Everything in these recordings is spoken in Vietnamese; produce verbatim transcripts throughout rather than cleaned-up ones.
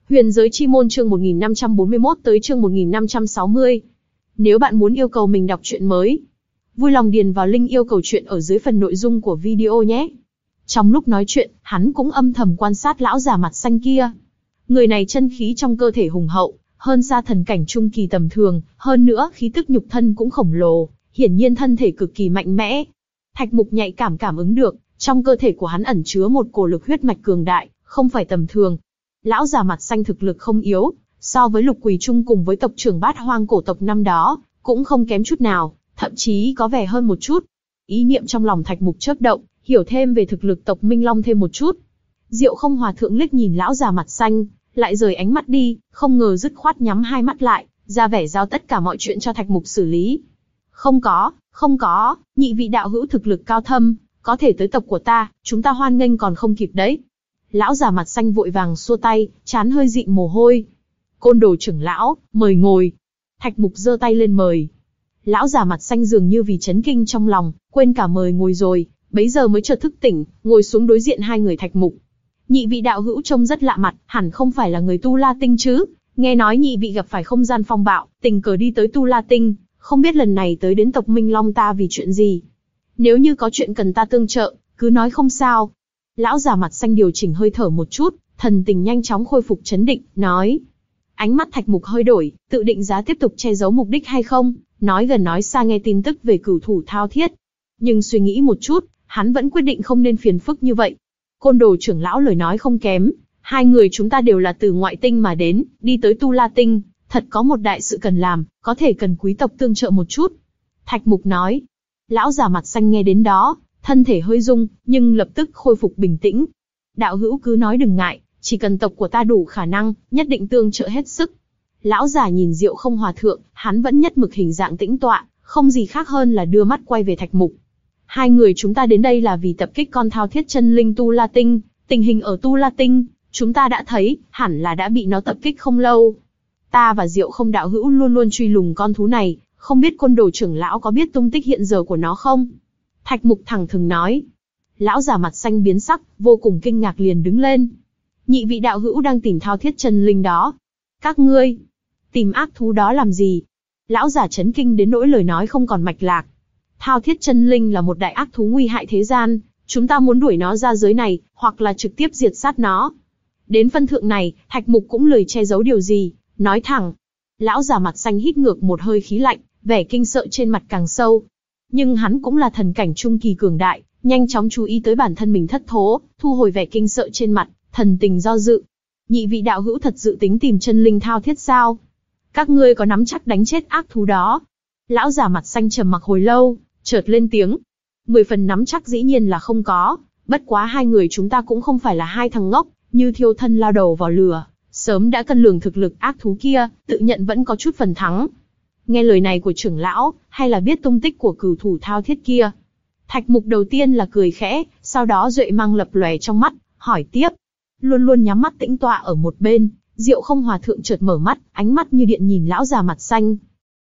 Huyền giới chi môn chương một nghìn năm trăm bốn mươi mốt tới chương một nghìn năm trăm sáu mươi. Nếu bạn muốn yêu cầu mình đọc truyện mới, vui lòng điền vào link yêu cầu truyện ở dưới phần nội dung của video nhé. Trong lúc nói chuyện, hắn cũng âm thầm quan sát lão già mặt xanh kia. Người này chân khí trong cơ thể hùng hậu, hơn xa thần cảnh trung kỳ tầm thường, hơn nữa khí tức nhục thân cũng khổng lồ, hiển nhiên thân thể cực kỳ mạnh mẽ. Thạch Mục nhạy cảm cảm ứng được, trong cơ thể của hắn ẩn chứa một cổ lực huyết mạch cường đại, không phải tầm thường. Lão già mặt xanh thực lực không yếu, so với Lục Quỳ Trung cùng với tộc trưởng Bát Hoang cổ tộc năm đó, cũng không kém chút nào, thậm chí có vẻ hơn một chút. Ý niệm trong lòng Thạch Mục chớp động, hiểu thêm về thực lực tộc Minh Long thêm một chút. Diệu Không Hòa thượng liếc nhìn lão già mặt xanh, lại rời ánh mắt đi, không ngờ dứt khoát nhắm hai mắt lại, ra vẻ giao tất cả mọi chuyện cho Thạch Mục xử lý. Không có, không có, nhị vị đạo hữu thực lực cao thâm, có thể tới tộc của ta, chúng ta hoan nghênh còn không kịp đấy. Lão già mặt xanh vội vàng xua tay, trán hơi dịn mồ hôi. Côn Đồ trưởng lão, mời ngồi. Thạch Mục giơ tay lên mời. Lão già mặt xanh dường như vì chấn kinh trong lòng, quên cả mời ngồi rồi, bấy giờ mới chợt thức tỉnh, ngồi xuống đối diện hai người Thạch Mục. Nhị vị đạo hữu trông rất lạ mặt, hẳn không phải là người Tu La Tinh chứ? Nghe nói nhị vị gặp phải không gian phong bạo, tình cờ đi tới Tu La Tinh, không biết lần này tới đến tộc Minh Long ta vì chuyện gì? Nếu như có chuyện cần ta tương trợ, cứ nói không sao. Lão già mặt xanh điều chỉnh hơi thở một chút, thần tình nhanh chóng khôi phục chấn định, nói. Ánh mắt Thạch Mục hơi đổi, tự định giá tiếp tục che giấu mục đích hay không, nói gần nói xa nghe tin tức về cửu thủ thao thiết. Nhưng suy nghĩ một chút, hắn vẫn quyết định không nên phiền phức như vậy. Côn Đồ trưởng lão lời nói không kém, hai người chúng ta đều là từ ngoại tinh mà đến, đi tới Tu La Tinh, thật có một đại sự cần làm, có thể cần quý tộc tương trợ một chút. Thạch Mục nói. Lão già mặt xanh nghe đến đó, thân thể hơi rung, nhưng lập tức khôi phục bình tĩnh. Đạo hữu cứ nói đừng ngại, chỉ cần tộc của ta đủ khả năng, nhất định tương trợ hết sức. Lão già nhìn Diệu Không Hòa thượng, hắn vẫn nhất mực hình dạng tĩnh tọa, không gì khác hơn là đưa mắt quay về Thạch Mục. Hai người chúng ta đến đây là vì tập kích con thao thiết chân linh Tu La Tinh, tình hình ở Tu La Tinh, chúng ta đã thấy, hẳn là đã bị nó tập kích không lâu. Ta và Diệu Không đạo hữu luôn luôn truy lùng con thú này, không biết Côn Đồ trưởng lão có biết tung tích hiện giờ của nó không? Thạch Mục thẳng thừng nói. Lão già mặt xanh biến sắc, vô cùng kinh ngạc liền đứng lên. Nhị vị đạo hữu đang tìm thao thiết chân linh đó. Các ngươi, tìm ác thú đó làm gì? Lão già chấn kinh đến nỗi lời nói không còn mạch lạc. Thao thiết chân linh là một đại ác thú nguy hại thế gian, chúng ta muốn đuổi nó ra giới này, hoặc là trực tiếp diệt sát nó. Đến phân thượng này, Thạch Mục cũng lười che giấu điều gì, nói thẳng. Lão già mặt xanh hít ngược một hơi khí lạnh, vẻ kinh sợ trên mặt càng sâu. Nhưng hắn cũng là thần cảnh trung kỳ cường đại, nhanh chóng chú ý tới bản thân mình thất thố, thu hồi vẻ kinh sợ trên mặt, thần tình do dự. Nhị vị đạo hữu thật dự tính tìm chân linh thao thiết sao? Các ngươi có nắm chắc đánh chết ác thú đó? Lão già mặt xanh trầm mặc hồi lâu, chợt lên tiếng. Mười phần nắm chắc dĩ nhiên là không có, bất quá hai người chúng ta cũng không phải là hai thằng ngốc, như thiêu thân lao đầu vào lửa, sớm đã cân lường thực lực ác thú kia, tự nhận vẫn có chút phần thắng. Nghe lời này của trưởng lão, hay là biết tung tích của cửu thủ thao thiết kia? Thạch Mục đầu tiên là cười khẽ, sau đó duệ mang lập lòe trong mắt, hỏi tiếp. Luôn luôn nhắm mắt tĩnh tọa ở một bên, Diệu Không Hòa thượng chợt mở mắt, ánh mắt như điện nhìn lão già mặt xanh.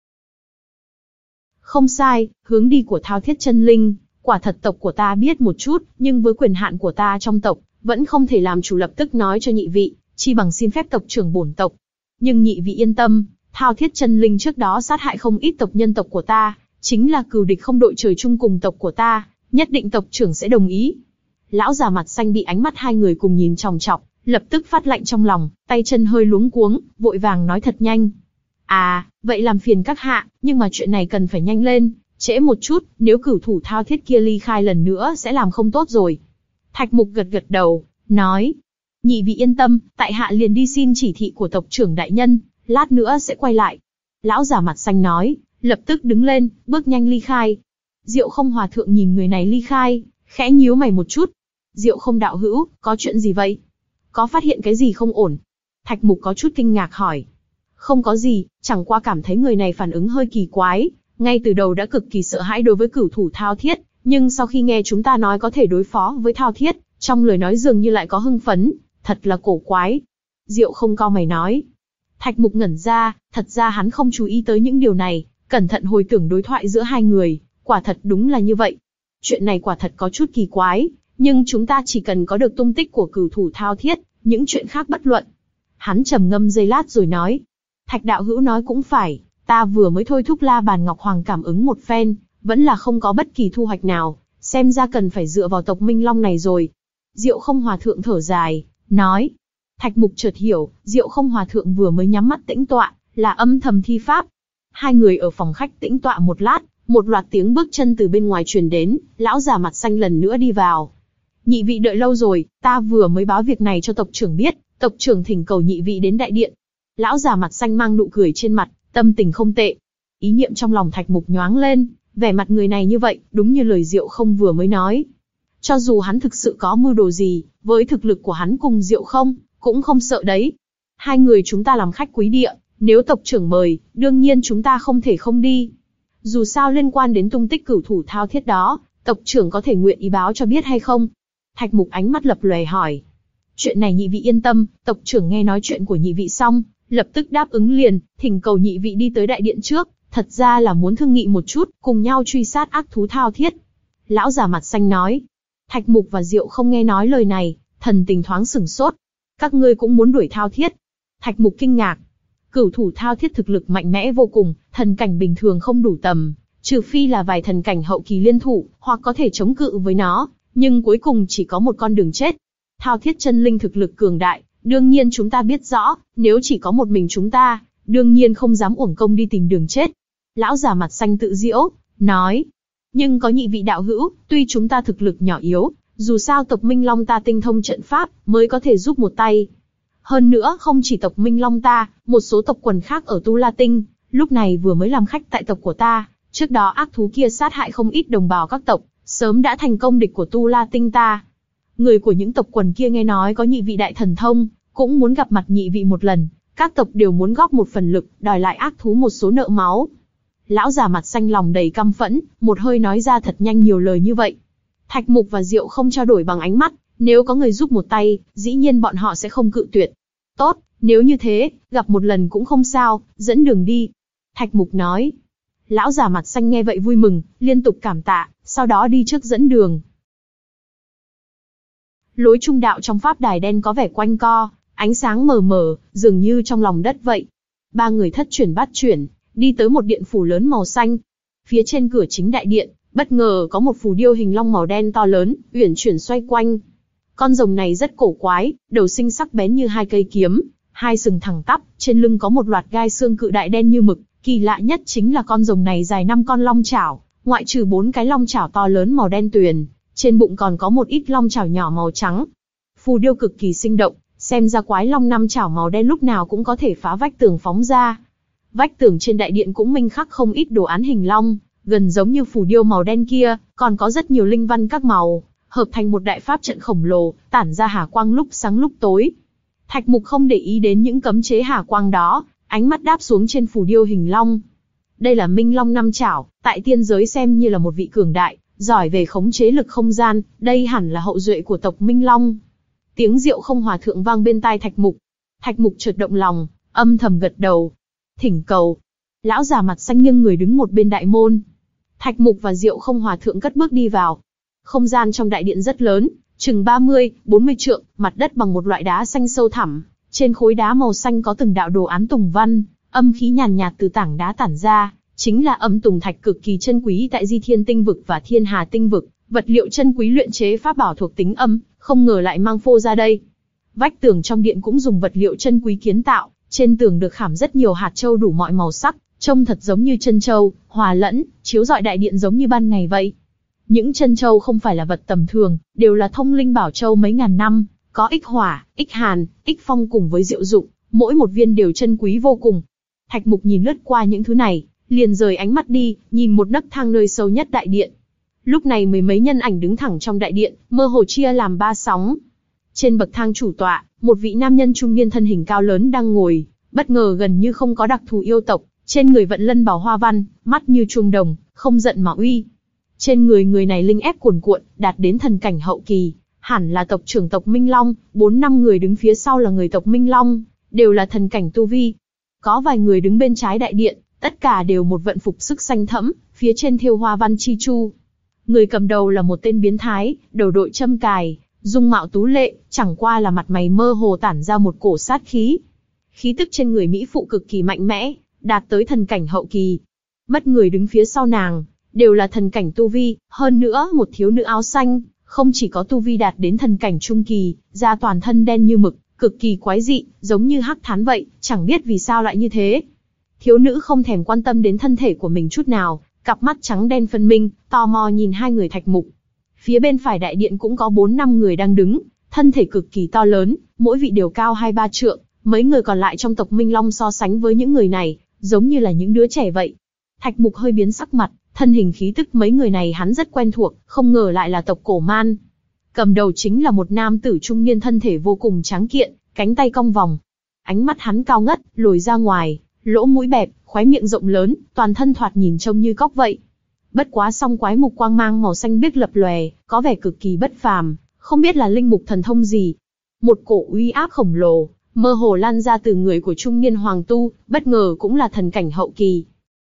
Không sai, hướng đi của thao thiết chân linh, quả thật tộc của ta biết một chút, nhưng với quyền hạn của ta trong tộc, vẫn không thể làm chủ lập tức nói cho nhị vị, chi bằng xin phép tộc trưởng bổn tộc. Nhưng nhị vị yên tâm, thao thiết chân linh trước đó sát hại không ít tộc nhân tộc của ta, chính là cừu địch không đội trời chung cùng tộc của ta, nhất định tộc trưởng sẽ đồng ý. Lão già mặt xanh bị ánh mắt hai người cùng nhìn chòng chọc, lập tức phát lạnh trong lòng, tay chân hơi luống cuống, vội vàng nói thật nhanh. À, vậy làm phiền các hạ, nhưng mà chuyện này cần phải nhanh lên, trễ một chút, nếu cửu thủ thao thiết kia ly khai lần nữa sẽ làm không tốt rồi. Thạch Mục gật gật đầu, nói. Nhị vị yên tâm, tại hạ liền đi xin chỉ thị của tộc trưởng đại nhân, lát nữa sẽ quay lại. Lão già mặt xanh nói, lập tức đứng lên, bước nhanh ly khai. Diệu Không Hòa thượng nhìn người này ly khai, khẽ nhíu mày một chút. Diệu Không đạo hữu, có chuyện gì vậy? Có phát hiện cái gì không ổn? Thạch Mục có chút kinh ngạc hỏi. Không có gì, chẳng qua cảm thấy người này phản ứng hơi kỳ quái, ngay từ đầu đã cực kỳ sợ hãi đối với cửu thủ thao thiết, nhưng sau khi nghe chúng ta nói có thể đối phó với thao thiết, trong lời nói dường như lại có hưng phấn, thật là cổ quái. Diệu Không cau mày nói. Thạch Mục ngẩn ra, thật ra hắn không chú ý tới những điều này, cẩn thận hồi tưởng đối thoại giữa hai người, quả thật đúng là như vậy. Chuyện này quả thật có chút kỳ quái, nhưng chúng ta chỉ cần có được tung tích của cửu thủ thao thiết, những chuyện khác bất luận. Hắn trầm ngâm giây lát rồi nói. Thạch đạo hữu nói cũng phải, ta vừa mới thôi thúc La Bàn Ngọc Hoàng cảm ứng một phen, vẫn là không có bất kỳ thu hoạch nào, xem ra cần phải dựa vào tộc Minh Long này rồi. Diệu Không Hòa Thượng thở dài, nói. Thạch Mục chợt hiểu, Diệu Không Hòa Thượng vừa mới nhắm mắt tĩnh tọa, là âm thầm thi pháp. Hai người ở phòng khách tĩnh tọa một lát, một loạt tiếng bước chân từ bên ngoài truyền đến, lão già mặt xanh lần nữa đi vào. Nhị vị đợi lâu rồi, ta vừa mới báo việc này cho tộc trưởng biết, tộc trưởng thỉnh cầu nhị vị đến đại điện. Lão già mặt xanh mang nụ cười trên mặt, tâm tình không tệ. Ý niệm trong lòng Thạch Mục nhoáng lên, vẻ mặt người này như vậy, đúng như lời Diệu Không vừa mới nói. Cho dù hắn thực sự có mưu đồ gì, với thực lực của hắn cùng Diệu Không, cũng không sợ đấy. Hai người chúng ta làm khách quý địa, nếu tộc trưởng mời, đương nhiên chúng ta không thể không đi. Dù sao liên quan đến tung tích cửu thủ thao thiết đó, tộc trưởng có thể nguyện ý báo cho biết hay không? Thạch Mục ánh mắt lập lòe hỏi. Chuyện này nhị vị yên tâm, tộc trưởng nghe nói chuyện của nhị vị xong, lập tức đáp ứng liền, thỉnh cầu nhị vị đi tới đại điện trước, thật ra là muốn thương nghị một chút, cùng nhau truy sát ác thú thao thiết. Lão già mặt xanh nói. Thạch Mục và Diệu Không nghe nói lời này, thần tình thoáng sửng sốt. Các ngươi cũng muốn đuổi thao thiết? Thạch Mục kinh ngạc. Cửu thủ thao thiết thực lực mạnh mẽ vô cùng, thần cảnh bình thường không đủ tầm, trừ phi là vài thần cảnh hậu kỳ liên thủ, hoặc có thể chống cự với nó, nhưng cuối cùng chỉ có một con đường chết. Thao thiết chân linh thực lực cường đại, đương nhiên chúng ta biết rõ, nếu chỉ có một mình chúng ta, đương nhiên không dám uổng công đi tìm đường chết. Lão già mặt xanh tự giễu, nói. Nhưng có nhị vị đạo hữu, tuy chúng ta thực lực nhỏ yếu, dù sao tộc Minh Long ta tinh thông trận pháp, mới có thể giúp một tay. Hơn nữa không chỉ tộc Minh Long ta, một số tộc quần khác ở Tu La Tinh, lúc này vừa mới làm khách tại tộc của ta, trước đó ác thú kia sát hại không ít đồng bào các tộc, sớm đã thành công địch của Tu La Tinh ta. Người của những tộc quần kia nghe nói có nhị vị đại thần thông, cũng muốn gặp mặt nhị vị một lần, các tộc đều muốn góp một phần lực, đòi lại ác thú một số nợ máu. Lão già mặt xanh lòng đầy căm phẫn, một hơi nói ra thật nhanh nhiều lời như vậy. Thạch Mục và Diệu Không trao đổi bằng ánh mắt, nếu có người giúp một tay, dĩ nhiên bọn họ sẽ không cự tuyệt. Tốt, nếu như thế, gặp một lần cũng không sao, dẫn đường đi. Thạch Mục nói. Lão già mặt xanh nghe vậy vui mừng, liên tục cảm tạ, sau đó đi trước dẫn đường. Lối trung đạo trong pháp đài đen có vẻ quanh co, ánh sáng mờ mờ, dường như trong lòng đất vậy. Ba người thất chuyển bát chuyển, đi tới một điện phủ lớn màu xanh. Phía trên cửa chính đại điện, bất ngờ có một phù điêu hình long màu đen to lớn, uyển chuyển xoay quanh. Con rồng này rất cổ quái, đầu sinh sắc bén như hai cây kiếm, hai sừng thẳng tắp, trên lưng có một loạt gai xương cự đại đen như mực. Kỳ lạ nhất chính là con rồng này dài năm con long chảo, ngoại trừ bốn cái long chảo to lớn màu đen tuyền, trên bụng còn có một ít long chảo nhỏ màu trắng. Phù điêu cực kỳ sinh động, xem ra quái long năm chảo màu đen lúc nào cũng có thể phá vách tường phóng ra. Vách tường trên đại điện cũng minh khắc không ít đồ án hình long, gần giống như phù điêu màu đen kia, còn có rất nhiều linh văn các màu, hợp thành một đại pháp trận khổng lồ, tản ra hà quang lúc sáng lúc tối. Thạch Mục không để ý đến những cấm chế hà quang đó, ánh mắt đáp xuống trên phù điêu hình long. Đây là Minh Long năm chảo, tại tiên giới xem như là một vị cường đại, giỏi về khống chế lực không gian, đây hẳn là hậu duệ của tộc Minh Long. Tiếng Diệu Không Hòa Thượng vang bên tai Thạch Mục. Thạch Mục chợt động lòng, âm thầm gật đầu. Thỉnh cầu. Lão già mặt xanh nghiêng người đứng một bên đại môn. Thạch Mục và Diệu Không Hòa Thượng cất bước đi vào. Không gian trong đại điện rất lớn, chừng ba mươi, bốn mươi trượng, mặt đất bằng một loại đá xanh sâu thẳm. Trên khối đá màu xanh có từng đạo đồ án tùng văn, âm khí nhàn nhạt từ tảng đá tản ra, chính là âm tùng thạch cực kỳ chân quý tại Di Thiên Tinh Vực và Thiên Hà Tinh Vực, vật liệu chân quý luyện chế pháp bảo thuộc tính âm, không ngờ lại mang phô ra đây. Vách tường trong điện cũng dùng vật liệu chân quý kiến tạo, trên tường được khảm rất nhiều hạt châu đủ mọi màu sắc, trông thật giống như chân châu, hòa lẫn, chiếu rọi đại điện giống như ban ngày vậy. Những chân châu không phải là vật tầm thường, đều là thông linh bảo châu mấy ngàn năm, có ích hỏa, ích hàn, ích phong cùng với diệu dụng, mỗi một viên đều chân quý vô cùng. Thạch Mục nhìn lướt qua những thứ này, liền rời ánh mắt đi, nhìn một nấc thang nơi sâu nhất đại điện. Lúc này mười mấy nhân ảnh đứng thẳng trong đại điện, mơ hồ chia làm ba sóng. Trên bậc thang chủ tọa, một vị nam nhân trung niên thân hình cao lớn đang ngồi, bất ngờ gần như không có đặc thù yêu tộc, trên người vận lân bào hoa văn, mắt như chuông đồng, không giận mà uy. Trên người người này linh ép cuồn cuộn, đạt đến thần cảnh hậu kỳ, hẳn là tộc trưởng tộc Minh Long, bốn năm người đứng phía sau là người tộc Minh Long, đều là thần cảnh tu vi. Có vài người đứng bên trái đại điện, tất cả đều một vận phục sức xanh thẫm, phía trên thêu hoa văn chi chu. Người cầm đầu là một tên biến thái, đầu đội châm cài, dung mạo tú lệ, chẳng qua là mặt mày mơ hồ tản ra một cổ sát khí. Khí tức trên người mỹ phụ cực kỳ mạnh mẽ, đạt tới thần cảnh hậu kỳ. Mất người đứng phía sau nàng, đều là thần cảnh tu vi, hơn nữa một thiếu nữ áo xanh, không chỉ có tu vi đạt đến thần cảnh trung kỳ, da toàn thân đen như mực, cực kỳ quái dị, giống như hắc thán vậy, chẳng biết vì sao lại như thế. Thiếu nữ không thèm quan tâm đến thân thể của mình chút nào, cặp mắt trắng đen phân minh, tò mò nhìn hai người Thạch Mục. Phía bên phải đại điện cũng có bốn năm người đang đứng, thân thể cực kỳ to lớn, mỗi vị đều cao hai ba trượng, mấy người còn lại trong tộc Minh Long so sánh với những người này, giống như là những đứa trẻ vậy. Thạch Mục hơi biến sắc mặt, thân hình khí tức mấy người này hắn rất quen thuộc, không ngờ lại là tộc Cổ Man. Cầm đầu chính là một nam tử trung niên thân thể vô cùng tráng kiện, cánh tay cong vòng. Ánh mắt hắn cao ngất, lồi ra ngoài, lỗ mũi bẹp, khóe miệng rộng lớn, toàn thân thoạt nhìn trông như cóc vậy. Bất quá song quái mục quang mang màu xanh biếc lập lòe, có vẻ cực kỳ bất phàm, không biết là linh mục thần thông gì. Một cổ uy áp khổng lồ, mơ hồ lan ra từ người của trung niên hoàng tu, bất ngờ cũng là thần cảnh hậu kỳ.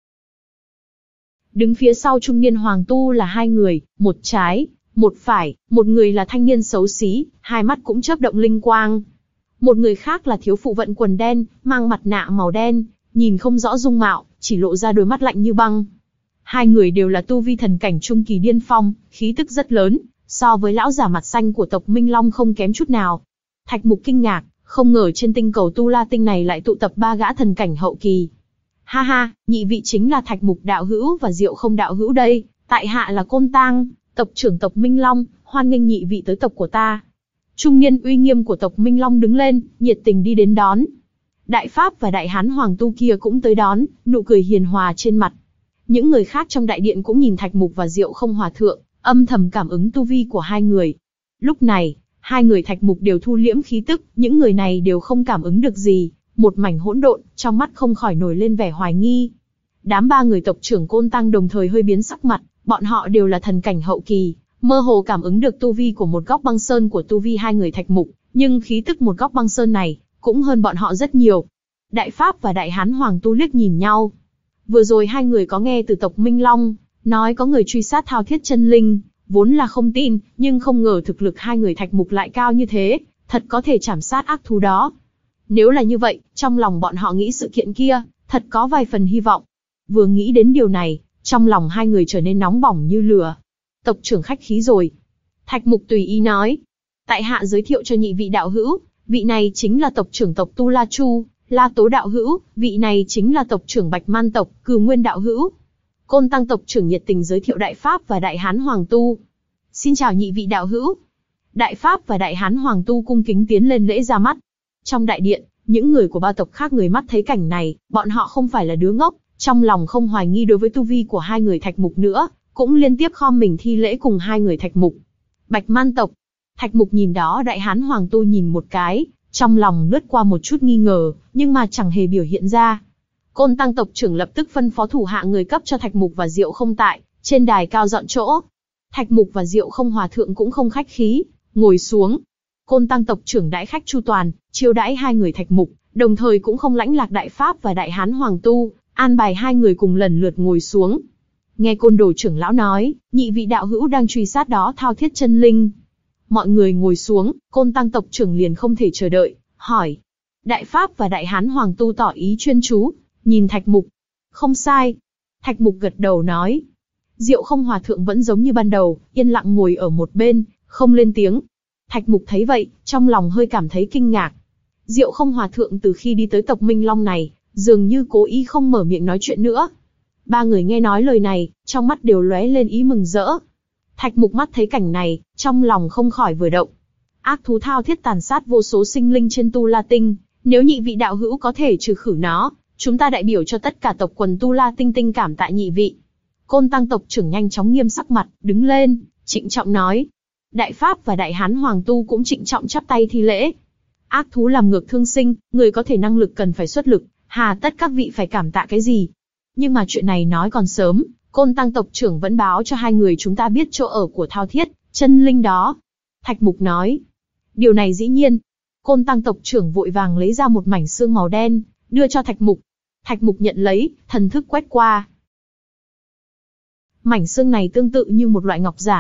Đứng phía sau trung niên hoàng tu là hai người, một trái, một phải, một người là thanh niên xấu xí, hai mắt cũng chớp động linh quang. Một người khác là thiếu phụ vận quần đen, mang mặt nạ màu đen, nhìn không rõ dung mạo, chỉ lộ ra đôi mắt lạnh như băng. Hai người đều là tu vi thần cảnh trung kỳ điên phong, khí tức rất lớn, so với lão giả mặt xanh của tộc Minh Long không kém chút nào. Thạch Mục kinh ngạc, không ngờ trên tinh cầu Tu La Tinh này lại tụ tập ba gã thần cảnh hậu kỳ. Ha ha, nhị vị chính là Thạch Mục đạo hữu và Diệu Không đạo hữu đây, tại hạ là Côn Tang, tộc trưởng tộc Minh Long, hoan nghênh nhị vị tới tộc của ta. Trung niên uy nghiêm của tộc Minh Long đứng lên, nhiệt tình đi đến đón. Đại Pháp và Đại Hán Hoàng tu kia cũng tới đón, nụ cười hiền hòa trên mặt. Những người khác trong đại điện cũng nhìn Thạch Mục và Diệu Không hòa thượng, âm thầm cảm ứng tu vi của hai người. Lúc này, hai người Thạch Mục đều thu liễm khí tức, những người này đều không cảm ứng được gì, một mảnh hỗn độn, trong mắt không khỏi nổi lên vẻ hoài nghi. Đám ba người tộc trưởng Côn Tăng đồng thời hơi biến sắc mặt, bọn họ đều là thần cảnh hậu kỳ, mơ hồ cảm ứng được tu vi của một góc băng sơn của tu vi hai người Thạch Mục, nhưng khí tức một góc băng sơn này cũng hơn bọn họ rất nhiều. Đại Pháp và Đại Hán Hoàng tu liếc nhìn nhau. Vừa rồi hai người có nghe từ tộc Minh Long nói có người truy sát Thao Thiết Chân Linh, vốn là không tin, nhưng không ngờ thực lực hai người Thạch Mục lại cao như thế, thật có thể trảm sát ác thú đó. Nếu là như vậy, trong lòng bọn họ nghĩ sự kiện kia, thật có vài phần hy vọng. Vừa nghĩ đến điều này, trong lòng hai người trở nên nóng bỏng như lửa. Tộc trưởng khách khí rồi. Thạch Mục tùy ý nói. Tại hạ giới thiệu cho nhị vị đạo hữu, vị này chính là tộc trưởng tộc Tu La Chu, La Tố đạo hữu, vị này chính là tộc trưởng Bạch Man tộc, Cừu Nguyên đạo hữu. Côn Tăng tộc trưởng nhiệt tình giới thiệu Đại Pháp và Đại Hán Hoàng tu. Xin chào nhị vị đạo hữu. Đại Pháp và Đại Hán Hoàng tu cung kính tiến lên lễ ra mắt. Trong đại điện, những người của ba tộc khác người mắt thấy cảnh này, bọn họ không phải là đứa ngốc, trong lòng không hoài nghi đối với tu vi của hai người Thạch Mục nữa, cũng liên tiếp khom mình thi lễ cùng hai người Thạch Mục. Bạch Man tộc. Thạch Mục nhìn đó Đại Hán Hoàng tu nhìn một cái, trong lòng lướt qua một chút nghi ngờ, nhưng mà chẳng hề biểu hiện ra. Côn Tăng tộc trưởng lập tức phân phó thủ hạ người cấp cho Thạch Mục và Diệu Không tại trên đài cao dọn chỗ. Thạch Mục và Diệu Không hòa thượng cũng không khách khí, ngồi xuống. Côn Tăng tộc trưởng đãi khách chu toàn, chiêu đãi hai người Thạch Mục, đồng thời cũng không lãnh lạc Đại Pháp và Đại Hán Hoàng tu, an bài hai người cùng lần lượt ngồi xuống. Nghe Côn Đồ trưởng lão nói, nhị vị đạo hữu đang truy sát đó Thao Thiết Chân Linh. Mọi người ngồi xuống, Côn Tăng tộc trưởng liền không thể chờ đợi, hỏi. Đại Pháp và Đại Hán Hoàng tu tỏ ý chuyên chú, nhìn Thạch Mục. Không sai. Thạch Mục gật đầu nói. Diệu Không hòa thượng vẫn giống như ban đầu, yên lặng ngồi ở một bên, không lên tiếng. Thạch Mục thấy vậy, trong lòng hơi cảm thấy kinh ngạc. Diệu Không hòa thượng từ khi đi tới tộc Minh Long này, dường như cố ý không mở miệng nói chuyện nữa. Ba người nghe nói lời này, trong mắt đều lóe lên ý mừng rỡ. Thạch Mục mắt thấy cảnh này, trong lòng không khỏi vừa động. Ác thú Thao Thiết tàn sát vô số sinh linh trên Tu La Tinh, nếu nhị vị đạo hữu có thể trừ khử nó, chúng ta đại biểu cho tất cả tộc quần Tu La Tinh tinh cảm tạ nhị vị. Côn Tăng tộc trưởng nhanh chóng nghiêm sắc mặt, đứng lên, trịnh trọng nói. Đại Pháp và Đại Hán Hoàng tu cũng trịnh trọng chắp tay thi lễ. Ác thú làm ngược thương sinh, người có thể năng lực cần phải xuất lực, hà tất các vị phải cảm tạ cái gì? Nhưng mà chuyện này nói còn sớm, Côn Tăng tộc trưởng vẫn báo cho hai người chúng ta biết chỗ ở của Thao Thiết Chân Linh đó. Thạch Mục nói. Điều này dĩ nhiên. Côn Tăng tộc trưởng vội vàng lấy ra một mảnh xương màu đen, đưa cho Thạch Mục. Thạch Mục nhận lấy, thần thức quét qua. Mảnh xương này tương tự như một loại ngọc giản,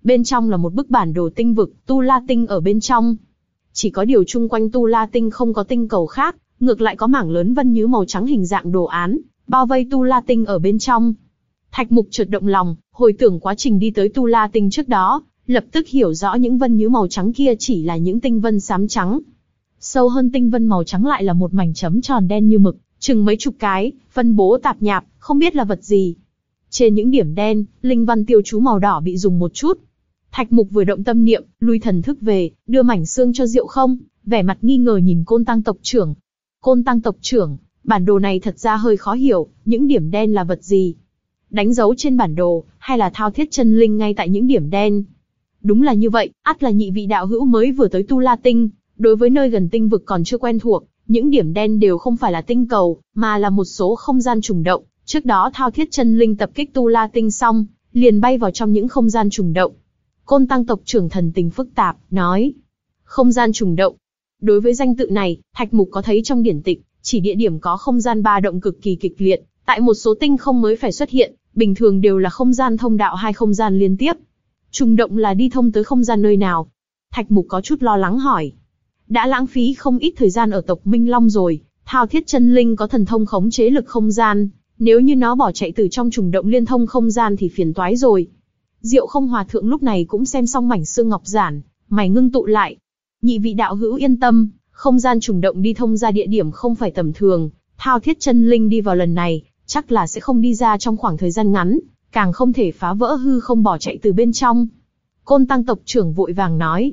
Bên trong là một bức bản đồ tinh vực, Tu La Tinh ở bên trong. Chỉ có điều chung quanh Tu La Tinh không có tinh cầu khác, ngược lại có mảng lớn vân nhứ màu trắng hình dạng đồ án, bao vây Tu La Tinh ở bên trong. Thạch Mục chợt động lòng, hồi tưởng quá trình đi tới Tu La Tinh trước đó, lập tức hiểu rõ những vân nhứ màu trắng kia chỉ là những tinh vân xám trắng. Sâu hơn tinh vân màu trắng lại là một mảnh chấm tròn đen như mực, chừng mấy chục cái, phân bố tạp nhạp, không biết là vật gì. Trên những điểm đen, linh văn tiêu chú màu đỏ bị dùng một chút. Thạch Mục vừa động tâm niệm, lui thần thức về, đưa mảnh xương cho Diệu Không, vẻ mặt nghi ngờ nhìn Côn Tăng tộc trưởng. Côn Tăng tộc trưởng, bản đồ này thật ra hơi khó hiểu, những điểm đen là vật gì? Đánh dấu trên bản đồ, hay là thao thiết chân linh ngay tại những điểm đen? Đúng là như vậy, ắt là nhị vị đạo hữu mới vừa tới Tu La Tinh, đối với nơi gần tinh vực còn chưa quen thuộc, những điểm đen đều không phải là tinh cầu, mà là một số không gian trùng động. Trước đó thao thiết chân linh tập kích Tu La Tinh xong, liền bay vào trong những không gian trùng động. Côn Tăng tộc trưởng thần tình phức tạp, nói. Không gian trùng động. Đối với danh tự này, Thạch Mục có thấy trong điển tịch, chỉ địa điểm có không gian ba động cực kỳ kịch liệt, tại một số tinh không mới phải xuất hiện, bình thường đều là không gian thông đạo hay không gian liên tiếp. Trùng động là đi thông tới không gian nơi nào? Thạch Mục có chút lo lắng hỏi. Đã lãng phí không ít thời gian ở tộc Minh Long rồi, thao thiết chân linh có thần thông khống chế lực không gian, nếu như nó bỏ chạy từ trong trùng động liên thông không gian thì phiền toái rồi. Diệu Không hòa thượng lúc này cũng xem xong mảnh xương ngọc giản, mày ngưng tụ lại. Nhị vị đạo hữu yên tâm, không gian trùng động đi thông ra địa điểm không phải tầm thường, thao thiết chân linh đi vào lần này, chắc là sẽ không đi ra trong khoảng thời gian ngắn, càng không thể phá vỡ hư không bỏ chạy từ bên trong. Côn Tăng tộc trưởng vội vàng nói.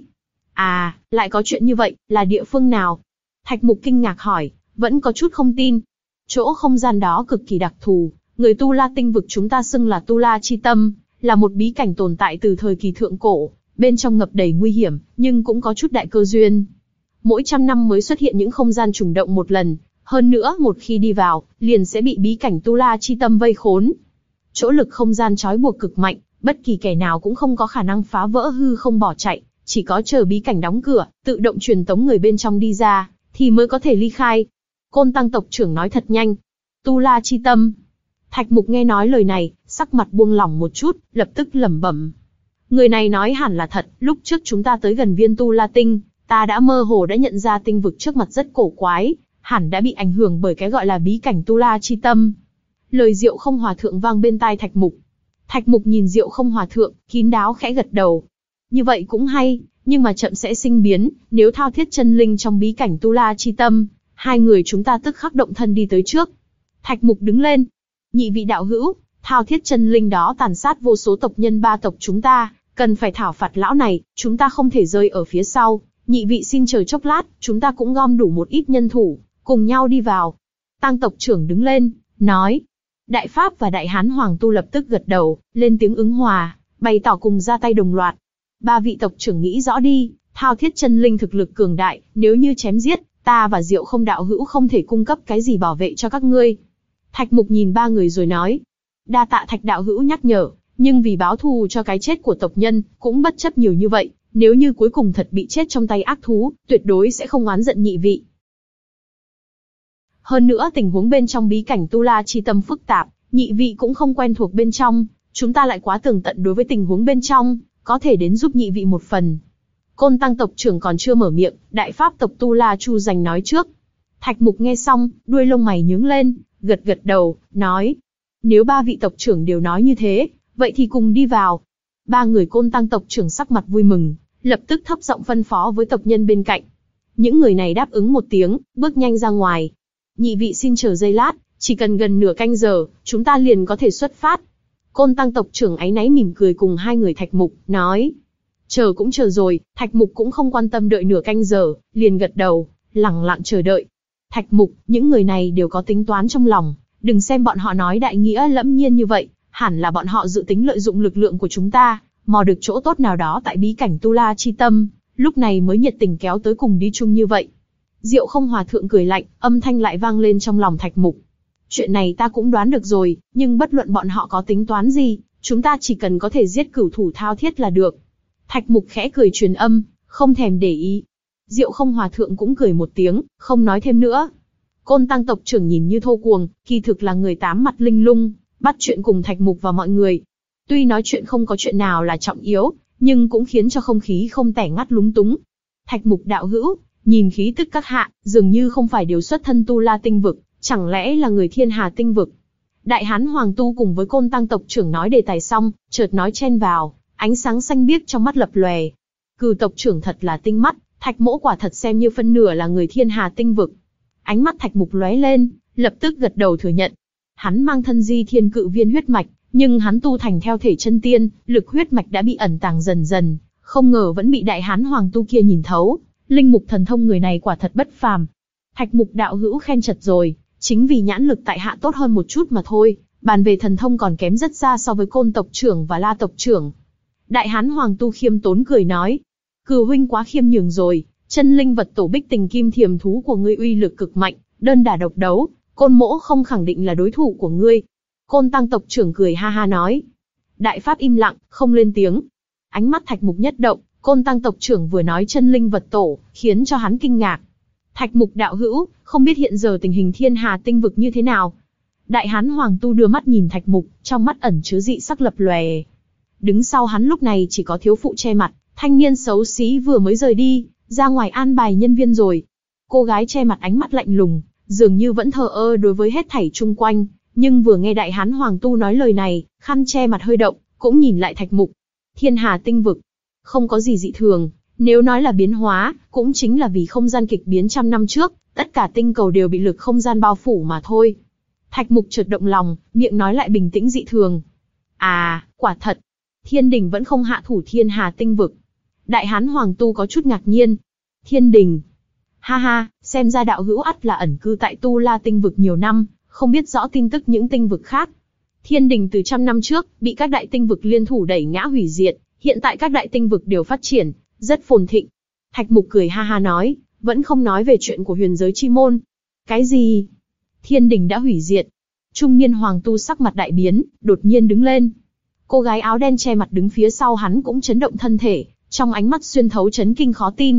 À, lại có chuyện như vậy, là địa phương nào? Thạch Mục kinh ngạc hỏi, vẫn có chút không tin. Chỗ không gian đó cực kỳ đặc thù, người Tu La Tinh vực chúng ta xưng là Tu La Chi Tâm, là một bí cảnh tồn tại từ thời kỳ thượng cổ, bên trong ngập đầy nguy hiểm, nhưng cũng có chút đại cơ duyên. Mỗi trăm năm mới xuất hiện những không gian trùng động một lần, hơn nữa một khi đi vào, liền sẽ bị bí cảnh Tu La Chi Tâm vây khốn. Chỗ lực không gian trói buộc cực mạnh, bất kỳ kẻ nào cũng không có khả năng phá vỡ hư không bỏ chạy, chỉ có chờ bí cảnh đóng cửa, tự động truyền tống người bên trong đi ra, thì mới có thể ly khai. Côn Tăng tộc trưởng nói thật nhanh. Tu La Chi Tâm. Thạch Mục nghe nói lời này, sắc mặt buông lỏng một chút, lập tức lẩm bẩm. Người này nói hẳn là thật, lúc trước chúng ta tới gần viên Tu La Tinh, ta đã mơ hồ đã nhận ra tinh vực trước mặt rất cổ quái, hẳn đã bị ảnh hưởng bởi cái gọi là bí cảnh Tu La Chi Tâm. Lời Diệu Không hòa thượng vang bên tai Thạch Mục. Thạch Mục nhìn Diệu Không hòa thượng, kín đáo khẽ gật đầu. Như vậy cũng hay, nhưng mà chậm sẽ sinh biến, nếu thao thiết chân linh trong bí cảnh Tu La Chi Tâm, hai người chúng ta tức khắc động thân đi tới trước. Thạch Mục đứng lên. Nhị vị đạo hữu, thao thiết chân linh đó tàn sát vô số tộc nhân ba tộc chúng ta, cần phải thảo phạt lão này, chúng ta không thể rơi ở phía sau. Nhị vị xin chờ chốc lát, chúng ta cũng gom đủ một ít nhân thủ, cùng nhau đi vào. Tăng tộc trưởng đứng lên, nói. Đại Pháp và Đại Hán Hoàng Tu lập tức gật đầu, lên tiếng ứng hòa, bày tỏ cùng ra tay đồng loạt. Ba vị tộc trưởng nghĩ rõ đi, thao thiết chân linh thực lực cường đại, nếu như chém giết, ta và Diệu Không đạo hữu không thể cung cấp cái gì bảo vệ cho các ngươi. Thạch Mục nhìn ba người rồi nói. Đa tạ Thạch đạo hữu nhắc nhở, nhưng vì báo thù cho cái chết của tộc nhân, cũng bất chấp nhiều như vậy, nếu như cuối cùng thật bị chết trong tay ác thú, tuyệt đối sẽ không oán giận nhị vị. Hơn nữa tình huống bên trong bí cảnh Tu La Chi Tâm phức tạp, nhị vị cũng không quen thuộc bên trong, chúng ta lại quá tường tận đối với tình huống bên trong, có thể đến giúp nhị vị một phần. Côn Tăng tộc trưởng còn chưa mở miệng, Đại Pháp tộc Tu La Chu giành nói trước. Thạch Mục nghe xong, đuôi lông mày nhướng lên, gật gật đầu, nói. Nếu ba vị tộc trưởng đều nói như thế, vậy thì cùng đi vào. Ba người Côn Tăng tộc trưởng sắc mặt vui mừng, lập tức thấp giọng phân phó với tộc nhân bên cạnh. Những người này đáp ứng một tiếng, bước nhanh ra ngoài. Nhị vị xin chờ giây lát, chỉ cần gần nửa canh giờ, chúng ta liền có thể xuất phát. Côn Tăng tộc trưởng áy náy mỉm cười cùng hai người Thạch Mục, nói. Chờ cũng chờ rồi, Thạch Mục cũng không quan tâm đợi nửa canh giờ, liền gật đầu, lẳng lặng chờ đợi. Thạch Mục, những người này đều có tính toán trong lòng, đừng xem bọn họ nói đại nghĩa lẫm nhiên như vậy, hẳn là bọn họ dự tính lợi dụng lực lượng của chúng ta, mò được chỗ tốt nào đó tại bí cảnh Tu La Chi Tâm, lúc này mới nhiệt tình kéo tới cùng đi chung như vậy. Diệu Không hòa thượng cười lạnh, âm thanh lại vang lên trong lòng Thạch Mục. Chuyện này ta cũng đoán được rồi, nhưng bất luận bọn họ có tính toán gì, chúng ta chỉ cần có thể giết cửu thủ thao thiết là được. Thạch Mục khẽ cười truyền âm, không thèm để ý. Diệu Không hòa thượng cũng cười một tiếng, không nói thêm nữa. Côn Tăng tộc trưởng nhìn như thô cuồng, kỳ thực là người tám mặt linh lung, bắt chuyện cùng Thạch Mục và mọi người. Tuy nói chuyện không có chuyện nào là trọng yếu, nhưng cũng khiến cho không khí không tẻ ngắt lúng túng. Thạch Mục đạo hữu, nhìn khí tức các hạ, dường như không phải đều xuất thân Tu La tinh vực, chẳng lẽ là người Thiên Hà tinh vực? Đại hán Hoàng Tu cùng với Côn Tăng tộc trưởng nói đề tài xong, chợt nói chen vào, ánh sáng xanh biếc trong mắt lập lòe. Cừu tộc trưởng thật là tinh mắt, Thạch Mỗ quả thật xem như phân nửa là người Thiên Hà tinh vực. Ánh mắt Thạch Mục lóe lên, lập tức gật đầu thừa nhận. Hắn mang thân di thiên cự viên huyết mạch, nhưng hắn tu thành theo thể chân tiên, lực huyết mạch đã bị ẩn tàng dần dần, không ngờ vẫn bị đại hán Hoàng Tu kia nhìn thấu. Linh mục thần thông người này quả thật bất phàm. Thạch Mục đạo hữu khen chật rồi, chính vì nhãn lực tại hạ tốt hơn một chút mà thôi, bàn về thần thông còn kém rất xa so với Côn tộc trưởng và La tộc trưởng. Đại hán Hoàng Tu khiêm tốn cười nói, Cừu huynh quá khiêm nhường rồi, chân linh vật tổ bích tình kim thiềm thú của ngươi uy lực cực mạnh, đơn đả độc đấu, Côn mỗ không khẳng định là đối thủ của ngươi. Côn Tăng tộc trưởng cười ha ha nói. Đại pháp im lặng, không lên tiếng. Ánh mắt Thạch Mục nhất động, Côn Tăng tộc trưởng vừa nói chân linh vật tổ, khiến cho hắn kinh ngạc. Thạch Mục đạo hữu, không biết hiện giờ tình hình Thiên Hà tinh vực như thế nào? Đại hán Hoàng Tu đưa mắt nhìn Thạch Mục, trong mắt ẩn chứa dị sắc lập lòe. Đứng sau hắn lúc này chỉ có thiếu phụ che mặt, thanh niên xấu xí vừa mới rời đi, ra ngoài an bài nhân viên rồi. Cô gái che mặt ánh mắt lạnh lùng, dường như vẫn thờ ơ đối với hết thảy chung quanh, nhưng vừa nghe đại hán Hoàng Tu nói lời này, khăn che mặt hơi động, cũng nhìn lại Thạch Mục. Thiên Hà tinh vực, không có gì dị thường, nếu nói là biến hóa, cũng chính là vì không gian kịch biến trăm năm trước, tất cả tinh cầu đều bị lực không gian bao phủ mà thôi. Thạch Mục chợt động lòng, miệng nói lại bình tĩnh dị thường. À, quả thật, Thiên Đình vẫn không hạ thủ Thiên Hà tinh vực. Đại hán Hoàng Tu có chút ngạc nhiên. Thiên Đình? Ha ha, xem ra đạo hữu ắt là ẩn cư tại Tu La tinh vực nhiều năm, không biết rõ tin tức những tinh vực khác. Thiên Đình từ trăm năm trước, bị các đại tinh vực liên thủ đẩy ngã hủy diệt, hiện tại các đại tinh vực đều phát triển, rất phồn thịnh. Thạch Mục cười ha ha nói, vẫn không nói về chuyện của huyền giới chi môn. Cái gì? Thiên Đình đã hủy diệt? Trung niên Hoàng Tu sắc mặt đại biến, đột nhiên đứng lên. Cô gái áo đen che mặt đứng phía sau hắn cũng chấn động thân thể, trong ánh mắt xuyên thấu chấn kinh khó tin.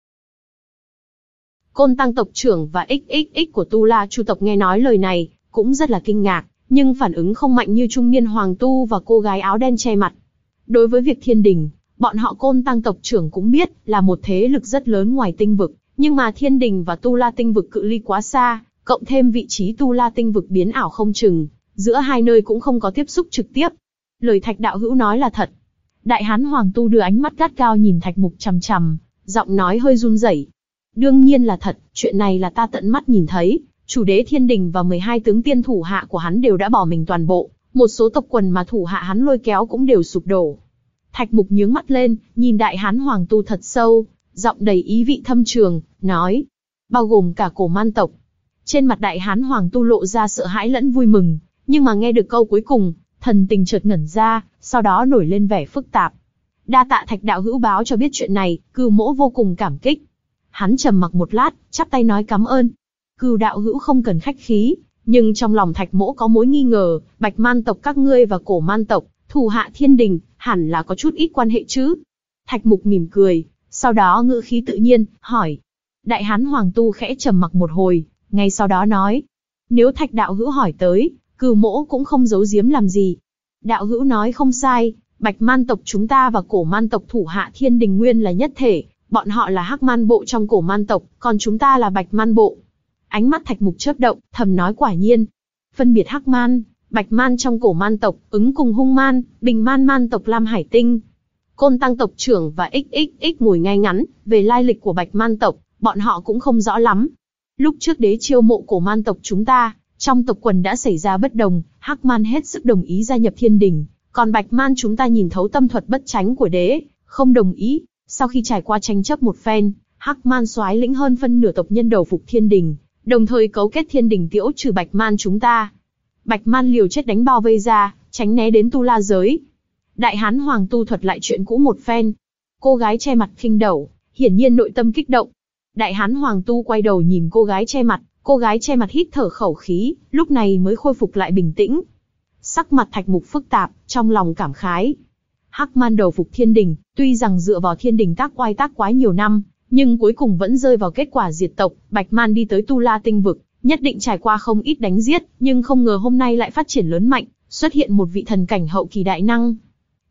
Côn Tăng tộc trưởng và ích ích ích của Tu La Chu tộc nghe nói lời này, cũng rất là kinh ngạc, nhưng phản ứng không mạnh như trung niên Hoàng Tu và cô gái áo đen che mặt. Đối với việc Thiên Đình, bọn họ Côn Tăng tộc trưởng cũng biết là một thế lực rất lớn ngoài tinh vực, nhưng mà Thiên Đình và Tu La tinh vực cự ly quá xa, cộng thêm vị trí Tu La tinh vực biến ảo không chừng, giữa hai nơi cũng không có tiếp xúc trực tiếp. Lời Thạch đạo hữu nói là thật. Đại hán Hoàng Tu đưa ánh mắt gắt gao nhìn Thạch Mục chằm chằm, giọng nói hơi run rẩy. Đương nhiên là thật, chuyện này là ta tận mắt nhìn thấy, chủ đế Thiên Đình và mười hai tướng tiên thủ hạ của hắn đều đã bỏ mình toàn bộ, một số tộc quần mà thủ hạ hắn lôi kéo cũng đều sụp đổ. Thạch Mục nhướng mắt lên, nhìn đại hán Hoàng Tu thật sâu, giọng đầy ý vị thâm trường, nói, bao gồm cả Cổ Man tộc. Trên mặt đại hán Hoàng Tu lộ ra sợ hãi lẫn vui mừng, nhưng mà nghe được câu cuối cùng, thần tình chợt ngẩn ra, sau đó nổi lên vẻ phức tạp. Đa tạ Thạch đạo hữu báo cho biết chuyện này, Cừu mỗ vô cùng cảm kích. Hắn trầm mặc một lát, chắp tay nói cảm ơn. Cừu đạo hữu không cần khách khí, nhưng trong lòng Thạch mỗ có mối nghi ngờ, Bạch Man tộc các ngươi và Cổ Man tộc, thủ hạ Thiên Đình, hẳn là có chút ít quan hệ chứ? Thạch Mục mỉm cười, sau đó ngữ khí tự nhiên, hỏi. Đại hán Hoàng Tu khẽ trầm mặc một hồi, ngay sau đó nói. Nếu Thạch đạo hữu hỏi tới, Cừu mỗ cũng không giấu giếm làm gì. Đạo hữu nói không sai, Bạch Man tộc chúng ta và Cổ Man tộc thủ hạ Thiên Đình nguyên là nhất thể, bọn họ là Hắc Man bộ trong Cổ Man tộc, còn chúng ta là Bạch Man bộ. Ánh mắt Thạch Mục chớp động, thầm nói quả nhiên. Phân biệt Hắc Man, Bạch Man trong Cổ Man tộc, ứng cùng Hung Man, Bình Man Man tộc Lam Hải Tinh. Côn Tăng tộc trưởng và ích ích ích ngồi ngay ngắn, về lai lịch của Bạch Man tộc, bọn họ cũng không rõ lắm. Lúc trước đế chiêu mộ Cổ Man tộc chúng ta, trong tộc quần đã xảy ra bất đồng, Hắc Man hết sức đồng ý gia nhập Thiên Đình, còn Bạch Man chúng ta nhìn thấu tâm thuật bất chánh của đế, không đồng ý. Sau khi trải qua tranh chấp một phen, Hắc Man soái lĩnh hơn phân nửa tộc nhân đầu phục Thiên Đình, đồng thời cấu kết Thiên Đình tiễu trừ Bạch Man chúng ta. Bạch Man liều chết đánh bao vây ra, tránh né đến Tu La giới. Đại hán Hoàng Tu thuật lại chuyện cũ một phen. Cô gái che mặt khinh đầu, hiển nhiên nội tâm kích động. Đại hán Hoàng Tu quay đầu nhìn cô gái che mặt, cô gái che mặt hít thở khẩu khí, lúc này mới khôi phục lại bình tĩnh. Sắc mặt Thạch Mục phức tạp, trong lòng cảm khái. Hắc Man đầu phục Thiên Đình, tuy rằng dựa vào Thiên Đình tác oai tác quái nhiều năm, nhưng cuối cùng vẫn rơi vào kết quả diệt tộc. Bạch Man đi tới Tu La tinh vực, nhất định trải qua không ít đánh giết, nhưng không ngờ hôm nay lại phát triển lớn mạnh, xuất hiện một vị thần cảnh hậu kỳ đại năng.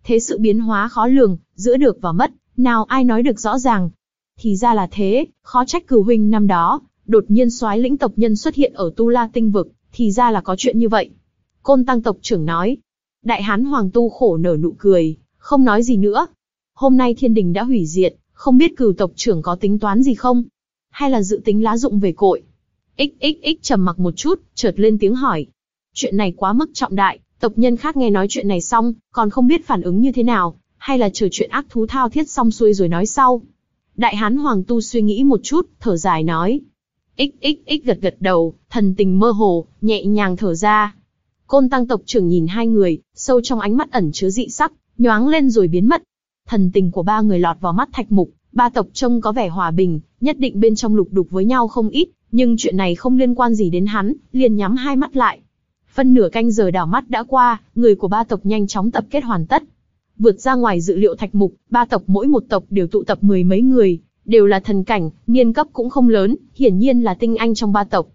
thế sự biến hóa khó lường, giữa được và mất, nào ai nói được rõ ràng. Thì ra là thế, khó trách Cửu huynh năm đó, đột nhiên soái lĩnh tộc nhân xuất hiện ở Tu La tinh vực, thì ra là có chuyện như vậy. Côn Tăng tộc trưởng nói. Đại hán Hoàng Tu khổ nở nụ cười, không nói gì nữa. Hôm nay thiên đình đã hủy diệt, không biết Cửu tộc trưởng có tính toán gì không? Hay là dự tính lá dụng về cội? ích ích ích trầm mặc một chút, chợt lên tiếng hỏi. Chuyện này quá mức trọng đại, tộc nhân khác nghe nói chuyện này xong, còn không biết phản ứng như thế nào, hay là chờ chuyện ác thú thao thiết xong xuôi rồi nói sau. Đại hán Hoàng Tu suy nghĩ một chút, thở dài nói. ích ích ích gật gật đầu, thần tình mơ hồ, nhẹ nhàng thở ra. Côn Tăng tộc trưởng nhìn hai người, sâu trong ánh mắt ẩn chứa dị sắc, nhoáng lên rồi biến mất. Thần tình của ba người lọt vào mắt Thạch Mục, ba tộc trông có vẻ hòa bình, nhất định bên trong lục đục với nhau không ít, nhưng chuyện này không liên quan gì đến hắn, liền nhắm hai mắt lại. Phân nửa canh giờ đảo mắt đã qua, người của ba tộc nhanh chóng tập kết hoàn tất. Vượt ra ngoài dự liệu Thạch Mục, ba tộc mỗi một tộc đều tụ tập mười mấy người, đều là thần cảnh, niên cấp cũng không lớn, hiển nhiên là tinh anh trong ba tộc.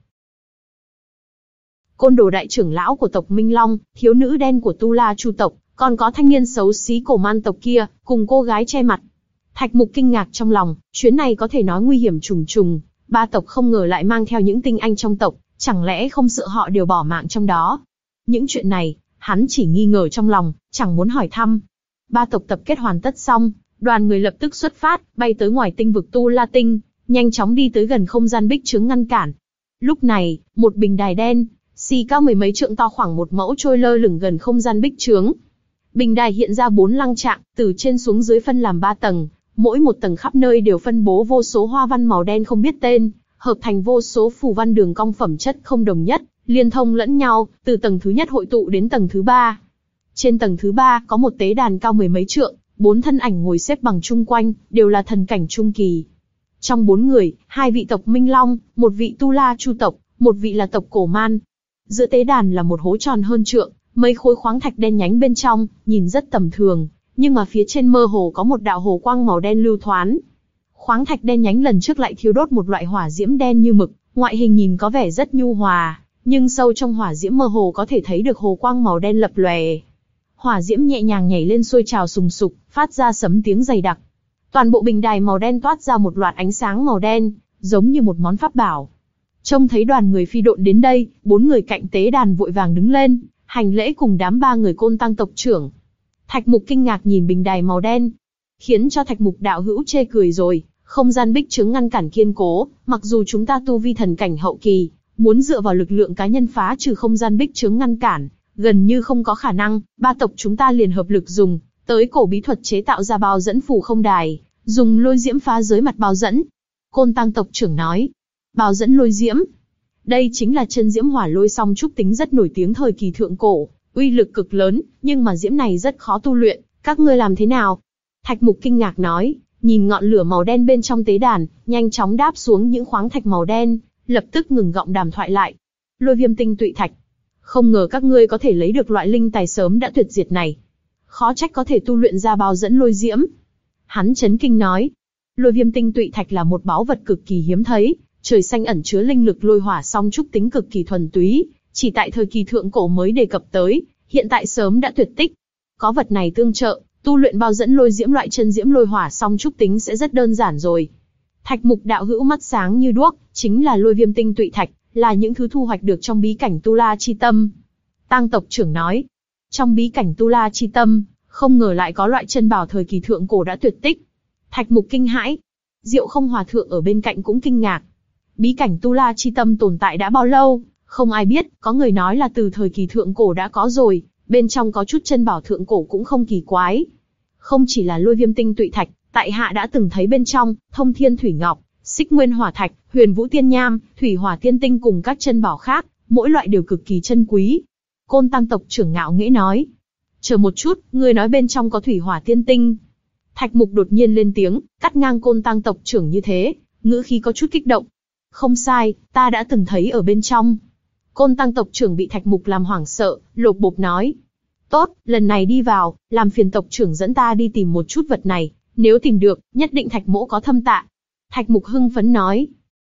Côn Đồ đại trưởng lão của tộc Minh Long, thiếu nữ đen của Tu La Chu tộc, còn có thanh niên xấu xí cổ man tộc kia, cùng cô gái che mặt. Thạch Mục kinh ngạc trong lòng, chuyến này có thể nói nguy hiểm trùng trùng, ba tộc không ngờ lại mang theo những tinh anh trong tộc, chẳng lẽ không sợ họ đều bỏ mạng trong đó. Những chuyện này, hắn chỉ nghi ngờ trong lòng, chẳng muốn hỏi thăm. Ba tộc tập kết hoàn tất xong, đoàn người lập tức xuất phát, bay tới ngoài tinh vực Tu La Tinh, nhanh chóng đi tới gần không gian bích chướng ngăn cản. Lúc này, một bình đài đen, xì cao mười mấy trượng to khoảng một mẫu trôi lơ lửng gần không gian bích chướng. Bình đài hiện ra bốn lăng trạng, từ trên xuống dưới phân làm ba tầng, mỗi một tầng khắp nơi đều phân bố vô số hoa văn màu đen không biết tên, hợp thành vô số phù văn đường cong phẩm chất không đồng nhất, liên thông lẫn nhau, từ tầng thứ nhất hội tụ đến tầng thứ ba. Trên tầng thứ ba có một tế đàn cao mười mấy trượng, bốn thân ảnh ngồi xếp bằng chung quanh, đều là thần cảnh trung kỳ. Trong bốn người, hai vị tộc Minh Long, một vị Tu La Chu tộc, một vị là tộc Cổ Man. Giữa tế đàn là một hố tròn hơn trượng, mấy khối khoáng thạch đen nhánh bên trong, nhìn rất tầm thường, nhưng mà phía trên mơ hồ có một đạo hồ quang màu đen lưu thoáng. Khoáng thạch đen nhánh lần trước lại thiêu đốt một loại hỏa diễm đen như mực, ngoại hình nhìn có vẻ rất nhu hòa, nhưng sâu trong hỏa diễm mơ hồ có thể thấy được hồ quang màu đen lập lòe. Hỏa diễm nhẹ nhàng nhảy lên sôi trào sùng sục, phát ra sấm tiếng dày đặc. Toàn bộ bình đài màu đen toát ra một loạt ánh sáng màu đen, giống như một món pháp bảo. Trông thấy đoàn người phi độn đến đây, bốn người cạnh tế đàn vội vàng đứng lên, hành lễ cùng đám ba người Côn Tăng tộc trưởng. Thạch Mục kinh ngạc nhìn bình đài màu đen, khiến cho Thạch Mục đạo hữu chê cười rồi. Không gian bích chướng ngăn cản kiên cố, mặc dù chúng ta tu vi thần cảnh hậu kỳ, muốn dựa vào lực lượng cá nhân phá trừ không gian bích chướng ngăn cản, gần như không có khả năng. Ba tộc chúng ta liền hợp lực dùng tới cổ bí thuật chế tạo ra bao dẫn phù không đài, dùng lôi diễm phá giới mặt bao dẫn. Côn Tăng tộc trưởng nói, bao dẫn lôi diễm, đây chính là chân diễm hỏa lôi song trúc tính rất nổi tiếng thời kỳ thượng cổ, uy lực cực lớn, nhưng mà diễm này rất khó tu luyện, các ngươi làm thế nào? Thạch Mục kinh ngạc nói, nhìn ngọn lửa màu đen bên trong tế đàn, nhanh chóng đáp xuống những khoáng thạch màu đen, lập tức ngừng gọng đàm thoại lại. Lôi viêm tinh tụy thạch, không ngờ các ngươi có thể lấy được loại linh tài sớm đã tuyệt diệt này, khó trách có thể tu luyện ra bao dẫn lôi diễm. Hắn chấn kinh nói, lôi viêm tinh tụy thạch là một báu vật cực kỳ hiếm thấy, trời xanh ẩn chứa linh lực lôi hỏa song trúc tính cực kỳ thuần túy, chỉ tại thời kỳ thượng cổ mới đề cập tới, hiện tại sớm đã tuyệt tích. Có vật này tương trợ, tu luyện bao dẫn lôi diễm loại chân diễm lôi hỏa song trúc tính sẽ rất đơn giản rồi. Thạch Mục đạo hữu mắt sáng như đuốc, chính là lôi viêm tinh tụy thạch, là những thứ thu hoạch được trong bí cảnh Tu La Chi Tâm. Tang tộc trưởng nói, trong bí cảnh Tu La Chi Tâm, không ngờ lại có loại chân bảo thời kỳ thượng cổ đã tuyệt tích. Thạch Mục kinh hãi, Diệu Không hòa thượng ở bên cạnh cũng kinh ngạc. Bí cảnh Tu La Chi Tâm tồn tại đã bao lâu, không ai biết, có người nói là từ thời kỳ thượng cổ đã có rồi, bên trong có chút chân bảo thượng cổ cũng không kỳ quái. Không chỉ là lôi viêm tinh tụy thạch, tại hạ đã từng thấy bên trong, thông thiên thủy ngọc, xích nguyên hỏa thạch, huyền vũ tiên nham, thủy hỏa tiên tinh cùng các chân bảo khác, mỗi loại đều cực kỳ chân quý. Côn Tăng tộc trưởng ngạo nghễ nói, chờ một chút, ngươi nói bên trong có thủy hỏa tiên tinh. Thạch Mục đột nhiên lên tiếng, cắt ngang Côn Tăng tộc trưởng như thế, ngữ khí có chút kích động. Không sai, ta đã từng thấy ở bên trong. Côn Tăng tộc trưởng bị Thạch Mục làm hoảng sợ, lột bột nói. Tốt, lần này đi vào, làm phiền tộc trưởng dẫn ta đi tìm một chút vật này, nếu tìm được, nhất định Thạch mỗ có thâm tạ. Thạch Mục hưng phấn nói.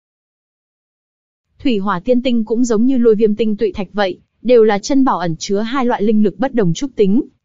Thủy hỏa tiên tinh cũng giống như lôi viêm tinh tụy thạch vậy, đều là chân bảo ẩn chứa hai loại linh lực bất đồng trúc tính,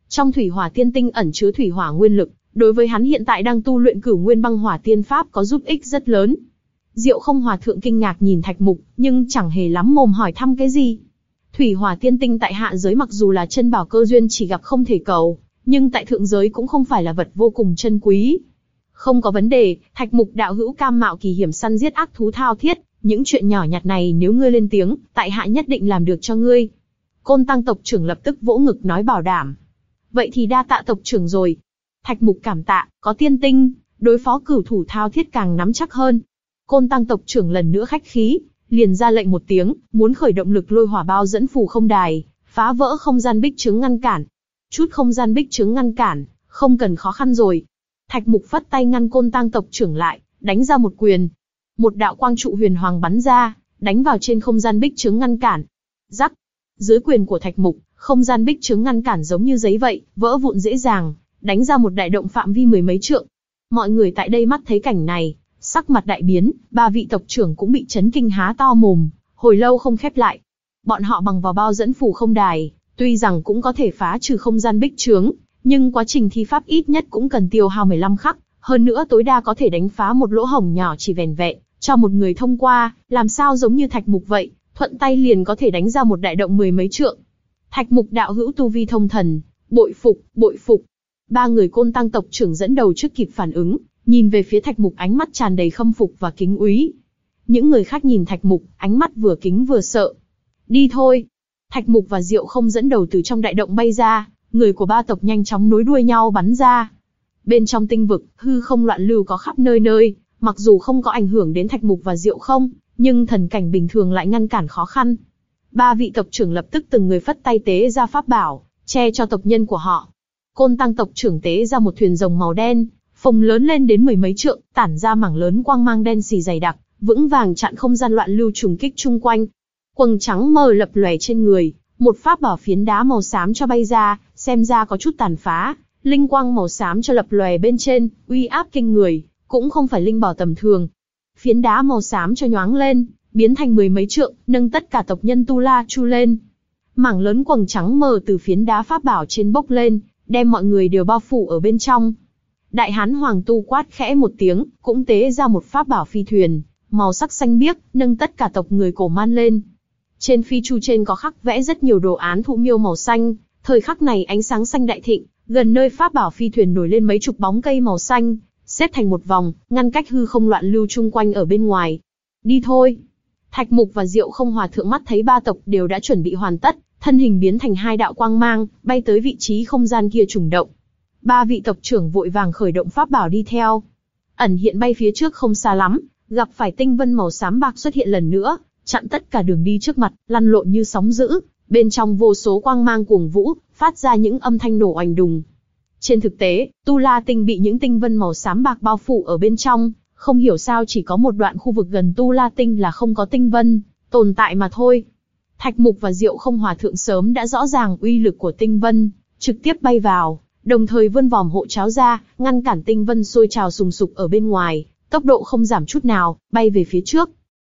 Trong thủy hỏa tiên tinh ẩn chứa thủy hỏa nguyên lực, đối với hắn hiện tại đang tu luyện Cửu Nguyên Băng Hỏa Tiên Pháp có giúp ích rất lớn. Diệu Không Hòa thượng kinh ngạc nhìn Thạch Mục, nhưng chẳng hề lắm mồm hỏi thăm cái gì. Thủy hỏa tiên tinh tại hạ giới mặc dù là chân bảo cơ duyên chỉ gặp không thể cầu, nhưng tại thượng giới cũng không phải là vật vô cùng chân quý. Không có vấn đề, Thạch Mục đạo hữu cam mạo kỳ hiểm săn giết ác thú thao thiết, những chuyện nhỏ nhặt này nếu ngươi lên tiếng, tại hạ nhất định làm được cho ngươi. Côn Tăng tộc trưởng lập tức vỗ ngực nói bảo đảm. Vậy thì đa tạ tộc trưởng rồi. Thạch Mục cảm tạ, có tiên tinh, đối phó cửu thủ thao thiết càng nắm chắc hơn. Côn Tăng tộc trưởng lần nữa khách khí, liền ra lệnh một tiếng, muốn khởi động lực lôi hỏa bao dẫn phù không đài, phá vỡ không gian bích chướng ngăn cản. Chút không gian bích chướng ngăn cản, không cần khó khăn rồi. Thạch Mục phất tay ngăn Côn Tăng tộc trưởng lại, đánh ra một quyền. Một đạo quang trụ huyền hoàng bắn ra, đánh vào trên không gian bích chướng ngăn cản. Rắc, dưới quyền của Thạch Mục, không gian bích chướng ngăn cản giống như giấy vậy, vỡ vụn dễ dàng, đánh ra một đại động phạm vi mười mấy trượng. Mọi người tại đây mắt thấy cảnh này, sắc mặt đại biến, ba vị tộc trưởng cũng bị chấn kinh há to mồm, hồi lâu không khép lại. Bọn họ bằng vào bao dẫn phù không đài, tuy rằng cũng có thể phá trừ không gian bích chướng, nhưng quá trình thi pháp ít nhất cũng cần tiêu hao mười lăm khắc, hơn nữa tối đa có thể đánh phá một lỗ hổng nhỏ chỉ vẻn vẹn cho một người thông qua, làm sao giống như Thạch Mục vậy, thuận tay liền có thể đánh ra một đại động mười mấy trượng. Thạch Mục đạo hữu tu vi thông thần, bội phục, bội phục. Ba người Côn Tăng tộc trưởng dẫn đầu trước kịp phản ứng, nhìn về phía Thạch Mục ánh mắt tràn đầy khâm phục và kính úy. Những người khác nhìn Thạch Mục, ánh mắt vừa kính vừa sợ. Đi thôi. Thạch Mục và Diệu Không dẫn đầu từ trong đại động bay ra, người của ba tộc nhanh chóng nối đuôi nhau bắn ra. Bên trong tinh vực, hư không loạn lưu có khắp nơi nơi, mặc dù không có ảnh hưởng đến Thạch Mục và Diệu Không, nhưng thần cảnh bình thường lại ngăn cản khó khăn. Ba vị tộc trưởng lập tức từng người phất tay tế ra pháp bảo, che cho tộc nhân của họ. Côn Tăng tộc trưởng tế ra một thuyền rồng màu đen, phồng lớn lên đến mười mấy trượng, tản ra mảng lớn quang mang đen xì dày đặc, vững vàng chặn không gian loạn lưu trùng kích chung quanh. Quầng trắng mờ lập lòe trên người, một pháp bảo phiến đá màu xám cho bay ra, xem ra có chút tàn phá, linh quang màu xám cho lập lòe bên trên, uy áp kinh người, cũng không phải linh bảo tầm thường. Phiến đá màu xám cho nhoáng lên, biến thành mười mấy trượng, nâng tất cả tộc nhân Tu La Chu lên. Mảng lớn quầng trắng mờ từ phiến đá pháp bảo trên bốc lên, đem mọi người đều bao phủ ở bên trong. Đại Hán Hoàng Tu quát khẽ một tiếng, cũng tế ra một pháp bảo phi thuyền, màu sắc xanh biếc, nâng tất cả tộc người cổ man lên. Trên phi chu trên có khắc vẽ rất nhiều đồ án thụ miêu màu xanh, thời khắc này ánh sáng xanh đại thịnh, gần nơi pháp bảo phi thuyền nổi lên mấy chục bóng cây màu xanh, xếp thành một vòng, ngăn cách hư không loạn lưu chung quanh ở bên ngoài. Đi thôi. Thạch Mục và Diệu Không Hòa thượng mắt thấy ba tộc đều đã chuẩn bị hoàn tất, thân hình biến thành hai đạo quang mang, bay tới vị trí không gian kia trùng động. Ba vị tộc trưởng vội vàng khởi động pháp bảo đi theo. Ẩn hiện bay phía trước không xa lắm, gặp phải tinh vân màu xám bạc xuất hiện lần nữa, chặn tất cả đường đi trước mặt, lăn lộn như sóng dữ, bên trong vô số quang mang cuồng vũ, phát ra những âm thanh nổ oanh đùng. Trên thực tế, Tu La Tinh bị những tinh vân màu xám bạc bao phủ ở bên trong, không hiểu sao chỉ có một đoạn khu vực gần Tu La Tinh là không có tinh vân tồn tại mà thôi. Thạch Mục và Diệu Không Hòa thượng sớm đã rõ ràng uy lực của tinh vân, trực tiếp bay vào, đồng thời vươn vòm hộ cháo ra, ngăn cản tinh vân sôi trào sùng sục ở bên ngoài, tốc độ không giảm chút nào, bay về phía trước.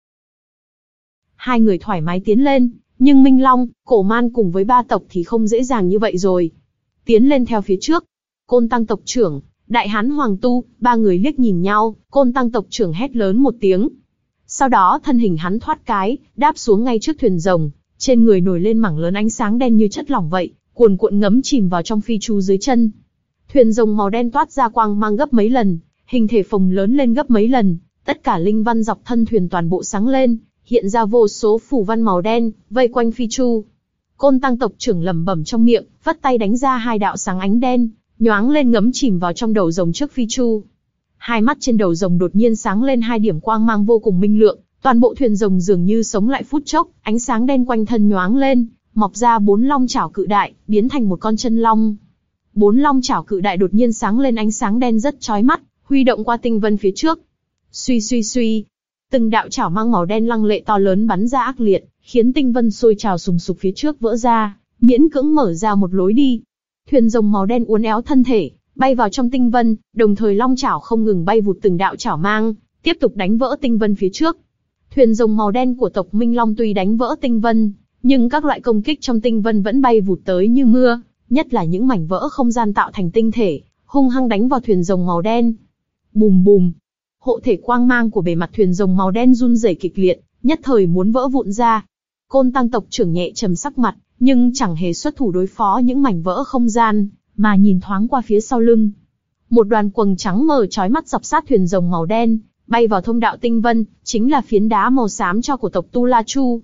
Hai người thoải mái tiến lên, nhưng Minh Long, Cổ Man cùng với ba tộc thì không dễ dàng như vậy rồi. Tiến lên theo phía trước, Côn Tăng tộc trưởng, Đại Hán Hoàng Tu, ba người liếc nhìn nhau, Côn Tăng tộc trưởng hét lớn một tiếng. Sau đó thân hình hắn thoát cái, đáp xuống ngay trước thuyền rồng, trên người nổi lên mảng lớn ánh sáng đen như chất lỏng vậy, cuồn cuộn ngấm chìm vào trong phi chu dưới chân. Thuyền rồng màu đen toát ra quang mang gấp mấy lần, hình thể phồng lớn lên gấp mấy lần, tất cả linh văn dọc thân thuyền toàn bộ sáng lên, hiện ra vô số phù văn màu đen, vây quanh phi chu. Côn Tăng tộc trưởng lẩm bẩm trong miệng, vất tay đánh ra hai đạo sáng ánh đen, nhoáng lên ngấm chìm vào trong đầu rồng trước phi chu. Hai mắt trên đầu rồng đột nhiên sáng lên hai điểm quang mang vô cùng minh lượng, toàn bộ thuyền rồng dường như sống lại phút chốc, ánh sáng đen quanh thân nhoáng lên, mọc ra bốn long chảo cự đại, biến thành một con chân long. Bốn long chảo cự đại đột nhiên sáng lên ánh sáng đen rất chói mắt, huy động qua tinh vân phía trước. Suy suy suy, từng đạo chảo mang màu đen lăng lệ to lớn bắn ra ác liệt, khiến tinh vân sôi trào sùng sục phía trước vỡ ra, miễn cưỡng mở ra một lối đi. Thuyền rồng màu đen uốn éo thân thể, bay vào trong tinh vân, đồng thời long chảo không ngừng bay vụt từng đạo chảo mang, tiếp tục đánh vỡ tinh vân phía trước. Thuyền rồng màu đen của tộc Minh Long tuy đánh vỡ tinh vân, nhưng các loại công kích trong tinh vân vẫn bay vụt tới như mưa, nhất là những mảnh vỡ không gian tạo thành tinh thể, hung hăng đánh vào thuyền rồng màu đen. Bùm bùm, hộ thể quang mang của bề mặt thuyền rồng màu đen run rẩy kịch liệt, nhất thời muốn vỡ vụn ra. Côn Tăng tộc trưởng nhẹ trầm sắc mặt, nhưng chẳng hề xuất thủ đối phó những mảnh vỡ không gian, mà nhìn thoáng qua phía sau lưng. Một đoàn quầng trắng mờ chói mắt dọc sát thuyền rồng màu đen, bay vào thông đạo tinh vân, chính là phiến đá màu xám cho của tộc Tu La Chu.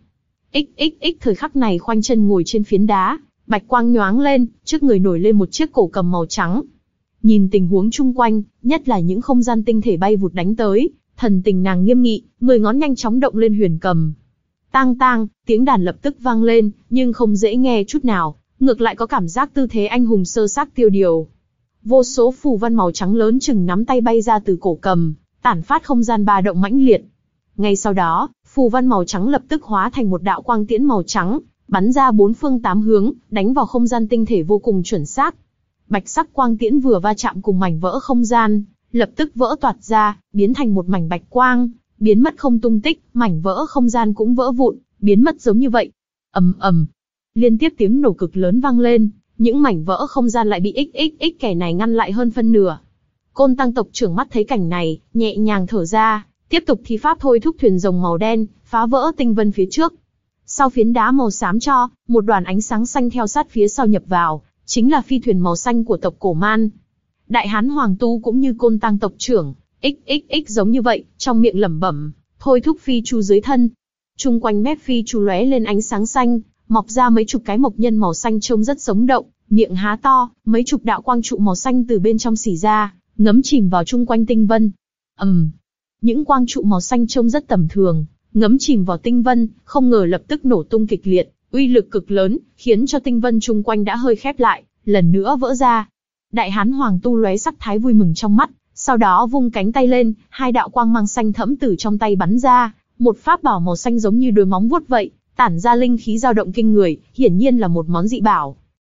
Xxx thời khắc này khoanh chân ngồi trên phiến đá, bạch quang nhoáng lên, trước người nổi lên một chiếc cổ cầm màu trắng. Nhìn tình huống chung quanh, nhất là những không gian tinh thể bay vụt đánh tới, thần tình nàng nghiêm nghị, mười ngón nhanh chóng động lên huyền cầm. Tang tang, tiếng đàn lập tức vang lên, nhưng không dễ nghe chút nào, ngược lại có cảm giác tư thế anh hùng sơ xác tiêu điều. Vô số phù văn màu trắng lớn chừng nắm tay bay ra từ cổ cầm, tản phát không gian ba động mãnh liệt. Ngay sau đó, phù văn màu trắng lập tức hóa thành một đạo quang tiễn màu trắng, bắn ra bốn phương tám hướng, đánh vào không gian tinh thể vô cùng chuẩn xác. Bạch sắc quang tiễn vừa va chạm cùng mảnh vỡ không gian, lập tức vỡ toạc ra, biến thành một mảnh bạch quang, biến mất không tung tích, mảnh vỡ không gian cũng vỡ vụn, biến mất giống như vậy. Ầm ầm, liên tiếp tiếng nổ cực lớn vang lên, những mảnh vỡ không gian lại bị xxx kẻ này ngăn lại hơn phân nửa. Côn Tăng tộc trưởng mắt thấy cảnh này, nhẹ nhàng thở ra, tiếp tục thi pháp thôi thúc thuyền rồng màu đen, phá vỡ tinh vân phía trước. Sau phiến đá màu xám cho, một đoàn ánh sáng xanh theo sát phía sau nhập vào, chính là phi thuyền màu xanh của tộc Cổ Man. Đại Hán Hoàng Tu cũng như Côn Tăng tộc trưởng, xxx giống như vậy, trong miệng lẩm bẩm, thôi thúc phi chu dưới thân. Trung quanh mép phi chu lóe lên ánh sáng xanh, mọc ra mấy chục cái mộc nhân màu xanh trông rất sống động, miệng há to, mấy chục đạo quang trụ màu xanh từ bên trong xỉ ra, ngấm chìm vào chung quanh tinh vân. ầm, um, những quang trụ màu xanh trông rất tầm thường, ngấm chìm vào tinh vân, không ngờ lập tức nổ tung kịch liệt, uy lực cực lớn, khiến cho tinh vân chung quanh đã hơi khép lại, lần nữa vỡ ra. Đại Hán Hoàng Tu lóe sắc thái vui mừng trong mắt, sau đó vung cánh tay lên, hai đạo quang mang xanh thẫm từ trong tay bắn ra, một pháp bảo màu xanh giống như đôi móng vuốt vậy, tản ra linh khí dao động kinh người, hiển nhiên là một món dị bảo.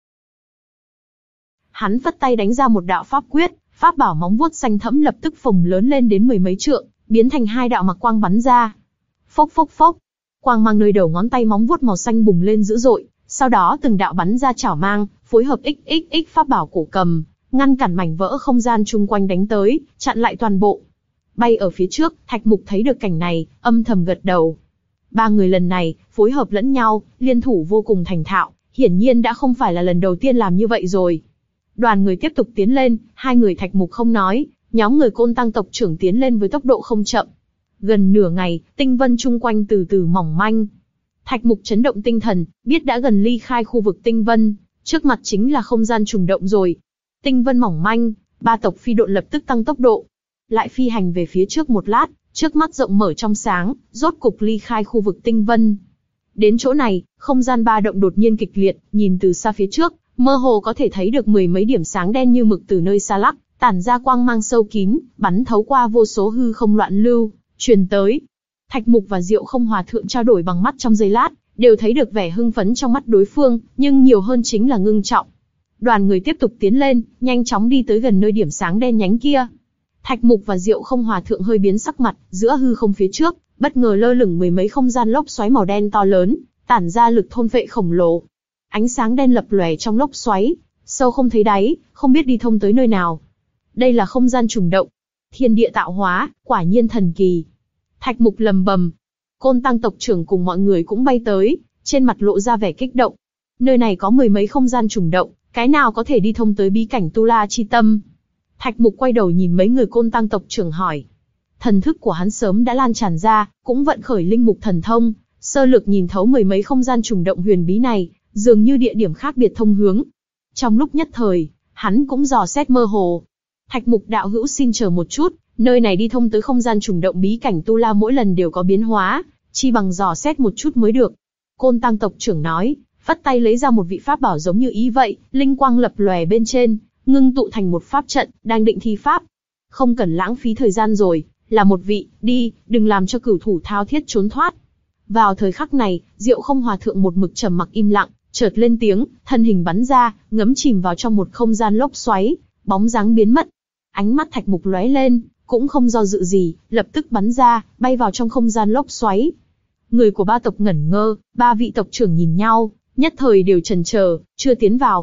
Hắn phất tay đánh ra một đạo pháp quyết, pháp bảo móng vuốt xanh thẫm lập tức phồng lớn lên đến mười mấy trượng, biến thành hai đạo mặc quang bắn ra. Phốc phốc phốc, quang mang nơi đầu ngón tay móng vuốt màu xanh bùng lên dữ dội, sau đó từng đạo bắn ra chảo mang, phối hợp xxx pháp bảo cổ cầm, ngăn cản mảnh vỡ không gian chung quanh đánh tới, chặn lại toàn bộ. Bay ở phía trước, Thạch Mục thấy được cảnh này, âm thầm gật đầu. Ba người lần này, phối hợp lẫn nhau, liên thủ vô cùng thành thạo, hiển nhiên đã không phải là lần đầu tiên làm như vậy rồi. Đoàn người tiếp tục tiến lên, hai người Thạch Mục không nói, nhóm người Côn Tăng tộc trưởng tiến lên với tốc độ không chậm. Gần nửa ngày, tinh vân chung quanh từ từ mỏng manh. Thạch Mục chấn động tinh thần, biết đã gần ly khai khu vực tinh vân, trước mặt chính là không gian trùng động rồi. Tinh vân mỏng manh, ba tộc phi độn lập tức tăng tốc độ. Lại phi hành về phía trước một lát, trước mắt rộng mở trong sáng, rốt cục ly khai khu vực tinh vân. Đến chỗ này, không gian ba động đột nhiên kịch liệt, nhìn từ xa phía trước, mơ hồ có thể thấy được mười mấy điểm sáng đen như mực từ nơi xa lắc, tản ra quang mang sâu kín, bắn thấu qua vô số hư không loạn lưu, truyền tới. Thạch Mục và Diệu Không Hòa thượng trao đổi bằng mắt trong giây lát, đều thấy được vẻ hưng phấn trong mắt đối phương, nhưng nhiều hơn chính là ngưng trọng. Đoàn người tiếp tục tiến lên, nhanh chóng đi tới gần nơi điểm sáng đen nhánh kia. Thạch Mục và Diệu Không Hòa thượng hơi biến sắc mặt, giữa hư không phía trước, bất ngờ lơ lửng mười mấy không gian lốc xoáy màu đen to lớn, tản ra lực thôn phệ khổng lồ. Ánh sáng đen lập lòe trong lốc xoáy, sâu không thấy đáy, không biết đi thông tới nơi nào. Đây là không gian trùng động, thiên địa tạo hóa, quả nhiên thần kỳ. Thạch Mục lầm bầm. Côn Tăng tộc trưởng cùng mọi người cũng bay tới, trên mặt lộ ra vẻ kích động. Nơi này có mười mấy không gian trùng động, cái nào có thể đi thông tới bí cảnh Tu La Chi Tâm? Thạch Mục quay đầu nhìn mấy người Côn Tăng tộc trưởng hỏi. Thần thức của hắn sớm đã lan tràn ra, cũng vận khởi linh mục thần thông, sơ lược nhìn thấu mười mấy không gian trùng động huyền bí này, dường như địa điểm khác biệt thông hướng. Trong lúc nhất thời, hắn cũng dò xét mơ hồ. Thạch Mục đạo hữu xin chờ một chút, nơi này đi thông tới không gian trùng động bí cảnh Tu La mỗi lần đều có biến hóa, chi bằng dò xét một chút mới được. Côn Tăng tộc trưởng nói, phất tay lấy ra một vị pháp bảo giống như ý vậy, linh quang lập lòe bên trên, ngưng tụ thành một pháp trận, đang định thi pháp. Không cần lãng phí thời gian rồi, là một vị, đi, đừng làm cho cửu thủ thao thiết trốn thoát. Vào thời khắc này, Diệu Không Hòa thượng một mực trầm mặc im lặng, chợt lên tiếng, thân hình bắn ra, ngấm chìm vào trong một không gian lốc xoáy, bóng dáng biến mất. Ánh mắt Thạch Mục lóe lên, cũng không do dự gì, lập tức bắn ra, bay vào trong không gian lốc xoáy. Người của ba tộc ngẩn ngơ, ba vị tộc trưởng nhìn nhau, nhất thời đều chần chờ, chưa tiến vào.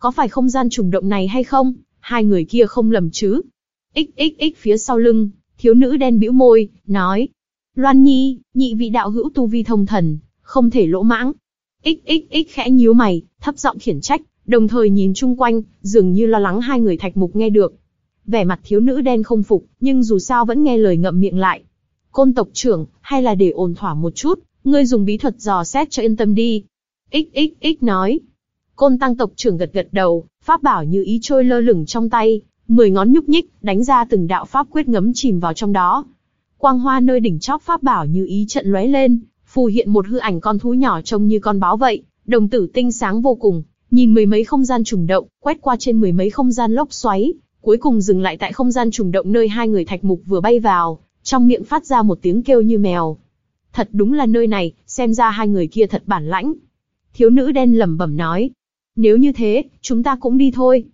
có phải không gian trùng động này hay không? Hai người kia không lầm chứ? Xxx phía sau lưng, thiếu nữ đen bĩu môi, nói. Loan Nhi, nhị vị đạo hữu tu vi thông thần, không thể lỗ mãng. Xxx khẽ nhíu mày, thấp giọng khiển trách, đồng thời nhìn chung quanh, dường như lo lắng hai người Thạch Mục nghe được. Vẻ mặt thiếu nữ đen không phục, nhưng dù sao vẫn nghe lời ngậm miệng lại. Côn tộc trưởng, hay là để ổn thỏa một chút, ngươi dùng bí thuật dò xét cho yên tâm đi. Xxx nói. Côn tăng tộc trưởng gật gật đầu, pháp bảo như ý trôi lơ lửng trong tay, mười ngón nhúc nhích, đánh ra từng đạo pháp quyết ngấm chìm vào trong đó. Quang hoa nơi đỉnh chóp pháp bảo như ý trận lóe lên, phù hiện một hư ảnh con thú nhỏ trông như con báo vậy, đồng tử tinh sáng vô cùng, nhìn mười mấy không gian trùng động, quét qua trên mười mấy không gian lốc xoáy, cuối cùng dừng lại tại không gian trùng động nơi hai người Thạch Mục vừa bay vào, trong miệng phát ra một tiếng kêu như mèo. Thật đúng là nơi này, xem ra hai người kia thật bản lãnh. Thiếu nữ đen lẩm bẩm nói. Nếu như thế, chúng ta cũng đi thôi.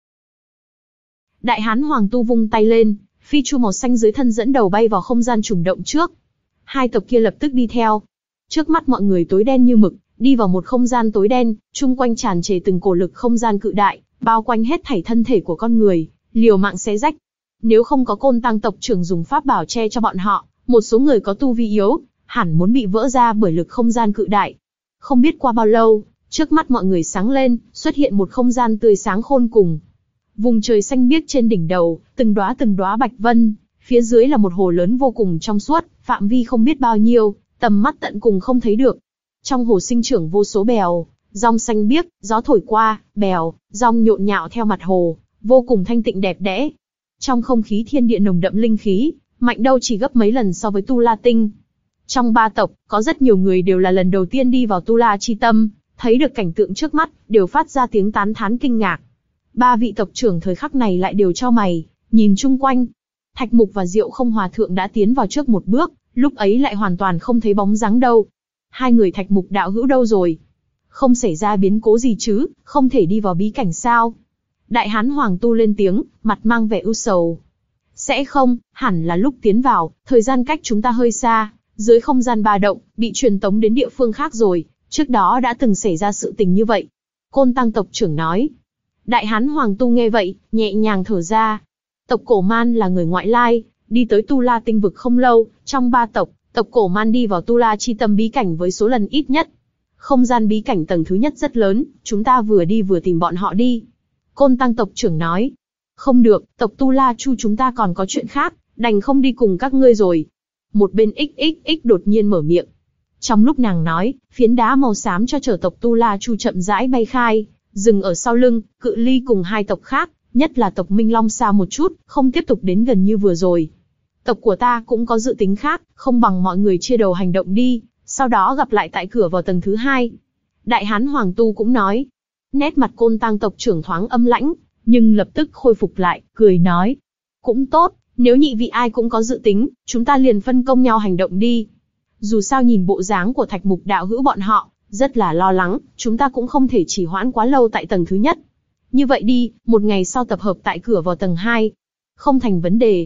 Đại hán Hoàng Tu vung tay lên, phi chu màu xanh dưới thân dẫn đầu bay vào không gian trùng động trước. Hai tộc kia lập tức đi theo. Trước mắt mọi người tối đen như mực, đi vào một không gian tối đen, chung quanh tràn trề từng cổ lực không gian cự đại, bao quanh hết thảy thân thể của con người, liều mạng xé rách. Nếu không có Côn tăng tộc trưởng dùng pháp bảo che cho bọn họ, một số người có tu vi yếu, hẳn muốn bị vỡ ra bởi lực không gian cự đại. Không biết qua bao lâu, trước mắt mọi người sáng lên, xuất hiện một không gian tươi sáng khôn cùng. Vùng trời xanh biếc trên đỉnh đầu, từng đóa từng đóa bạch vân, phía dưới là một hồ lớn vô cùng trong suốt, phạm vi không biết bao nhiêu, tầm mắt tận cùng không thấy được. Trong hồ sinh trưởng vô số bèo, rong xanh biếc, gió thổi qua, bèo, rong nhộn nhạo theo mặt hồ, vô cùng thanh tịnh đẹp đẽ. Trong không khí thiên địa nồng đậm linh khí, mạnh đâu chỉ gấp mấy lần so với Tu La Tinh. Trong ba tộc, có rất nhiều người đều là lần đầu tiên đi vào Tu La Chi Tâm, thấy được cảnh tượng trước mắt, đều phát ra tiếng tán thán kinh ngạc. Ba vị tộc trưởng thời khắc này lại đều chau mày, nhìn chung quanh. Thạch Mục và Diệu Không Hòa Thượng đã tiến vào trước một bước, lúc ấy lại hoàn toàn không thấy bóng dáng đâu. Hai người Thạch Mục đạo hữu đâu rồi? Không xảy ra biến cố gì chứ, không thể đi vào bí cảnh sao? Đại hán Hoàng Tu lên tiếng, mặt mang vẻ ưu sầu. Sẽ không, hẳn là lúc tiến vào, thời gian cách chúng ta hơi xa, dưới không gian ba động, bị truyền tống đến địa phương khác rồi, trước đó đã từng xảy ra sự tình như vậy. Côn tăng tộc trưởng nói. Đại hán Hoàng Tu nghe vậy, nhẹ nhàng thở ra. Tộc Cổ Man là người ngoại lai, đi tới Tu La Tinh vực không lâu, trong ba tộc, tộc Cổ Man đi vào Tu La Chi Tâm bí cảnh với số lần ít nhất. Không gian bí cảnh tầng thứ nhất rất lớn, chúng ta vừa đi vừa tìm bọn họ đi. Côn tăng tộc trưởng nói. Không được, tộc Tu La Chu chúng ta còn có chuyện khác, đành không đi cùng các ngươi rồi. Một bên xxx đột nhiên mở miệng. Trong lúc nàng nói, phiến đá màu xám cho chở tộc Tu La Chu chậm rãi bay khai, dừng ở sau lưng, cự ly cùng hai tộc khác, nhất là tộc Minh Long xa một chút, không tiếp tục đến gần như vừa rồi. Tộc của ta cũng có dự tính khác, không bằng mọi người chia đầu hành động đi, sau đó gặp lại tại cửa vào tầng thứ hai. Đại hán Hoàng Tu cũng nói. Nét mặt Côn tăng tộc trưởng thoáng âm lãnh, nhưng lập tức khôi phục lại, cười nói. Cũng tốt, nếu nhị vị ai cũng có dự tính, chúng ta liền phân công nhau hành động đi. Dù sao nhìn bộ dáng của Thạch Mục đạo hữu bọn họ, rất là lo lắng, chúng ta cũng không thể chỉ hoãn quá lâu tại tầng thứ nhất. Như vậy đi, một ngày sau tập hợp tại cửa vào tầng hai. Không thành vấn đề.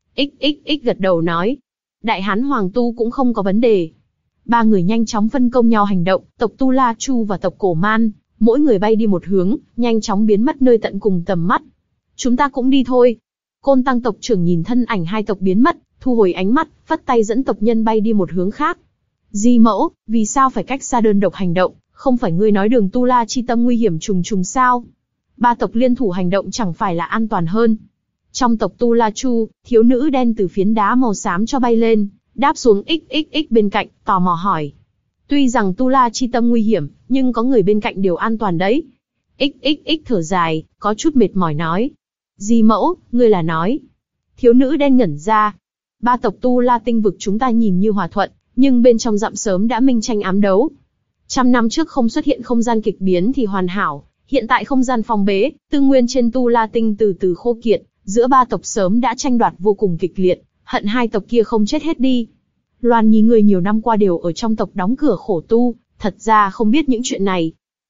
Xxx gật đầu nói. Đại hán Hoàng Tu cũng không có vấn đề. Ba người nhanh chóng phân công nhau hành động, tộc Tu La Chu và tộc Cổ Man, mỗi người bay đi một hướng, nhanh chóng biến mất nơi tận cùng tầm mắt. Chúng ta cũng đi thôi. Côn tăng tộc trưởng nhìn thân ảnh hai tộc biến mất, thu hồi ánh mắt, phất tay dẫn tộc nhân bay đi một hướng khác. Di mẫu, vì sao phải cách xa đơn độc hành động, không phải ngươi nói đường Tu La Chi Tâm nguy hiểm trùng trùng sao? Ba tộc liên thủ hành động chẳng phải là an toàn hơn. Trong tộc Tu La Chu, thiếu nữ đen từ phiến đá màu xám cho bay lên, đáp xuống xxx bên cạnh, tò mò hỏi. Tuy rằng Tu La Chi Tâm nguy hiểm, nhưng có người bên cạnh đều an toàn đấy. Xxx thở dài, có chút mệt mỏi nói. Di mẫu, ngươi là nói. Thiếu nữ đen ngẩn ra. Ba tộc Tu La Tinh vực chúng ta nhìn như hòa thuận, nhưng bên trong dặm sớm đã minh tranh ám đấu. Trăm năm trước không xuất hiện không gian kịch biến thì hoàn hảo, hiện tại không gian phong bế, tư nguyên trên Tu La Tinh từ từ khô kiệt, giữa ba tộc sớm đã tranh đoạt vô cùng kịch liệt, hận hai tộc kia không chết hết đi. Loan Nhi người nhiều năm qua đều ở trong tộc đóng cửa khổ tu, thật ra không biết những chuyện này.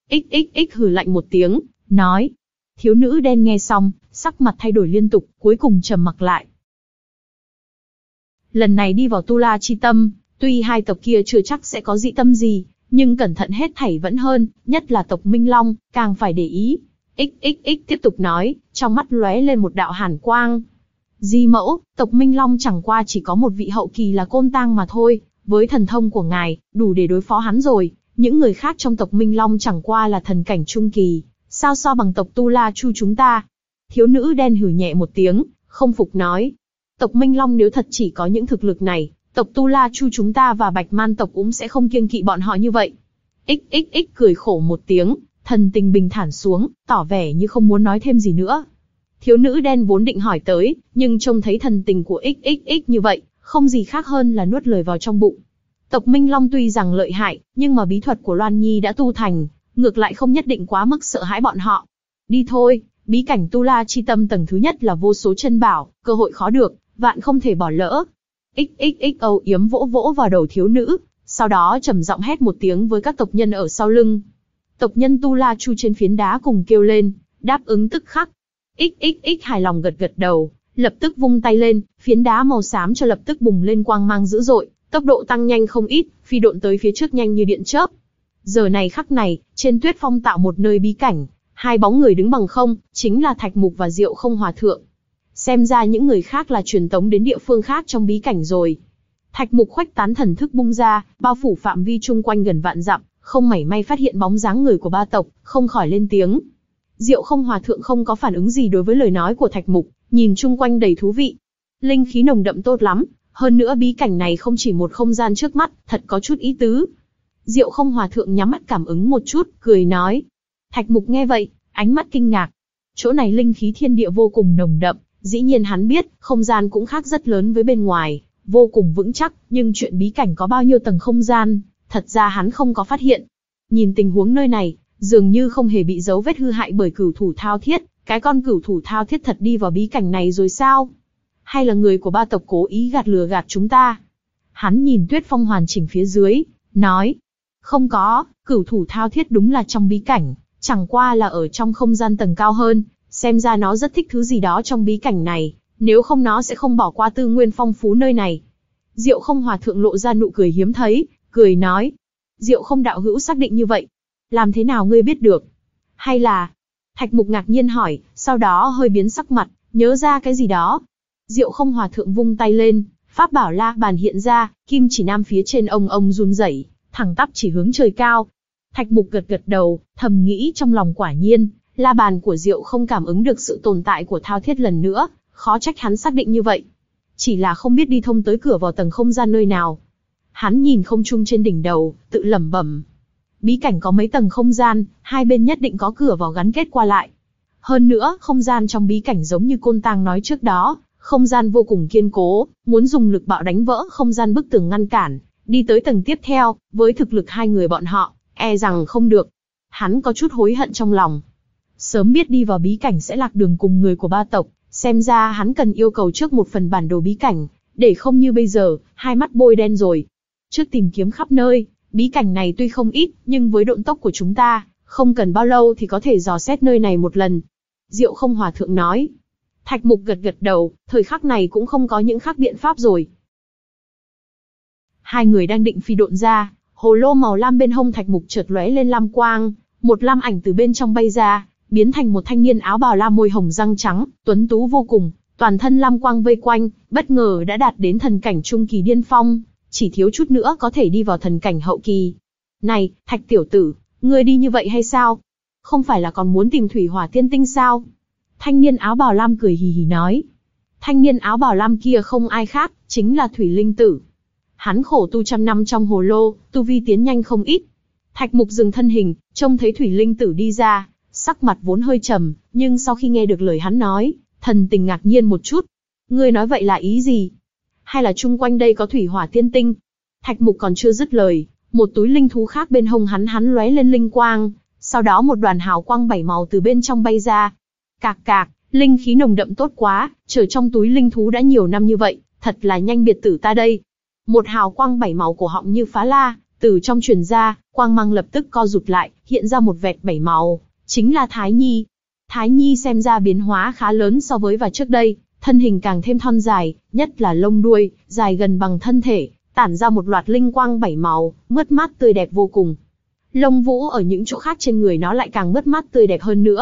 Xxx hừ lạnh một tiếng, nói. Thiếu nữ đen nghe xong, sắc mặt thay đổi liên tục, cuối cùng trầm mặc lại. Lần này đi vào Tu La Chi Tâm, tuy hai tộc kia chưa chắc sẽ có dị tâm gì, nhưng cẩn thận hết thảy vẫn hơn, nhất là tộc Minh Long, càng phải để ý. xxx tiếp tục nói, trong mắt lóe lên một đạo hàn quang. Di mẫu, tộc Minh Long chẳng qua chỉ có một vị hậu kỳ là Côn Tang mà thôi, với thần thông của ngài, đủ để đối phó hắn rồi. Những người khác trong tộc Minh Long chẳng qua là thần cảnh trung kỳ, sao so bằng tộc Tu La Chu chúng ta? Thiếu nữ đen hừ nhẹ một tiếng, không phục nói. Tộc Minh Long nếu thật chỉ có những thực lực này, tộc Tu La Chu chúng ta và Bạch Man tộc cũng sẽ không kiêng kỵ bọn họ như vậy. Xxx cười khổ một tiếng, thần tình bình thản xuống, tỏ vẻ như không muốn nói thêm gì nữa. Thiếu nữ đen vốn định hỏi tới, nhưng trông thấy thần tình của xxx như vậy, không gì khác hơn là nuốt lời vào trong bụng. Tộc Minh Long tuy rằng lợi hại, nhưng mà bí thuật của Loan Nhi đã tu thành, ngược lại không nhất định quá mức sợ hãi bọn họ. Đi thôi, bí cảnh Tu La Chi Tâm tầng thứ nhất là vô số chân bảo, cơ hội khó được, vạn không thể bỏ lỡ. Xxx âu yếm vỗ vỗ vào đầu thiếu nữ, sau đó trầm giọng hét một tiếng với các tộc nhân ở sau lưng. Tộc nhân Tu La Chu trên phiến đá cùng kêu lên, đáp ứng tức khắc. Xxx hài lòng gật gật đầu, lập tức vung tay lên, phiến đá màu xám cho lập tức bùng lên quang mang dữ dội, tốc độ tăng nhanh không ít, phi độn tới phía trước nhanh như điện chớp. Giờ này khắc này, trên tuyết phong tạo một nơi bí cảnh, hai bóng người đứng bằng không, chính là Thạch Mục và Diệu Không Hòa Thượng. Xem ra những người khác là truyền tống đến địa phương khác trong bí cảnh rồi. Thạch Mục khuếch tán thần thức bung ra, bao phủ phạm vi chung quanh gần vạn dặm, không mảy may phát hiện bóng dáng người của ba tộc, không khỏi lên tiếng. Diệu Không Hòa Thượng không có phản ứng gì đối với lời nói của Thạch Mục, nhìn chung quanh đầy thú vị. Linh khí nồng đậm tốt lắm, hơn nữa bí cảnh này không chỉ một không gian trước mắt, thật có chút ý tứ. Diệu Không Hòa Thượng nhắm mắt cảm ứng một chút, cười nói. Thạch Mục nghe vậy, ánh mắt kinh ngạc. Chỗ này linh khí thiên địa vô cùng nồng đậm, dĩ nhiên hắn biết, không gian cũng khác rất lớn với bên ngoài, vô cùng vững chắc, nhưng chuyện bí cảnh có bao nhiêu tầng không gian, thật ra hắn không có phát hiện. Nhìn tình huống nơi này, dường như không hề bị dấu vết hư hại bởi cửu thủ thao thiết, cái con cửu thủ thao thiết thật đi vào bí cảnh này rồi sao? Hay là người của ba tộc cố ý gạt lừa gạt chúng ta? Hắn nhìn tuyết phong hoàn chỉnh phía dưới, nói. Không có, cửu thủ thao thiết đúng là trong bí cảnh, chẳng qua là ở trong không gian tầng cao hơn, xem ra nó rất thích thứ gì đó trong bí cảnh này, nếu không nó sẽ không bỏ qua tư nguyên phong phú nơi này. Diệu Không Hòa Thượng lộ ra nụ cười hiếm thấy, cười nói. Diệu Không đạo hữu xác định như vậy. Làm thế nào ngươi biết được? Hay là... Thạch Mục ngạc nhiên hỏi, sau đó hơi biến sắc mặt, nhớ ra cái gì đó. Diệu Không Hòa Thượng vung tay lên, pháp bảo la bàn hiện ra, kim chỉ nam phía trên ông ông run rẩy, thẳng tắp chỉ hướng trời cao. Thạch Mục gật gật đầu, thầm nghĩ trong lòng quả nhiên, la bàn của Diệu Không cảm ứng được sự tồn tại của thao thiết lần nữa, khó trách hắn xác định như vậy. Chỉ là không biết đi thông tới cửa vào tầng không gian nơi nào. Hắn nhìn không trung trên đỉnh đầu, tự lẩm bẩm. Bí cảnh có mấy tầng không gian, hai bên nhất định có cửa vào gắn kết qua lại. Hơn nữa, không gian trong bí cảnh giống như Côn Tang nói trước đó, không gian vô cùng kiên cố, muốn dùng lực bạo đánh vỡ không gian bức tường ngăn cản, đi tới tầng tiếp theo, với thực lực hai người bọn họ, e rằng không được. Hắn có chút hối hận trong lòng. Sớm biết đi vào bí cảnh sẽ lạc đường cùng người của ba tộc, xem ra hắn cần yêu cầu trước một phần bản đồ bí cảnh, để không như bây giờ, hai mắt bôi đen rồi. Trước tìm kiếm khắp nơi, bí cảnh này tuy không ít, nhưng với độn tốc của chúng ta, không cần bao lâu thì có thể dò xét nơi này một lần. Diệu Không Hòa Thượng nói. Thạch Mục gật gật đầu, thời khắc này cũng không có những khác biện pháp rồi. Hai người đang định phi độn ra, hồ lô màu lam bên hông Thạch Mục chợt lóe lên lam quang, một lam ảnh từ bên trong bay ra, biến thành một thanh niên áo bào lam môi hồng răng trắng, tuấn tú vô cùng, toàn thân lam quang vây quanh, bất ngờ đã đạt đến thần cảnh trung kỳ điên phong, chỉ thiếu chút nữa có thể đi vào thần cảnh hậu kỳ. Này, Thạch tiểu tử, ngươi đi như vậy hay sao? Không phải là còn muốn tìm thủy hỏa tiên tinh sao? Thanh niên áo bào lam cười hì hì nói. Thanh niên áo bào lam kia không ai khác, chính là Thủy Linh Tử. Hắn khổ tu trăm năm trong hồ lô, tu vi tiến nhanh không ít. Thạch Mục dừng thân hình, trông thấy Thủy Linh Tử đi ra, sắc mặt vốn hơi trầm, nhưng sau khi nghe được lời hắn nói, thần tình ngạc nhiên một chút. Ngươi nói vậy là ý gì? Hay là chung quanh đây có thủy hỏa tiên tinh? Thạch Mục còn chưa dứt lời, một túi linh thú khác bên hông hắn hắn lóe lên linh quang, sau đó một đoàn hào quang bảy màu từ bên trong bay ra. Cạc cạc, linh khí nồng đậm tốt quá, chờ trong túi linh thú đã nhiều năm như vậy, thật là nhanh biệt tử ta đây. Một hào quang bảy màu cổ họng như phá la, từ trong truyền ra, quang mang lập tức co rụt lại, hiện ra một vẹt bảy màu, chính là Thái Nhi. Thái Nhi xem ra biến hóa khá lớn so với và trước đây, thân hình càng thêm thon dài, nhất là lông đuôi, dài gần bằng thân thể, tản ra một loạt linh quang bảy màu, mướt mát tươi đẹp vô cùng. Lông vũ ở những chỗ khác trên người nó lại càng mướt mát tươi đẹp hơn nữa,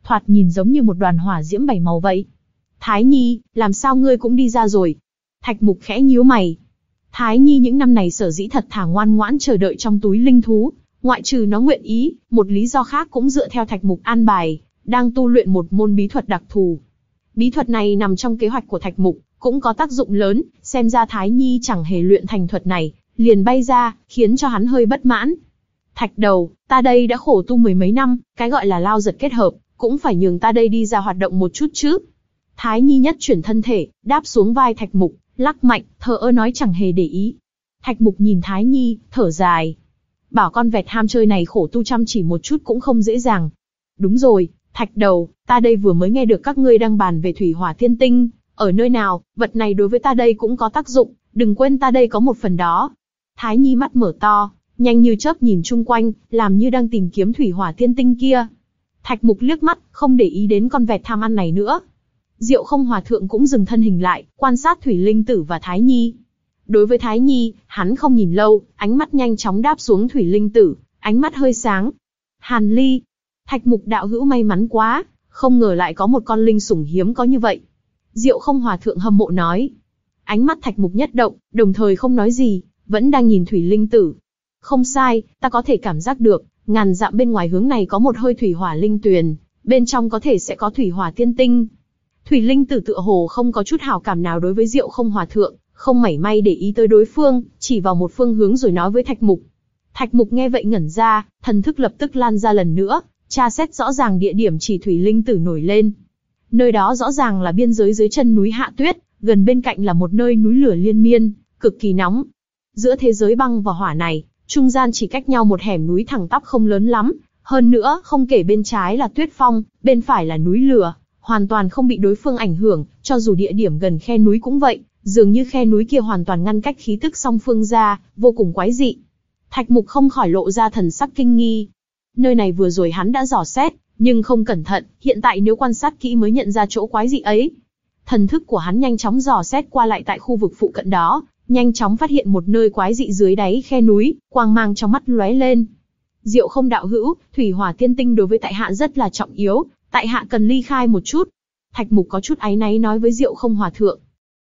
thoạt nhìn giống như một đoàn hỏa diễm bảy màu vậy. Thái Nhi, làm sao ngươi cũng đi ra rồi? Thạch Mục khẽ nhíu mày. Thái Nhi những năm này sở dĩ thật thà ngoan ngoãn chờ đợi trong túi linh thú, ngoại trừ nó nguyện ý, một lý do khác cũng dựa theo Thạch Mục an bài, đang tu luyện một môn bí thuật đặc thù. Bí thuật này nằm trong kế hoạch của Thạch Mục, cũng có tác dụng lớn, xem ra Thái Nhi chẳng hề luyện thành thuật này, liền bay ra, khiến cho hắn hơi bất mãn. Thạch Đầu, ta đây đã khổ tu mười mấy năm, cái gọi là lao giật kết hợp, cũng phải nhường ta đây đi ra hoạt động một chút chứ. Thái Nhi nhất chuyển thân thể, đáp xuống vai Thạch Mục, lắc mạnh, thờ ơ nói chẳng hề để ý. Thạch Mục nhìn Thái Nhi, thở dài. Bảo con vẹt ham chơi này khổ tu chăm chỉ một chút cũng không dễ dàng. Đúng rồi, Thạch Đầu, ta đây vừa mới nghe được các ngươi đang bàn về thủy hỏa tiên tinh, ở nơi nào, vật này đối với ta đây cũng có tác dụng, đừng quên ta đây có một phần đó. Thái Nhi mắt mở to, nhanh như chớp nhìn chung quanh, làm như đang tìm kiếm thủy hỏa tiên tinh kia. Thạch Mục liếc mắt, không để ý đến con vẹt tham ăn này nữa. Diệu Không Hòa Thượng cũng dừng thân hình lại, quan sát Thủy Linh Tử và Thái Nhi. Đối với Thái Nhi, hắn không nhìn lâu, ánh mắt nhanh chóng đáp xuống Thủy Linh Tử, ánh mắt hơi sáng. Hàn Ly, Thạch Mục đạo hữu may mắn quá, không ngờ lại có một con linh sủng hiếm có như vậy. Diệu Không Hòa Thượng hâm mộ nói. Ánh mắt Thạch Mục nhất động, đồng thời không nói gì, vẫn đang nhìn Thủy Linh Tử. Không sai, ta có thể cảm giác được, ngàn dặm bên ngoài hướng này có một hơi thủy hỏa linh tuyền, bên trong có thể sẽ có thủy hỏa tiên tinh. Thủy Linh Tử tựa hồ không có chút hảo cảm nào đối với Diệu Không Hòa Thượng, không mảy may để ý tới đối phương, chỉ vào một phương hướng rồi nói với Thạch Mục. Thạch Mục nghe vậy ngẩn ra, thần thức lập tức lan ra lần nữa, tra xét rõ ràng địa điểm chỉ Thủy Linh Tử nổi lên. Nơi đó rõ ràng là biên giới dưới chân núi Hạ Tuyết, gần bên cạnh là một nơi núi lửa liên miên, cực kỳ nóng. Giữa thế giới băng và hỏa này, trung gian chỉ cách nhau một hẻm núi thẳng tắp không lớn lắm, hơn nữa không kể bên trái là tuyết phong, bên phải là núi lửa, hoàn toàn không bị đối phương ảnh hưởng, cho dù địa điểm gần khe núi cũng vậy, dường như khe núi kia hoàn toàn ngăn cách khí tức song phương ra, vô cùng quái dị. Thạch Mục không khỏi lộ ra thần sắc kinh nghi. Nơi này vừa rồi hắn đã dò xét, nhưng không cẩn thận, hiện tại nếu quan sát kỹ mới nhận ra chỗ quái dị ấy. Thần thức của hắn nhanh chóng dò xét qua lại tại khu vực phụ cận đó, nhanh chóng phát hiện một nơi quái dị dưới đáy khe núi, quang mang trong mắt lóe lên. Diệu Không đạo hữu, thủy hỏa tiên tinh đối với tại hạ rất là trọng yếu, tại hạ cần ly khai một chút. Thạch Mục có chút áy náy nói với Diệu Không Hòa Thượng.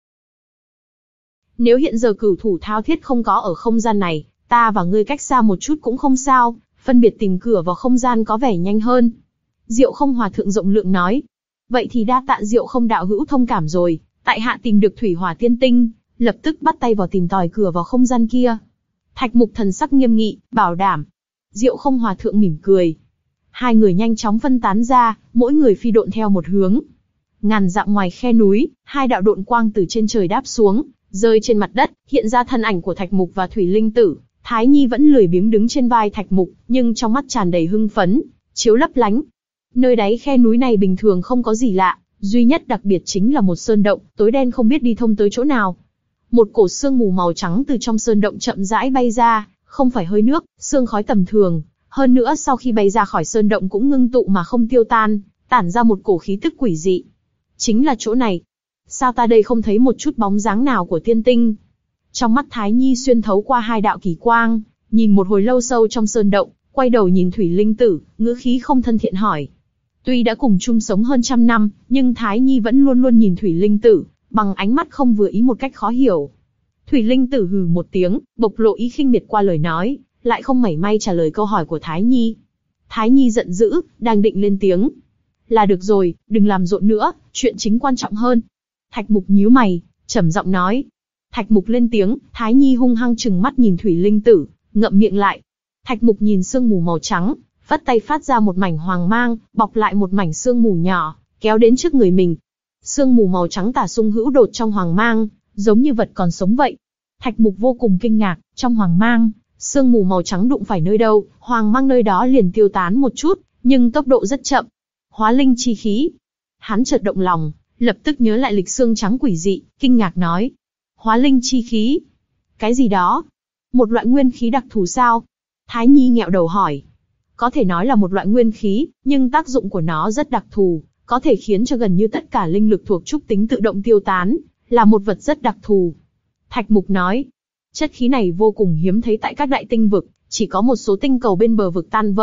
Nếu hiện giờ cửu thủ thao thiết không có ở không gian này, ta và ngươi cách xa một chút cũng không sao, phân biệt tìm cửa vào không gian có vẻ nhanh hơn. Diệu Không Hòa Thượng rộng lượng nói. Vậy thì đa tạ Diệu Không đạo hữu thông cảm rồi, tại hạ tìm được thủy hỏa tiên tinh, lập tức bắt tay vào tìm tòi cửa vào không gian kia. Thạch Mục thần sắc nghiêm nghị, bảo đảm. Diệu Không Hòa Thượng mỉm cười. Hai người nhanh chóng phân tán ra, mỗi người phi độn theo một hướng. Ngàn dặm ngoài khe núi, hai đạo độn quang từ trên trời đáp xuống, rơi trên mặt đất, hiện ra thân ảnh của Thạch Mục và Thủy Linh Tử. Thái Nhi vẫn lười biếng đứng trên vai Thạch Mục, nhưng trong mắt tràn đầy hưng phấn, chiếu lấp lánh. Nơi đáy khe núi này bình thường không có gì lạ, duy nhất đặc biệt chính là một sơn động, tối đen không biết đi thông tới chỗ nào. Một cổ sương mù màu trắng từ trong sơn động chậm rãi bay ra, không phải hơi nước, sương khói tầm thường, hơn nữa sau khi bay ra khỏi sơn động cũng ngưng tụ mà không tiêu tan, tản ra một cổ khí tức quỷ dị. Chính là chỗ này. Sao ta đây không thấy một chút bóng dáng nào của tiên tinh? Trong mắt Thái Nhi xuyên thấu qua hai đạo kỳ quang, nhìn một hồi lâu sâu trong sơn động, quay đầu nhìn Thủy Linh Tử, ngữ khí không thân thiện hỏi. Tuy đã cùng chung sống hơn trăm năm, nhưng Thái Nhi vẫn luôn luôn nhìn Thủy Linh Tử, bằng ánh mắt không vừa ý một cách khó hiểu. Thủy Linh Tử hừ một tiếng, bộc lộ ý khinh miệt qua lời nói, lại không mảy may trả lời câu hỏi của Thái Nhi. Thái Nhi giận dữ, đang định lên tiếng. Là được rồi, đừng làm rộn nữa, chuyện chính quan trọng hơn. Thạch Mục nhíu mày, trầm giọng nói. Thạch Mục lên tiếng, Thái Nhi hung hăng trừng mắt nhìn Thủy Linh Tử, ngậm miệng lại. Thạch Mục nhìn sương mù màu trắng, phất tay phát ra một mảnh hoàng mang, bọc lại một mảnh sương mù nhỏ, kéo đến trước người mình. Sương mù màu trắng tả sung hữu đột trong hoàng mang, giống như vật còn sống vậy. Thạch Mục vô cùng kinh ngạc, trong hoàng mang, sương mù màu trắng đụng phải nơi đâu, hoàng mang nơi đó liền tiêu tán một chút, nhưng tốc độ rất chậm. Hóa linh chi khí. Hắn chợt động lòng, lập tức nhớ lại lịch xương trắng quỷ dị, kinh ngạc nói. Hóa linh chi khí? Cái gì đó? Một loại nguyên khí đặc thù sao? Thái Nhi nghẹo đầu hỏi. Có thể nói là một loại nguyên khí, nhưng tác dụng của nó rất đặc thù, có thể khiến cho gần như tất cả linh lực thuộc trúc tính tự động tiêu tán, là một vật rất đặc thù. Thạch Mục nói. Chất khí này vô cùng hiếm thấy tại các đại tinh vực, chỉ có một số tinh cầu bên bờ vực tan vỡ,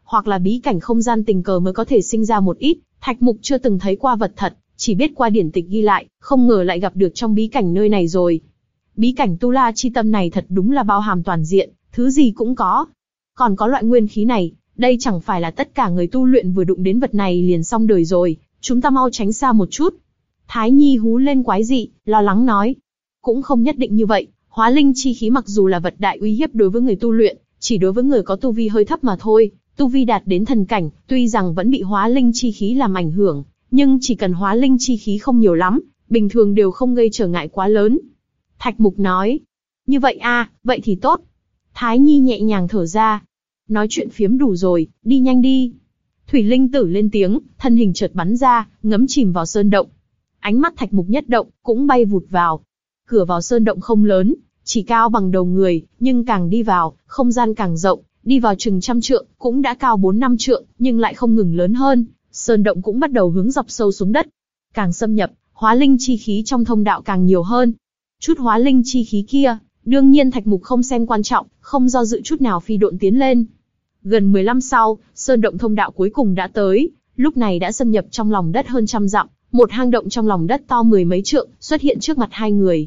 hoặc là bí cảnh không gian tình cờ mới có thể sinh ra một ít. Thạch Mục chưa từng thấy qua vật thật, chỉ biết qua điển tịch ghi lại, không ngờ lại gặp được trong bí cảnh nơi này rồi. Bí cảnh Tu La Chi Tâm này thật đúng là bao hàm toàn diện, thứ gì cũng có. Còn có loại nguyên khí này, đây chẳng phải là tất cả người tu luyện vừa đụng đến vật này liền xong đời rồi, chúng ta mau tránh xa một chút. Thái Nhi hú lên quái dị, lo lắng nói. Cũng không nhất định như vậy, hóa linh chi khí mặc dù là vật đại uy hiếp đối với người tu luyện, chỉ đối với người có tu vi hơi thấp mà thôi. Tu vi đạt đến thần cảnh, tuy rằng vẫn bị hóa linh chi khí làm ảnh hưởng, nhưng chỉ cần hóa linh chi khí không nhiều lắm, bình thường đều không gây trở ngại quá lớn. Thạch Mục nói. Như vậy a, vậy thì tốt. Thái Nhi nhẹ nhàng thở ra. Nói chuyện phiếm đủ rồi, đi nhanh đi. Thủy Linh Tử lên tiếng, thân hình chợt bắn ra, ngấm chìm vào sơn động. Ánh mắt Thạch Mục nhất động, cũng bay vụt vào. Cửa vào sơn động không lớn, chỉ cao bằng đầu người, nhưng càng đi vào, không gian càng rộng, đi vào chừng trăm trượng, cũng đã cao bốn năm trượng, nhưng lại không ngừng lớn hơn. Sơn động cũng bắt đầu hướng dọc sâu xuống đất. Càng xâm nhập, hóa linh chi khí trong thông đạo càng nhiều hơn. Chút hóa linh chi khí kia, đương nhiên Thạch Mục không xem quan trọng, không do dự chút nào phi độn tiến lên. Gần mười lăm sau, sơn động thông đạo cuối cùng đã tới, lúc này đã xâm nhập trong lòng đất hơn trăm dặm, một hang động trong lòng đất to mười mấy trượng, xuất hiện trước mặt hai người.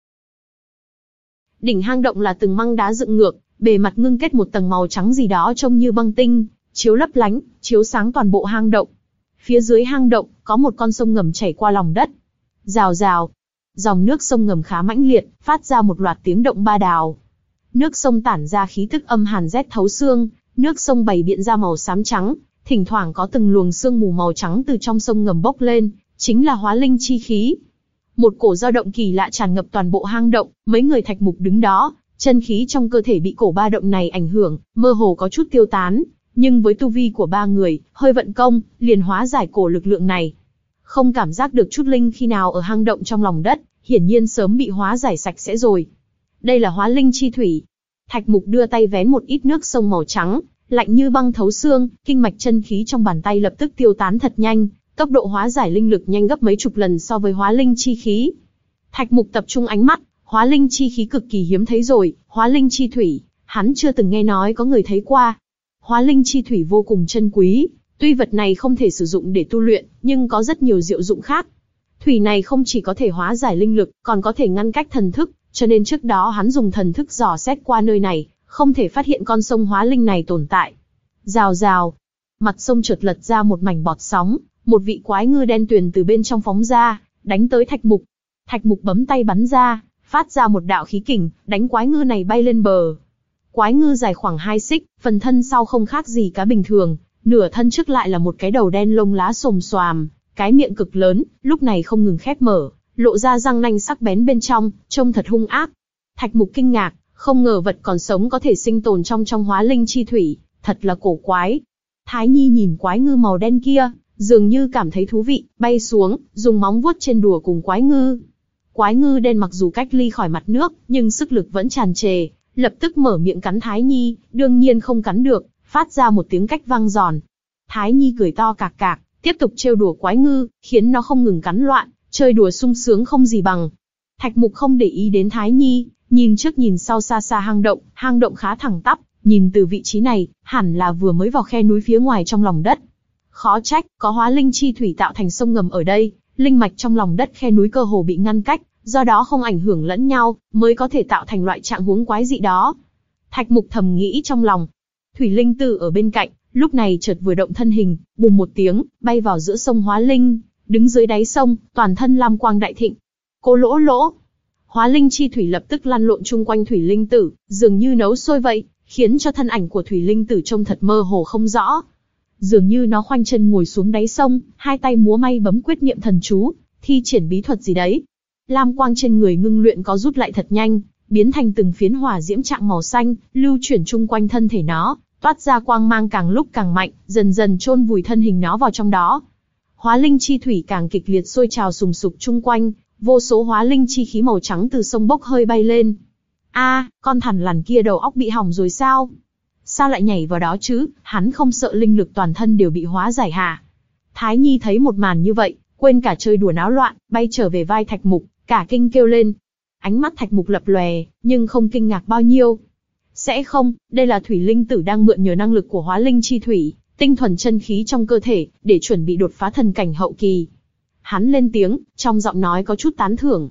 Đỉnh hang động là từng măng đá dựng ngược, bề mặt ngưng kết một tầng màu trắng gì đó trông như băng tinh, chiếu lấp lánh, chiếu sáng toàn bộ hang động. Phía dưới hang động, có một con sông ngầm chảy qua lòng đất. Rào rào, dòng nước sông ngầm khá mãnh liệt, phát ra một loạt tiếng động ba đào. Nước sông tản ra khí tức âm hàn rét thấu xương, nước sông bày biện ra màu xám trắng, thỉnh thoảng có từng luồng sương mù màu trắng từ trong sông ngầm bốc lên, chính là hóa linh chi khí. Một cổ dao động kỳ lạ tràn ngập toàn bộ hang động, mấy người Thạch Mục đứng đó, chân khí trong cơ thể bị cổ ba động này ảnh hưởng, mơ hồ có chút tiêu tán, nhưng với tu vi của ba người, hơi vận công, liền hóa giải cổ lực lượng này. Không cảm giác được chút linh khi nào ở hang động trong lòng đất, hiển nhiên sớm bị hóa giải sạch sẽ rồi. Đây là hóa linh chi thủy. Thạch Mục đưa tay vén một ít nước sông màu trắng, lạnh như băng thấu xương, kinh mạch chân khí trong bàn tay lập tức tiêu tán thật nhanh, tốc độ hóa giải linh lực nhanh gấp mấy chục lần so với hóa linh chi khí. Thạch Mục tập trung ánh mắt, hóa linh chi khí cực kỳ hiếm thấy rồi, hóa linh chi thủy, hắn chưa từng nghe nói có người thấy qua. Hóa linh chi thủy vô cùng chân quý, tuy vật này không thể sử dụng để tu luyện, nhưng có rất nhiều diệu dụng khác. Thủy này không chỉ có thể hóa giải linh lực, còn có thể ngăn cách thần thức, cho nên trước đó hắn dùng thần thức dò xét qua nơi này, không thể phát hiện con sông hóa linh này tồn tại. Rào rào, mặt sông chợt lật ra một mảnh bọt sóng, một vị quái ngư đen tuyền từ bên trong phóng ra, đánh tới Thạch Mục. Thạch Mục bấm tay bắn ra, phát ra một đạo khí kình, đánh quái ngư này bay lên bờ. Quái ngư dài khoảng hai xích, phần thân sau không khác gì cá bình thường, nửa thân trước lại là một cái đầu đen lông lá xồm xoàm, cái miệng cực lớn, lúc này không ngừng khép mở, lộ ra răng nanh sắc bén bên trong, trông thật hung ác. Thạch Mục kinh ngạc, không ngờ vật còn sống có thể sinh tồn trong trong hóa linh chi thủy, thật là cổ quái. Thái Nhi nhìn quái ngư màu đen kia, dường như cảm thấy thú vị, bay xuống, dùng móng vuốt trên đùa cùng quái ngư. Quái ngư đen mặc dù cách ly khỏi mặt nước, nhưng sức lực vẫn tràn trề, lập tức mở miệng cắn Thái Nhi, đương nhiên không cắn được, phát ra một tiếng cách vang giòn. Thái Nhi cười to cạc cạc, tiếp tục trêu đùa quái ngư, khiến nó không ngừng cắn loạn, chơi đùa sung sướng không gì bằng. Thạch Mục không để ý đến Thái Nhi, nhìn trước nhìn sau xa xa hang động, hang động khá thẳng tắp, nhìn từ vị trí này, hẳn là vừa mới vào khe núi phía ngoài trong lòng đất. Khó trách, có hóa linh chi thủy tạo thành sông ngầm ở đây, linh mạch trong lòng đất khe núi cơ hồ bị ngăn cách, do đó không ảnh hưởng lẫn nhau, mới có thể tạo thành loại trạng huống quái dị đó. Thạch Mục thầm nghĩ trong lòng. Thủy Linh Tử ở bên cạnh, lúc này chợt vừa động thân hình, bùm một tiếng, bay vào giữa sông hóa linh, đứng dưới đáy sông, toàn thân lam quang đại thịnh. Cô lỗ lỗ. Hóa linh chi thủy lập tức lăn lộn chung quanh Thủy Linh Tử, dường như nấu sôi vậy, khiến cho thân ảnh của Thủy Linh Tử trông thật mơ hồ không rõ. Dường như nó khoanh chân ngồi xuống đáy sông, hai tay múa may bấm quyết niệm thần chú, thi triển bí thuật gì đấy. Lam quang trên người ngưng luyện có rút lại thật nhanh, biến thành từng phiến hỏa diễm trạng màu xanh, lưu chuyển chung quanh thân thể nó, toát ra quang mang càng lúc càng mạnh, dần dần chôn vùi thân hình nó vào trong đó. Hóa linh chi thủy càng kịch liệt sôi trào sùng sục chung quanh, vô số hóa linh chi khí màu trắng từ sông bốc hơi bay lên. A, à, con thằn lằn kia đầu óc bị hỏng rồi sao? Sao lại nhảy vào đó chứ? Hắn không sợ linh lực toàn thân đều bị hóa giải hả? Thái Nhi thấy một màn như vậy, quên cả chơi đùa náo loạn, bay trở về vai Thạch Mục, cả kinh kêu lên. Ánh mắt Thạch Mục lập lòe, nhưng không kinh ngạc bao nhiêu. Sẽ không, đây là thủy linh tử đang mượn nhờ năng lực của hóa linh chi thủy, tinh thuần chân khí trong cơ thể, để chuẩn bị đột phá thần cảnh hậu kỳ. Hắn lên tiếng, trong giọng nói có chút tán thưởng.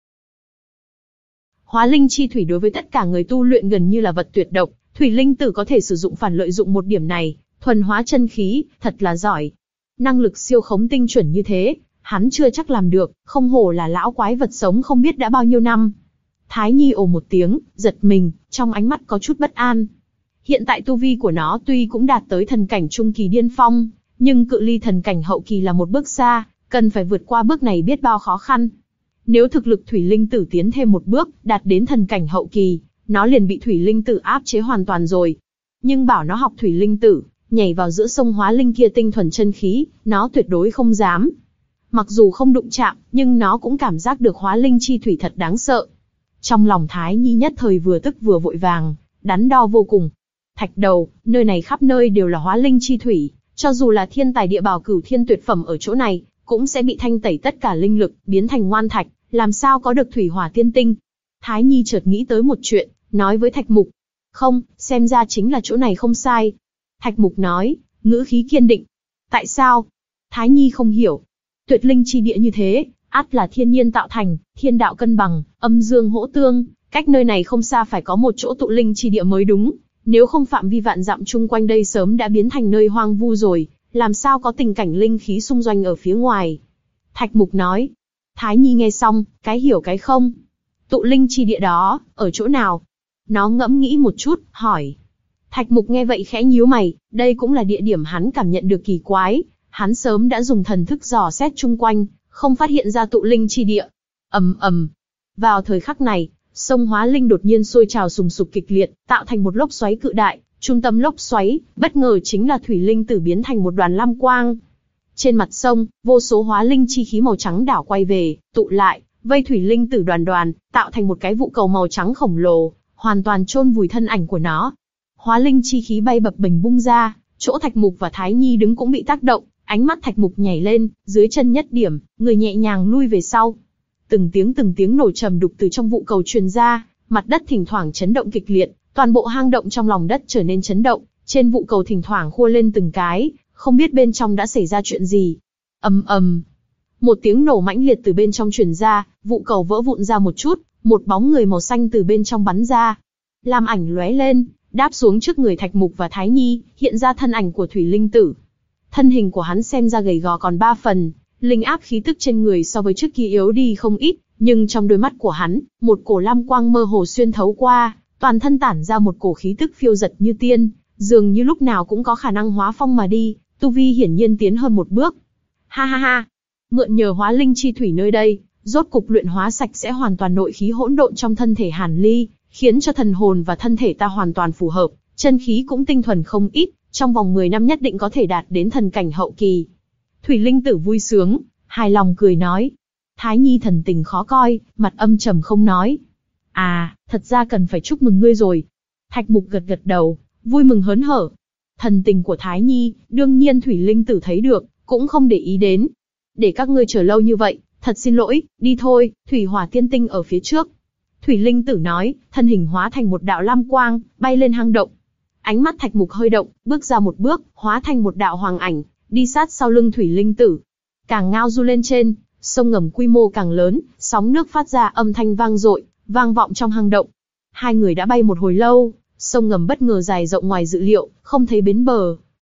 Hóa linh chi thủy đối với tất cả người tu luyện gần như là vật tuyệt độc, thủy linh tử có thể sử dụng phản lợi dụng một điểm này, thuần hóa chân khí, thật là giỏi. Năng lực siêu khống tinh chuẩn như thế, hắn chưa chắc làm được, không hổ là lão quái vật sống không biết đã bao nhiêu năm. Thái Nhi ồ một tiếng, giật mình, trong ánh mắt có chút bất an. Hiện tại tu vi của nó tuy cũng đạt tới thần cảnh trung kỳ điên phong, nhưng cự ly thần cảnh hậu kỳ là một bước xa, cần phải vượt qua bước này biết bao khó khăn. Nếu thực lực thủy linh tử tiến thêm một bước, đạt đến thần cảnh hậu kỳ, nó liền bị thủy linh tử áp chế hoàn toàn rồi. Nhưng bảo nó học thủy linh tử, nhảy vào giữa sông hóa linh kia tinh thuần chân khí, nó tuyệt đối không dám. Mặc dù không đụng chạm, nhưng nó cũng cảm giác được hóa linh chi thủy thật đáng sợ. Trong lòng Thái Nhi nhất thời vừa tức vừa vội vàng, đắn đo vô cùng. Thạch đầu, nơi này khắp nơi đều là hóa linh chi thủy, cho dù là thiên tài địa bảo cửu thiên tuyệt phẩm ở chỗ này, cũng sẽ bị thanh tẩy tất cả linh lực, biến thành ngoan thạch, làm sao có được thủy hỏa tiên tinh. Thái Nhi chợt nghĩ tới một chuyện, nói với Thạch Mục. Không, xem ra chính là chỗ này không sai. Thạch Mục nói, ngữ khí kiên định. Tại sao? Thái Nhi không hiểu. Tuyệt linh chi địa như thế, ắt là thiên nhiên tạo thành, thiên đạo cân bằng, âm dương hỗ tương, cách nơi này không xa phải có một chỗ tụ linh chi địa mới đúng. Nếu không phạm vi vạn dặm chung quanh đây sớm đã biến thành nơi hoang vu rồi, làm sao có tình cảnh linh khí xung doanh ở phía ngoài. Thạch Mục nói. Thái Nhi nghe xong, cái hiểu cái không. Tụ linh chi địa đó, ở chỗ nào? Nó ngẫm nghĩ một chút, hỏi. Thạch Mục nghe vậy khẽ nhíu mày, đây cũng là địa điểm hắn cảm nhận được kỳ quái. Hắn sớm đã dùng thần thức dò xét chung quanh, không phát hiện ra tụ linh chi địa. Ầm ầm. Vào thời khắc này, sông Hóa Linh đột nhiên sôi trào sùng sục kịch liệt, tạo thành một lốc xoáy cự đại. Trung tâm lốc xoáy, bất ngờ chính là thủy linh tử biến thành một đoàn lam quang. Trên mặt sông, vô số hóa linh chi khí màu trắng đảo quay về, tụ lại, vây thủy linh tử đoàn đoàn, tạo thành một cái vụ cầu màu trắng khổng lồ, hoàn toàn chôn vùi thân ảnh của nó. Hóa linh chi khí bay bập bềnh bung ra, chỗ Thạch Mục và Thái Nhi đứng cũng bị tác động, ánh mắt Thạch Mục nhảy lên, dưới chân nhất điểm, người nhẹ nhàng lui về sau. Từng tiếng từng tiếng nổ trầm đục từ trong vụ cầu truyền ra, mặt đất thỉnh thoảng chấn động kịch liệt, toàn bộ hang động trong lòng đất trở nên chấn động, trên vụ cầu thỉnh thoảng khua lên từng cái, không biết bên trong đã xảy ra chuyện gì. Ầm ầm, một tiếng nổ mãnh liệt từ bên trong truyền ra, vụ cầu vỡ vụn ra một chút, một bóng người màu xanh từ bên trong bắn ra. Lam ảnh lóe lên, đáp xuống trước người Thạch Mục và Thái Nhi, hiện ra thân ảnh của thủy linh tử. Thân hình của hắn xem ra gầy gò còn ba phần, linh áp khí tức trên người so với trước kia yếu đi không ít, nhưng trong đôi mắt của hắn, một cổ lam quang mơ hồ xuyên thấu qua, toàn thân tản ra một cổ khí tức phiêu dật như tiên, dường như lúc nào cũng có khả năng hóa phong mà đi, tu vi hiển nhiên tiến hơn một bước. Ha ha ha, mượn nhờ hóa linh chi thủy nơi đây, rốt cục luyện hóa sạch sẽ hoàn toàn nội khí hỗn độn trong thân thể Hàn Ly, khiến cho thần hồn và thân thể ta hoàn toàn phù hợp, chân khí cũng tinh thuần không ít, trong vòng mười năm nhất định có thể đạt đến thần cảnh hậu kỳ. Thủy linh tử vui sướng, hài lòng cười nói. Thái Nhi thần tình khó coi, mặt âm trầm không nói. À, thật ra cần phải chúc mừng ngươi rồi. Thạch Mục gật gật đầu, vui mừng hớn hở. Thần tình của Thái Nhi, đương nhiên Thủy linh tử thấy được, cũng không để ý đến. Để các ngươi chờ lâu như vậy, thật xin lỗi, đi thôi, thủy hỏa tiên tinh ở phía trước. Thủy linh tử nói, thân hình hóa thành một đạo lam quang, bay lên hang động. Ánh mắt Thạch Mục hơi động, bước ra một bước, hóa thành một đạo hoàng ảnh, đi sát sau lưng thủy linh tử. Càng ngao du lên trên, sông ngầm quy mô càng lớn, sóng nước phát ra âm thanh vang dội, vang vọng trong hang động. Hai người đã bay một hồi lâu, sông ngầm bất ngờ dài rộng ngoài dự liệu, không thấy bến bờ.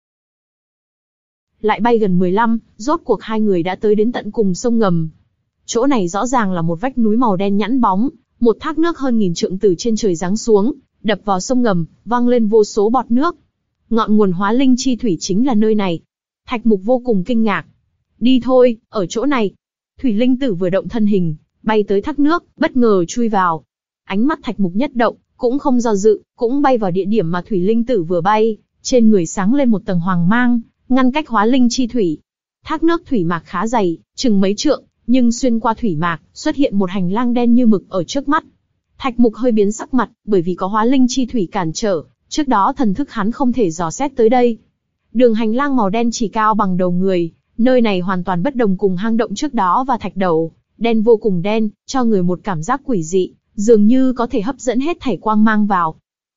Lại bay gần mười lăm, rốt cuộc hai người đã tới đến tận cùng sông ngầm. Chỗ này rõ ràng là một vách núi màu đen nhẵn bóng, một thác nước hơn nghìn trượng từ trên trời giáng xuống, đập vào sông ngầm, vang lên vô số bọt nước. Ngọn nguồn hóa linh chi thủy chính là nơi này. Thạch Mục vô cùng kinh ngạc. Đi thôi, ở chỗ này. Thủy linh tử vừa động thân hình, bay tới thác nước, bất ngờ chui vào. Ánh mắt Thạch Mục nhất động, cũng không do dự, cũng bay vào địa điểm mà thủy linh tử vừa bay, trên người sáng lên một tầng hoàng mang, ngăn cách hóa linh chi thủy. Thác nước thủy mạc khá dày, chừng mấy trượng, nhưng xuyên qua thủy mạc, xuất hiện một hành lang đen như mực ở trước mắt. Thạch Mục hơi biến sắc mặt, bởi vì có hóa linh chi thủy cản trở, trước đó thần thức hắn không thể dò xét tới đây. Đường hành lang màu đen chỉ cao bằng đầu người, nơi này hoàn toàn bất đồng cùng hang động trước đó và thạch đầu, đen vô cùng đen, cho người một cảm giác quỷ dị, dường như có thể hấp dẫn hết thảy quang mang vào.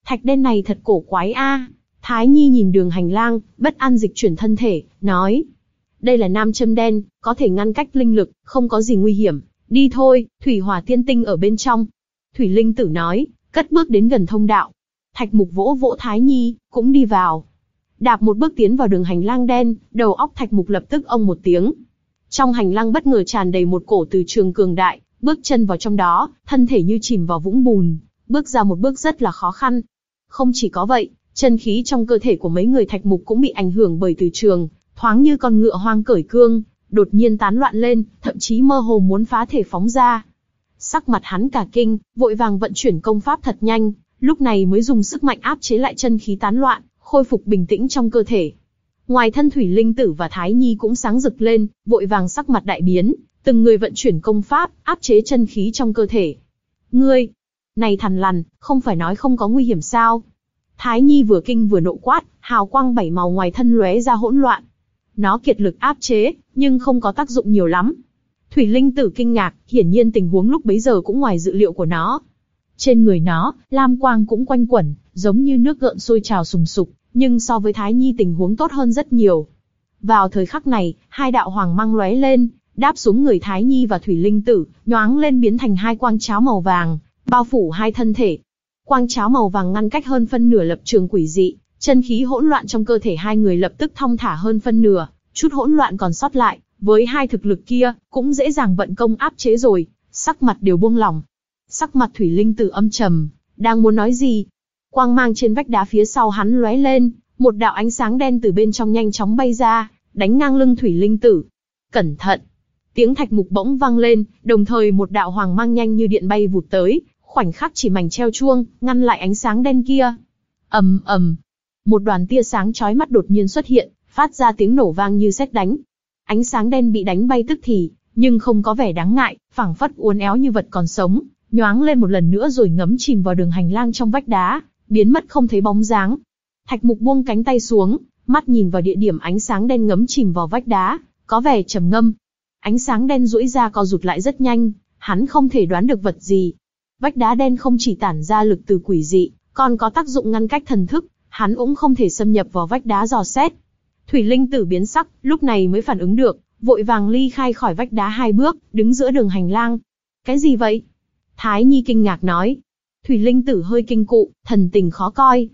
Thạch đen này thật cổ quái a. Thái Nhi nhìn đường hành lang, bất an dịch chuyển thân thể, nói. Đây là nam châm đen, có thể ngăn cách linh lực, không có gì nguy hiểm. Đi thôi, thủy hỏa tiên tinh ở bên trong. Thủy Linh Tử nói, cất bước đến gần thông đạo. Thạch Mục vỗ vỗ Thái Nhi, cũng đi vào. Đạp một bước tiến vào đường hành lang đen, đầu óc Thạch Mục lập tức ông một tiếng. Trong hành lang bất ngờ tràn đầy một cổ từ trường cường đại, bước chân vào trong đó, thân thể như chìm vào vũng bùn, bước ra một bước rất là khó khăn. Không chỉ có vậy, chân khí trong cơ thể của mấy người Thạch Mục cũng bị ảnh hưởng bởi từ trường, thoáng như con ngựa hoang cởi cương, đột nhiên tán loạn lên, thậm chí mơ hồ muốn phá thể phóng ra. Sắc mặt hắn cả kinh, vội vàng vận chuyển công pháp thật nhanh, lúc này mới dùng sức mạnh áp chế lại chân khí tán loạn, khôi phục bình tĩnh trong cơ thể. Ngoài thân Thủy Linh Tử và Thái Nhi cũng sáng rực lên, vội vàng sắc mặt đại biến, từng người vận chuyển công pháp, áp chế chân khí trong cơ thể. Ngươi, này thằn lằn, không phải nói không có nguy hiểm sao? Thái Nhi vừa kinh vừa nộ quát, hào quang bảy màu ngoài thân lóe ra hỗn loạn. Nó kiệt lực áp chế, nhưng không có tác dụng nhiều lắm. Thủy Linh Tử kinh ngạc, hiển nhiên tình huống lúc bấy giờ cũng ngoài dự liệu của nó. Trên người nó, lam quang cũng quanh quẩn, giống như nước gợn sôi trào sùng sục, nhưng so với Thái Nhi tình huống tốt hơn rất nhiều. Vào thời khắc này, hai đạo hoàng mang lóe lên, đáp xuống người Thái Nhi và Thủy Linh Tử, nhoáng lên biến thành hai quang cháo màu vàng, bao phủ hai thân thể. Quang cháo màu vàng ngăn cách hơn phân nửa lập trường quỷ dị, chân khí hỗn loạn trong cơ thể hai người lập tức thong thả hơn phân nửa, chút hỗn loạn còn sót lại, với hai thực lực kia, cũng dễ dàng vận công áp chế rồi, sắc mặt đều buông lỏng. Sắc mặt Thủy Linh Tử âm trầm, đang muốn nói gì. Quang mang trên vách đá phía sau hắn lóe lên, một đạo ánh sáng đen từ bên trong nhanh chóng bay ra, đánh ngang lưng Thủy Linh Tử. Cẩn thận! Tiếng Thạch Mục bỗng vang lên, đồng thời một đạo hoàng mang nhanh như điện bay vụt tới, khoảnh khắc chỉ mảnh treo chuông, ngăn lại ánh sáng đen kia. Ầm ầm, một đoàn tia sáng chói mắt đột nhiên xuất hiện, phát ra tiếng nổ vang như sét đánh. Ánh sáng đen bị đánh bay tức thì, nhưng không có vẻ đáng ngại, phảng phất uốn éo như vật còn sống, nhoáng lên một lần nữa rồi ngấm chìm vào đường hành lang trong vách đá, biến mất không thấy bóng dáng. Thạch Mục buông cánh tay xuống, mắt nhìn vào địa điểm ánh sáng đen ngấm chìm vào vách đá, có vẻ trầm ngâm. Ánh sáng đen duỗi ra co rụt lại rất nhanh, hắn không thể đoán được vật gì. Vách đá đen không chỉ tản ra lực từ quỷ dị, còn có tác dụng ngăn cách thần thức, hắn cũng không thể xâm nhập vào vách đá dò xét. Thủy Linh Tử biến sắc, lúc này mới phản ứng được, vội vàng ly khai khỏi vách đá hai bước, đứng giữa đường hành lang. Cái gì vậy? Thái Nhi kinh ngạc nói. Thủy Linh Tử hơi kinh cụ, thần tình khó coi.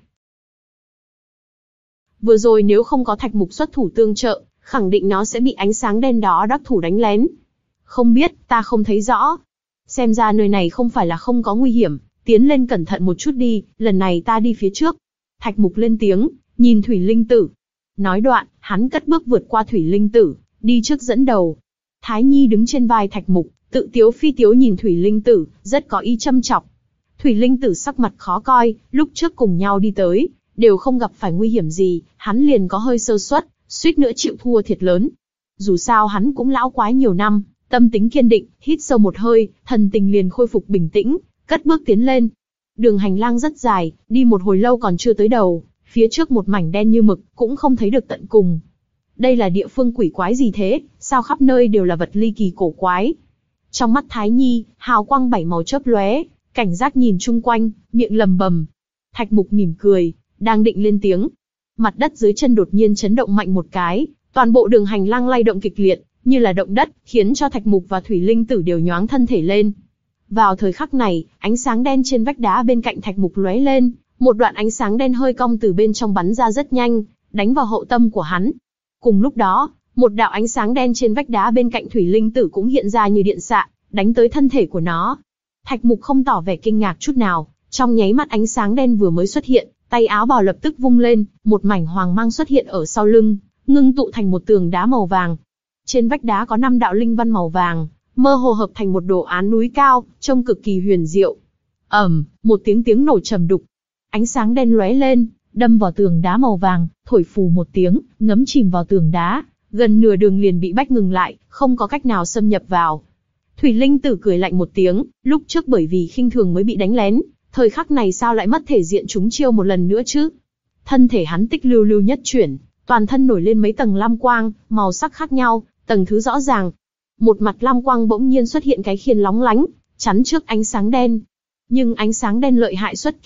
Vừa rồi nếu không có Thạch Mục xuất thủ tương trợ, khẳng định nó sẽ bị ánh sáng đen đó đắc thủ đánh lén. Không biết, ta không thấy rõ. Xem ra nơi này không phải là không có nguy hiểm, tiến lên cẩn thận một chút đi, lần này ta đi phía trước. Thạch Mục lên tiếng, nhìn Thủy Linh Tử. Nói đoạn, hắn cất bước vượt qua Thủy Linh Tử, đi trước dẫn đầu. Thái Nhi đứng trên vai Thạch Mục, tự tiếu phi tiếu nhìn Thủy Linh Tử, rất có ý châm chọc. Thủy Linh Tử sắc mặt khó coi, lúc trước cùng nhau đi tới, đều không gặp phải nguy hiểm gì, hắn liền có hơi sơ suất, suýt nữa chịu thua thiệt lớn. Dù sao hắn cũng lão quái nhiều năm, tâm tính kiên định, hít sâu một hơi, thần tình liền khôi phục bình tĩnh, cất bước tiến lên. Đường hành lang rất dài, đi một hồi lâu còn chưa tới đầu, phía trước một mảnh đen như mực, cũng không thấy được tận cùng. Đây là địa phương quỷ quái gì thế, sao khắp nơi đều là vật ly kỳ cổ quái. Trong mắt Thái Nhi, hào quang bảy màu chớp lóe, cảnh giác nhìn chung quanh, miệng lầm bầm. Thạch Mục mỉm cười, đang định lên tiếng. Mặt đất dưới chân đột nhiên chấn động mạnh một cái, toàn bộ đường hành lang lay động kịch liệt, như là động đất, khiến cho Thạch Mục và Thủy Linh Tử đều nhoáng thân thể lên. Vào thời khắc này, ánh sáng đen trên vách đá bên cạnh Thạch Mục lóe lên, một đoạn ánh sáng đen hơi cong từ bên trong bắn ra rất nhanh, đánh vào hậu tâm của hắn. Cùng lúc đó, một đạo ánh sáng đen trên vách đá bên cạnh Thủy Linh Tử cũng hiện ra như điện xạ, đánh tới thân thể của nó. Thạch Mục không tỏ vẻ kinh ngạc chút nào, trong nháy mắt ánh sáng đen vừa mới xuất hiện, tay áo bào lập tức vung lên, một mảnh hoàng mang xuất hiện ở sau lưng, ngưng tụ thành một tường đá màu vàng. Trên vách đá có năm đạo linh văn màu vàng, mơ hồ hợp thành một đồ án núi cao, trông cực kỳ huyền diệu. Ầm, một tiếng tiếng nổ trầm đục. Ánh sáng đen lóe lên, đâm vào tường đá màu vàng, thổi phù một tiếng, ngấm chìm vào tường đá, gần nửa đường liền bị bách ngừng lại, không có cách nào xâm nhập vào. Thủy Linh Tử cười lạnh một tiếng, lúc trước bởi vì khinh thường mới bị đánh lén, thời khắc này sao lại mất thể diện chúng chiêu một lần nữa chứ? Thân thể hắn tích lưu lưu nhất chuyển, toàn thân nổi lên mấy tầng lam quang, màu sắc khác nhau, tầng thứ rõ ràng. Một mặt lam quang bỗng nhiên xuất hiện cái khiên lóng lánh, chắn trước ánh sáng đen. Nhưng ánh sáng đen lợi hại xuất kỳ,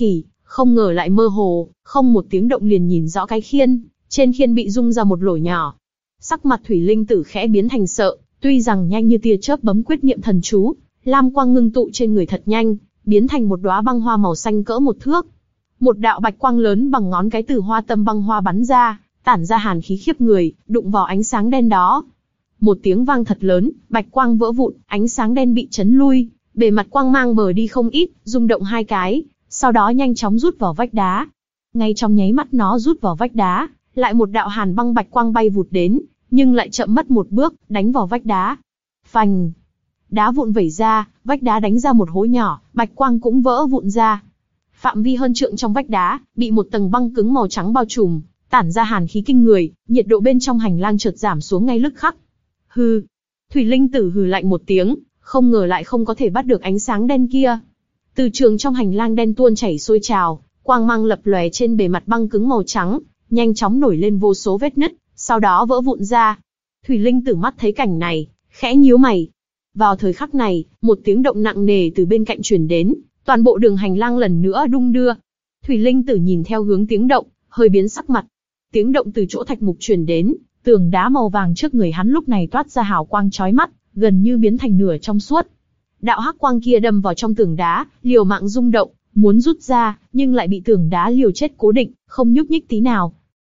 không ngờ lại mơ hồ, không một tiếng động liền nhìn rõ cái khiên, trên khiên bị rung ra một lỗ nhỏ. Sắc mặt Thủy Linh Tử khẽ biến thành sợ, tuy rằng nhanh như tia chớp bấm quyết niệm thần chú, lam quang ngưng tụ trên người thật nhanh, biến thành một đóa băng hoa màu xanh cỡ một thước. Một đạo bạch quang lớn bằng ngón cái từ hoa tâm băng hoa bắn ra, tản ra hàn khí khiếp người, đụng vào ánh sáng đen đó. Một tiếng vang thật lớn, bạch quang vỡ vụn, ánh sáng đen bị chấn lui, bề mặt quang mang mờ đi không ít, rung động hai cái, sau đó nhanh chóng rút vào vách đá. Ngay trong nháy mắt nó rút vào vách đá, lại một đạo hàn băng bạch quang bay vụt đến, nhưng lại chậm mất một bước, đánh vào vách đá. Phành! Đá vụn vẩy ra, vách đá đánh ra một hố nhỏ, bạch quang cũng vỡ vụn ra. Phạm vi hơn trượng trong vách đá, bị một tầng băng cứng màu trắng bao trùm, tản ra hàn khí kinh người, nhiệt độ bên trong hành lang chợt giảm xuống ngay tức khắc. Hừ! Thủy Linh Tử hừ lạnh một tiếng, không ngờ lại không có thể bắt được ánh sáng đen kia. Từ trường trong hành lang đen tuôn chảy sôi trào, quang mang lập lòe trên bề mặt băng cứng màu trắng, nhanh chóng nổi lên vô số vết nứt, sau đó vỡ vụn ra. Thủy Linh Tử mắt thấy cảnh này, khẽ nhíu mày. Vào thời khắc này, một tiếng động nặng nề từ bên cạnh truyền đến, toàn bộ đường hành lang lần nữa đung đưa. Thủy Linh Tử nhìn theo hướng tiếng động, hơi biến sắc mặt. Tiếng động từ chỗ thạch mục truyền đến, tường đá màu vàng trước người hắn lúc này toát ra hào quang chói mắt, gần như biến thành nửa trong suốt. Đạo hắc quang kia đâm vào trong tường đá, liều mạng rung động, muốn rút ra, nhưng lại bị tường đá liều chết cố định, không nhúc nhích tí nào.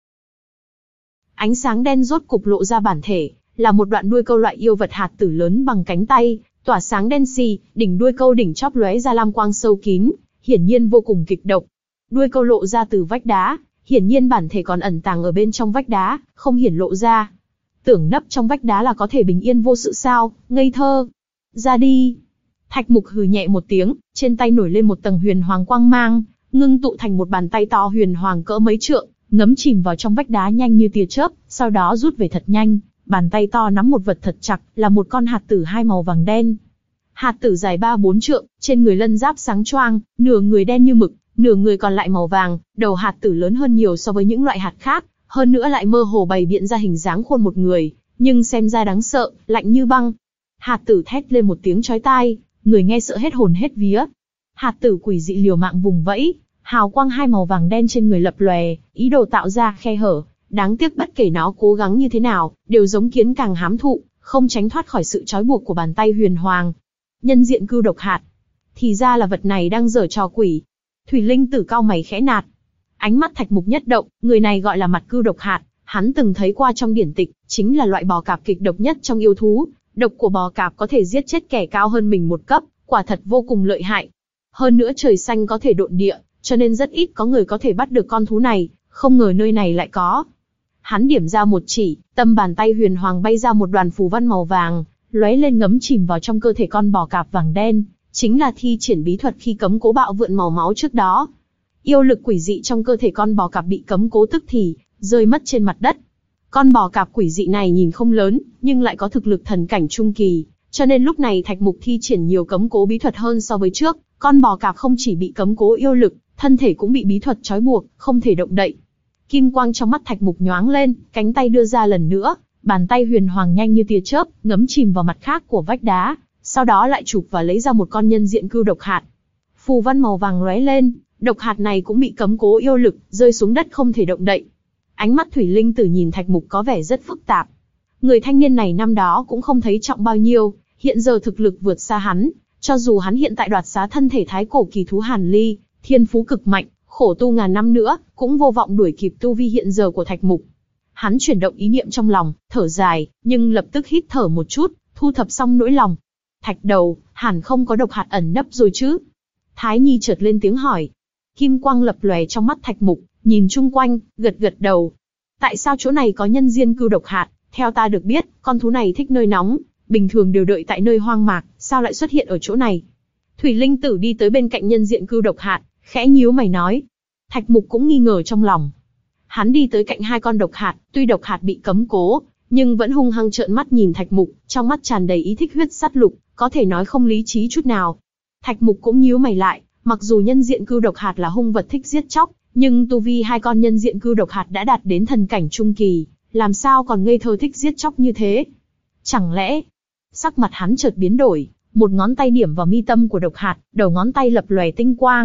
Ánh sáng đen rốt cục lộ ra bản thể, là một đoạn đuôi câu loại yêu vật hạt tử lớn bằng cánh tay, tỏa sáng đen xì, đỉnh đuôi câu đỉnh chóp lóe ra lam quang sâu kín, hiển nhiên vô cùng kịch độc. Đuôi câu lộ ra từ vách đá, hiển nhiên bản thể còn ẩn tàng ở bên trong vách đá, không hiển lộ ra. Tưởng nấp trong vách đá là có thể bình yên vô sự sao, ngây thơ. Ra đi. Thạch Mục hừ nhẹ một tiếng, trên tay nổi lên một tầng huyền hoàng quang mang, ngưng tụ thành một bàn tay to huyền hoàng cỡ mấy trượng, ngấm chìm vào trong vách đá nhanh như tia chớp, sau đó rút về thật nhanh. Bàn tay to nắm một vật thật chặt, là một con hạt tử hai màu vàng đen. Hạt tử dài ba bốn trượng, trên người lân giáp sáng choang, nửa người đen như mực, nửa người còn lại màu vàng, đầu hạt tử lớn hơn nhiều so với những loại hạt khác, hơn nữa lại mơ hồ bày biện ra hình dáng khuôn một người, nhưng xem ra đáng sợ, lạnh như băng. Hạt tử thét lên một tiếng chói tai, người nghe sợ hết hồn hết vía. Hạt tử quỷ dị liều mạng vùng vẫy, hào quang hai màu vàng đen trên người lập lòe, ý đồ tạo ra khe hở. Đáng tiếc bất kể nó cố gắng như thế nào, đều giống kiến càng hám thụ, không tránh thoát khỏi sự trói buộc của bàn tay huyền hoàng. Nhân diện cưu độc hạt. Thì ra là vật này đang giở trò quỷ. Thủy Linh Tử cau mày khẽ nạt. Ánh mắt Thạch Mục nhất động, người này gọi là mặt cưu độc hạt, hắn từng thấy qua trong điển tịch, chính là loại bò cạp kịch độc nhất trong yêu thú. Độc của bò cạp có thể giết chết kẻ cao hơn mình một cấp, quả thật vô cùng lợi hại. Hơn nữa trời xanh có thể độn địa, cho nên rất ít có người có thể bắt được con thú này, không ngờ nơi này lại có. Hắn điểm ra một chỉ, tâm bàn tay huyền hoàng bay ra một đoàn phù văn màu vàng, lóe lên ngấm chìm vào trong cơ thể con bò cạp vàng đen, chính là thi triển bí thuật khi cấm cố bạo vượn màu máu trước đó. Yêu lực quỷ dị trong cơ thể con bò cạp bị cấm cố tức thì rơi mất trên mặt đất. Con bò cạp quỷ dị này nhìn không lớn, nhưng lại có thực lực thần cảnh trung kỳ, cho nên lúc này Thạch Mục thi triển nhiều cấm cố bí thuật hơn so với trước. Con bò cạp không chỉ bị cấm cố yêu lực, thân thể cũng bị bí thuật trói buộc, không thể động đậy. Kim quang trong mắt Thạch Mục nhoáng lên, cánh tay đưa ra lần nữa, bàn tay huyền hoàng nhanh như tia chớp, ngấm chìm vào mặt khác của vách đá, sau đó lại chụp và lấy ra một con nhân diện cưu độc hạt. Phù văn màu vàng lóe lên, độc hạt này cũng bị cấm cố yêu lực, rơi xuống đất không thể động đậy. Ánh mắt Thủy Linh Tử nhìn Thạch Mục có vẻ rất phức tạp. Người thanh niên này năm đó cũng không thấy trọng bao nhiêu, hiện giờ thực lực vượt xa hắn, cho dù hắn hiện tại đoạt xá thân thể thái cổ kỳ thú Hàn Ly, thiên phú cực mạnh, khổ tu ngàn năm nữa, cũng vô vọng đuổi kịp tu vi hiện giờ của Thạch Mục. Hắn chuyển động ý niệm trong lòng, thở dài, nhưng lập tức hít thở một chút, thu thập xong nỗi lòng. Thạch đầu, hẳn không có độc hạt ẩn nấp rồi chứ? Thái Nhi chợt lên tiếng hỏi. Kim quang lập lòe trong mắt Thạch Mục, nhìn chung quanh, gật gật đầu. Tại sao chỗ này có nhân diên cưu độc hạt? Theo ta được biết, con thú này thích nơi nóng, bình thường đều đợi tại nơi hoang mạc, sao lại xuất hiện ở chỗ này? Thủy Linh Tử đi tới bên cạnh nhân diện cưu độc hạt, khẽ nhíu mày nói. Thạch Mục cũng nghi ngờ trong lòng. Hắn đi tới cạnh hai con độc hạt, tuy độc hạt bị cấm cố, nhưng vẫn hung hăng trợn mắt nhìn Thạch Mục, trong mắt tràn đầy ý thích huyết sát lục, có thể nói không lý trí chút nào. Thạch Mục cũng nhíu mày lại, mặc dù nhân diện cưu độc hạt là hung vật thích giết chóc, nhưng tu vi hai con nhân diện cưu độc hạt đã đạt đến thần cảnh trung kỳ, làm sao còn ngây thơ thích giết chóc như thế? Chẳng lẽ? Sắc mặt hắn chợt biến đổi, một ngón tay điểm vào mi tâm của độc hạt, đầu ngón tay lập lòe tinh quang,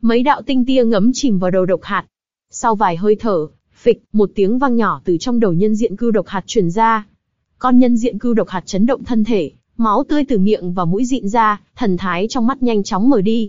mấy đạo tinh tia ngấm chìm vào đầu độc hạt. Sau vài hơi thở, phịch, một tiếng vang nhỏ từ trong đầu nhân diện cưu độc hạt truyền ra. Con nhân diện cưu độc hạt chấn động thân thể, máu tươi từ miệng và mũi rịn ra, thần thái trong mắt nhanh chóng mở đi.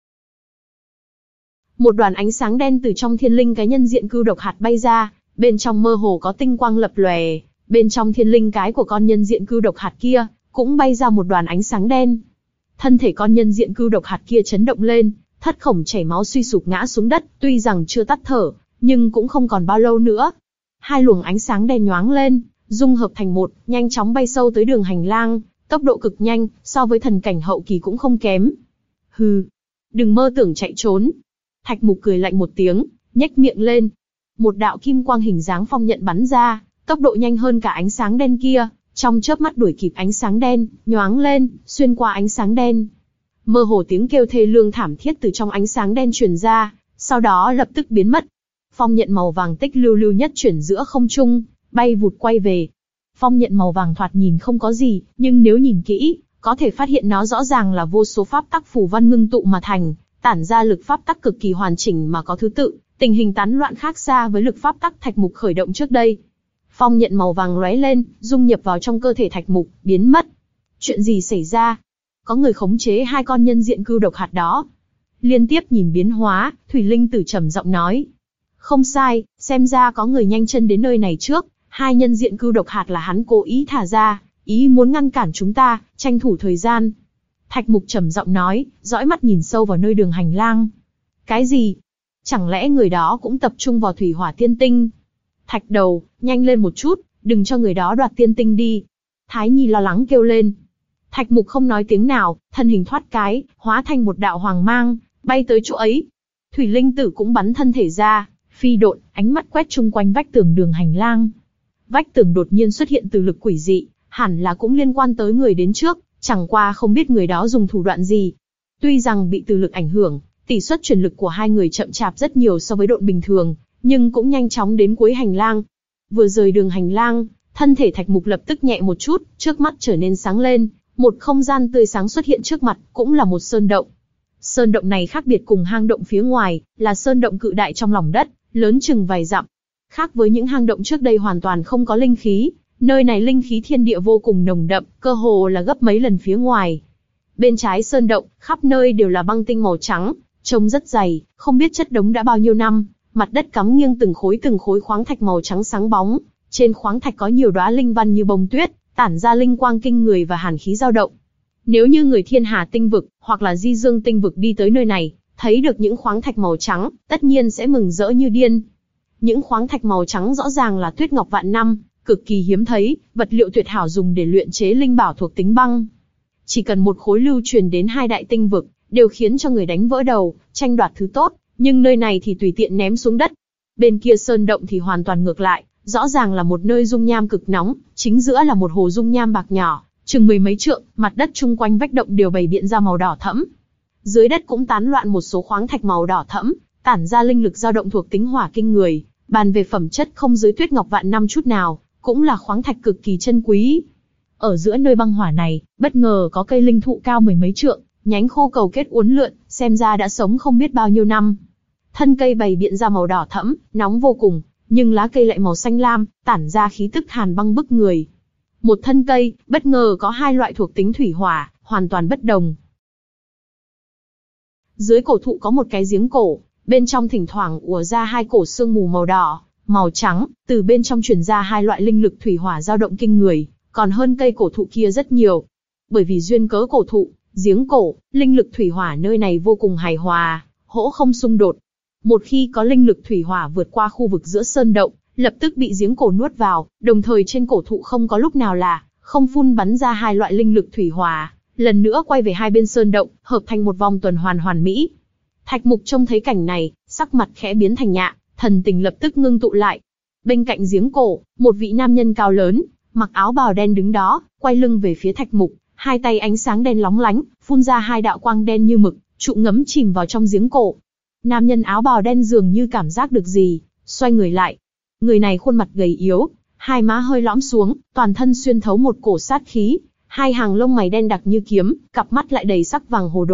Một đoàn ánh sáng đen từ trong thiên linh cái nhân diện cưu độc hạt bay ra, bên trong mơ hồ có tinh quang lập lòe. Bên trong thiên linh cái của con nhân diện cưu độc hạt kia, cũng bay ra một đoàn ánh sáng đen. Thân thể con nhân diện cưu độc hạt kia chấn động lên, thất khổng chảy máu suy sụp ngã xuống đất, tuy rằng chưa tắt thở, nhưng cũng không còn bao lâu nữa. Hai luồng ánh sáng đen nhoáng lên, dung hợp thành một, nhanh chóng bay sâu tới đường hành lang, tốc độ cực nhanh, so với thần cảnh hậu kỳ cũng không kém. Hừ, đừng mơ tưởng chạy trốn. Thạch Mục cười lạnh một tiếng, nhếch miệng lên. Một đạo kim quang hình dáng phong nhận bắn ra, tốc độ nhanh hơn cả ánh sáng đen kia, trong chớp mắt đuổi kịp ánh sáng đen, nhoáng lên, xuyên qua ánh sáng đen. Mơ hồ tiếng kêu thê lương thảm thiết từ trong ánh sáng đen truyền ra, sau đó lập tức biến mất. Phong nhận màu vàng tích lưu lưu nhất chuyển giữa không trung, bay vụt quay về. Phong nhận màu vàng thoạt nhìn không có gì, nhưng nếu nhìn kỹ, có thể phát hiện nó rõ ràng là vô số pháp tắc phù văn ngưng tụ mà thành, tản ra lực pháp tắc cực kỳ hoàn chỉnh mà có thứ tự, tình hình tán loạn khác xa với lực pháp tắc Thạch Mục khởi động trước đây. Phong nhận màu vàng lóe lên, dung nhập vào trong cơ thể Thạch Mục, biến mất. Chuyện gì xảy ra? Có người khống chế hai con nhân diện cưu độc hạt đó. Liên tiếp nhìn biến hóa, Thủy Linh Tử trầm giọng nói. Không sai, xem ra có người nhanh chân đến nơi này trước, hai nhân diện cưu độc hạt là hắn cố ý thả ra, ý muốn ngăn cản chúng ta, tranh thủ thời gian. Thạch Mục trầm giọng nói, dõi mắt nhìn sâu vào nơi đường hành lang. Cái gì? Chẳng lẽ người đó cũng tập trung vào thủy hỏa tiên tinh? Thạch Đầu, nhanh lên một chút, đừng cho người đó đoạt tiên tinh đi. Thái Nhi lo lắng kêu lên. Thạch Mục không nói tiếng nào, thân hình thoát cái, hóa thành một đạo hoàng mang, bay tới chỗ ấy. Thủy Linh Tử cũng bắn thân thể ra, phi độn, ánh mắt quét chung quanh vách tường đường hành lang. Vách tường đột nhiên xuất hiện từ lực quỷ dị, hẳn là cũng liên quan tới người đến trước, chẳng qua không biết người đó dùng thủ đoạn gì. Tuy rằng bị từ lực ảnh hưởng, tỷ suất truyền lực của hai người chậm chạp rất nhiều so với độn bình thường, nhưng cũng nhanh chóng đến cuối hành lang. Vừa rời đường hành lang, thân thể Thạch Mục lập tức nhẹ một chút, trước mắt trở nên sáng lên, một không gian tươi sáng xuất hiện trước mặt, cũng là một sơn động. Sơn động này khác biệt cùng hang động phía ngoài, là sơn động cự đại trong lòng đất, lớn chừng vài dặm. Khác với những hang động trước đây hoàn toàn không có linh khí, nơi này linh khí thiên địa vô cùng nồng đậm, cơ hồ là gấp mấy lần phía ngoài. Bên trái sơn động, khắp nơi đều là băng tinh màu trắng, trông rất dày, không biết chất đống đã bao nhiêu năm, mặt đất cắm nghiêng từng khối từng khối khoáng thạch màu trắng sáng bóng, trên khoáng thạch có nhiều đóa linh văn như bông tuyết, tản ra linh quang kinh người và hàn khí dao động. Nếu như người Thiên Hà tinh vực, hoặc là Di Dương tinh vực đi tới nơi này, thấy được những khoáng thạch màu trắng, tất nhiên sẽ mừng rỡ như điên. Những khoáng thạch màu trắng rõ ràng là tuyết ngọc vạn năm, cực kỳ hiếm thấy, vật liệu tuyệt hảo dùng để luyện chế linh bảo thuộc tính băng. Chỉ cần một khối lưu truyền đến hai đại tinh vực, đều khiến cho người đánh vỡ đầu, tranh đoạt thứ tốt, nhưng nơi này thì tùy tiện ném xuống đất. Bên kia sơn động thì hoàn toàn ngược lại, rõ ràng là một nơi dung nham cực nóng, chính giữa là một hồ dung nham bạc nhỏ, chừng mười mấy trượng, mặt đất chung quanh vách động đều bày biện ra màu đỏ thẫm. Dưới đất cũng tán loạn một số khoáng thạch màu đỏ thẫm, tản ra linh lực dao động thuộc tính hỏa kinh người, bàn về phẩm chất không dưới tuyết ngọc vạn năm chút nào, cũng là khoáng thạch cực kỳ chân quý. Ở giữa nơi băng hỏa này, bất ngờ có cây linh thụ cao mười mấy trượng, nhánh khô cầu kết uốn lượn, xem ra đã sống không biết bao nhiêu năm. Thân cây bày biện ra màu đỏ thẫm, nóng vô cùng, nhưng lá cây lại màu xanh lam, tản ra khí tức hàn băng bức người. Một thân cây, bất ngờ có hai loại thuộc tính thủy hỏa, hoàn toàn bất đồng. Dưới cổ thụ có một cái giếng cổ, bên trong thỉnh thoảng ùa ra hai cổ sương mù màu đỏ, màu trắng, từ bên trong truyền ra hai loại linh lực thủy hỏa dao động kinh người, còn hơn cây cổ thụ kia rất nhiều. Bởi vì duyên cớ cổ thụ, giếng cổ, linh lực thủy hỏa nơi này vô cùng hài hòa, hỗ không xung đột. Một khi có linh lực thủy hỏa vượt qua khu vực giữa sơn động, lập tức bị giếng cổ nuốt vào, đồng thời trên cổ thụ không có lúc nào là không phun bắn ra hai loại linh lực thủy hỏa, lần nữa quay về hai bên sơn động, hợp thành một vòng tuần hoàn hoàn mỹ. Thạch Mục trông thấy cảnh này, sắc mặt khẽ biến thành nhạ, thần tình lập tức ngưng tụ lại. Bên cạnh giếng cổ, một vị nam nhân cao lớn, mặc áo bào đen đứng đó, quay lưng về phía Thạch Mục, hai tay ánh sáng đen lóng lánh, phun ra hai đạo quang đen như mực, trụ ngấm chìm vào trong giếng cổ. Nam nhân áo bào đen dường như cảm giác được gì, xoay người lại. Người này khuôn mặt gầy yếu, hai má hơi lõm xuống, toàn thân xuyên thấu một cổ sát khí, hai hàng lông mày đen đặc như kiếm, cặp mắt lại đầy sắc vàng hồ đồ,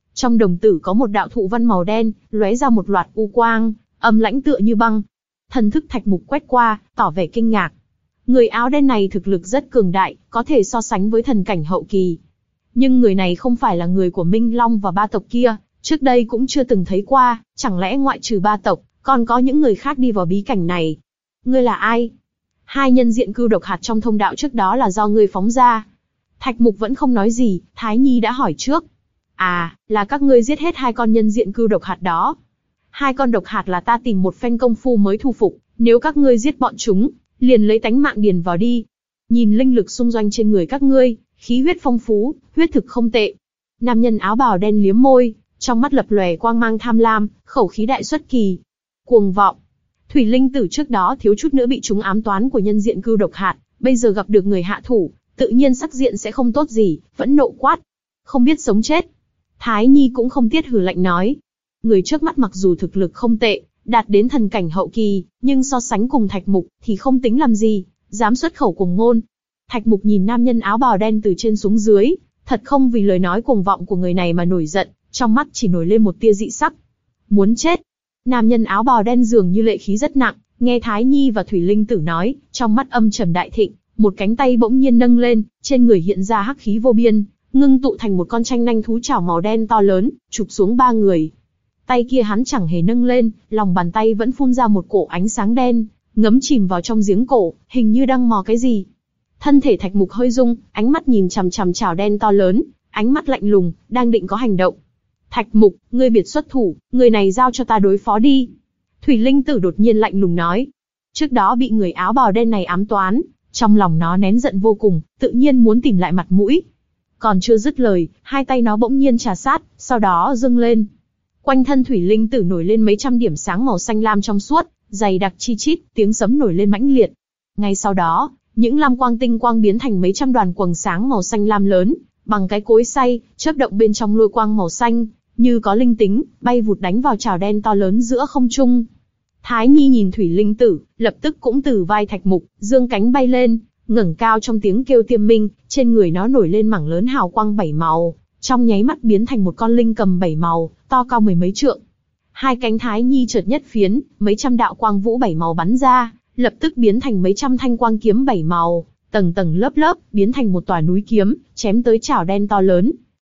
Trong đồng tử có một đạo thụ văn màu đen, lóe ra một loạt u quang, âm lãnh tựa như băng. Thần thức Thạch Mục quét qua, tỏ vẻ kinh ngạc. Người áo đen này thực lực rất cường đại, có thể so sánh với thần cảnh hậu kỳ. Nhưng người này không phải là người của Minh Long và ba tộc kia, trước đây cũng chưa từng thấy qua, chẳng lẽ ngoại trừ ba tộc, còn có những người khác đi vào bí cảnh này? Ngươi là ai? Hai nhân diện cưu độc hạt trong thông đạo trước đó là do ngươi phóng ra. Thạch Mục vẫn không nói gì, Thái Nhi đã hỏi trước. À, là các ngươi giết hết hai con nhân diện cưu độc hạt đó. Hai con độc hạt là ta tìm một phen công phu mới thu phục, nếu các ngươi giết bọn chúng, liền lấy tánh mạng điền vào đi. Nhìn linh lực xung doanh trên người các ngươi, khí huyết phong phú, huyết thực không tệ. Nam nhân áo bào đen liếm môi, trong mắt lập lòe quang mang tham lam, khẩu khí đại xuất kỳ. Cuồng vọng. Thủy linh tử trước đó thiếu chút nữa bị trúng ám toán của nhân diện cưu độc hạt, bây giờ gặp được người hạ thủ, tự nhiên sắc diện sẽ không tốt gì, vẫn nộ quát. Không biết sống chết. Thái Nhi cũng không tiết hừ lạnh nói. Người trước mắt mặc dù thực lực không tệ, đạt đến thần cảnh hậu kỳ, nhưng so sánh cùng Thạch Mục thì không tính làm gì, dám xuất khẩu cuồng ngôn. Thạch Mục nhìn nam nhân áo bào đen từ trên xuống dưới, thật không vì lời nói cuồng vọng của người này mà nổi giận, trong mắt chỉ nổi lên một tia dị sắc. Muốn chết. Nam nhân áo bào đen dường như lệ khí rất nặng, nghe Thái Nhi và Thủy Linh Tử nói, trong mắt âm trầm đại thịnh, một cánh tay bỗng nhiên nâng lên, trên người hiện ra hắc khí vô biên, ngưng tụ thành một con tranh nanh thú chảo màu đen to lớn, chụp xuống ba người. Tay kia hắn chẳng hề nâng lên, lòng bàn tay vẫn phun ra một cổ ánh sáng đen, ngấm chìm vào trong giếng cổ, hình như đang mò cái gì. Thân thể Thạch Mục hơi rung, ánh mắt nhìn chằm chằm chảo đen to lớn, ánh mắt lạnh lùng, đang định có hành động. Thạch Mục, ngươi biệt xuất thủ, người này giao cho ta đối phó đi. Thủy Linh Tử đột nhiên lạnh lùng nói. Trước đó bị người áo bào đen này ám toán, trong lòng nó nén giận vô cùng, tự nhiên muốn tìm lại mặt mũi. Còn chưa dứt lời, hai tay nó bỗng nhiên trà sát, sau đó dâng lên. Quanh thân Thủy Linh Tử nổi lên mấy trăm điểm sáng màu xanh lam trong suốt, dày đặc chi chít, tiếng sấm nổi lên mãnh liệt. Ngay sau đó, những lam quang tinh quang biến thành mấy trăm đoàn quầng sáng màu xanh lam lớn, bằng cái cối xay, chớp động bên trong lôi quang màu xanh, như có linh tính, bay vụt đánh vào chảo đen to lớn giữa không trung. Thái Nhi nhìn Thủy Linh Tử, lập tức cũng từ vai Thạch Mục, dương cánh bay lên, ngẩng cao trong tiếng kêu tiêm minh, trên người nó nổi lên mảng lớn hào quang bảy màu, trong nháy mắt biến thành một con linh cầm bảy màu, to cao mười mấy trượng. Hai cánh Thái Nhi chợt nhất phiến, mấy trăm đạo quang vũ bảy màu bắn ra, lập tức biến thành mấy trăm thanh quang kiếm bảy màu, tầng tầng lớp lớp, biến thành một tòa núi kiếm, chém tới chảo đen to lớn.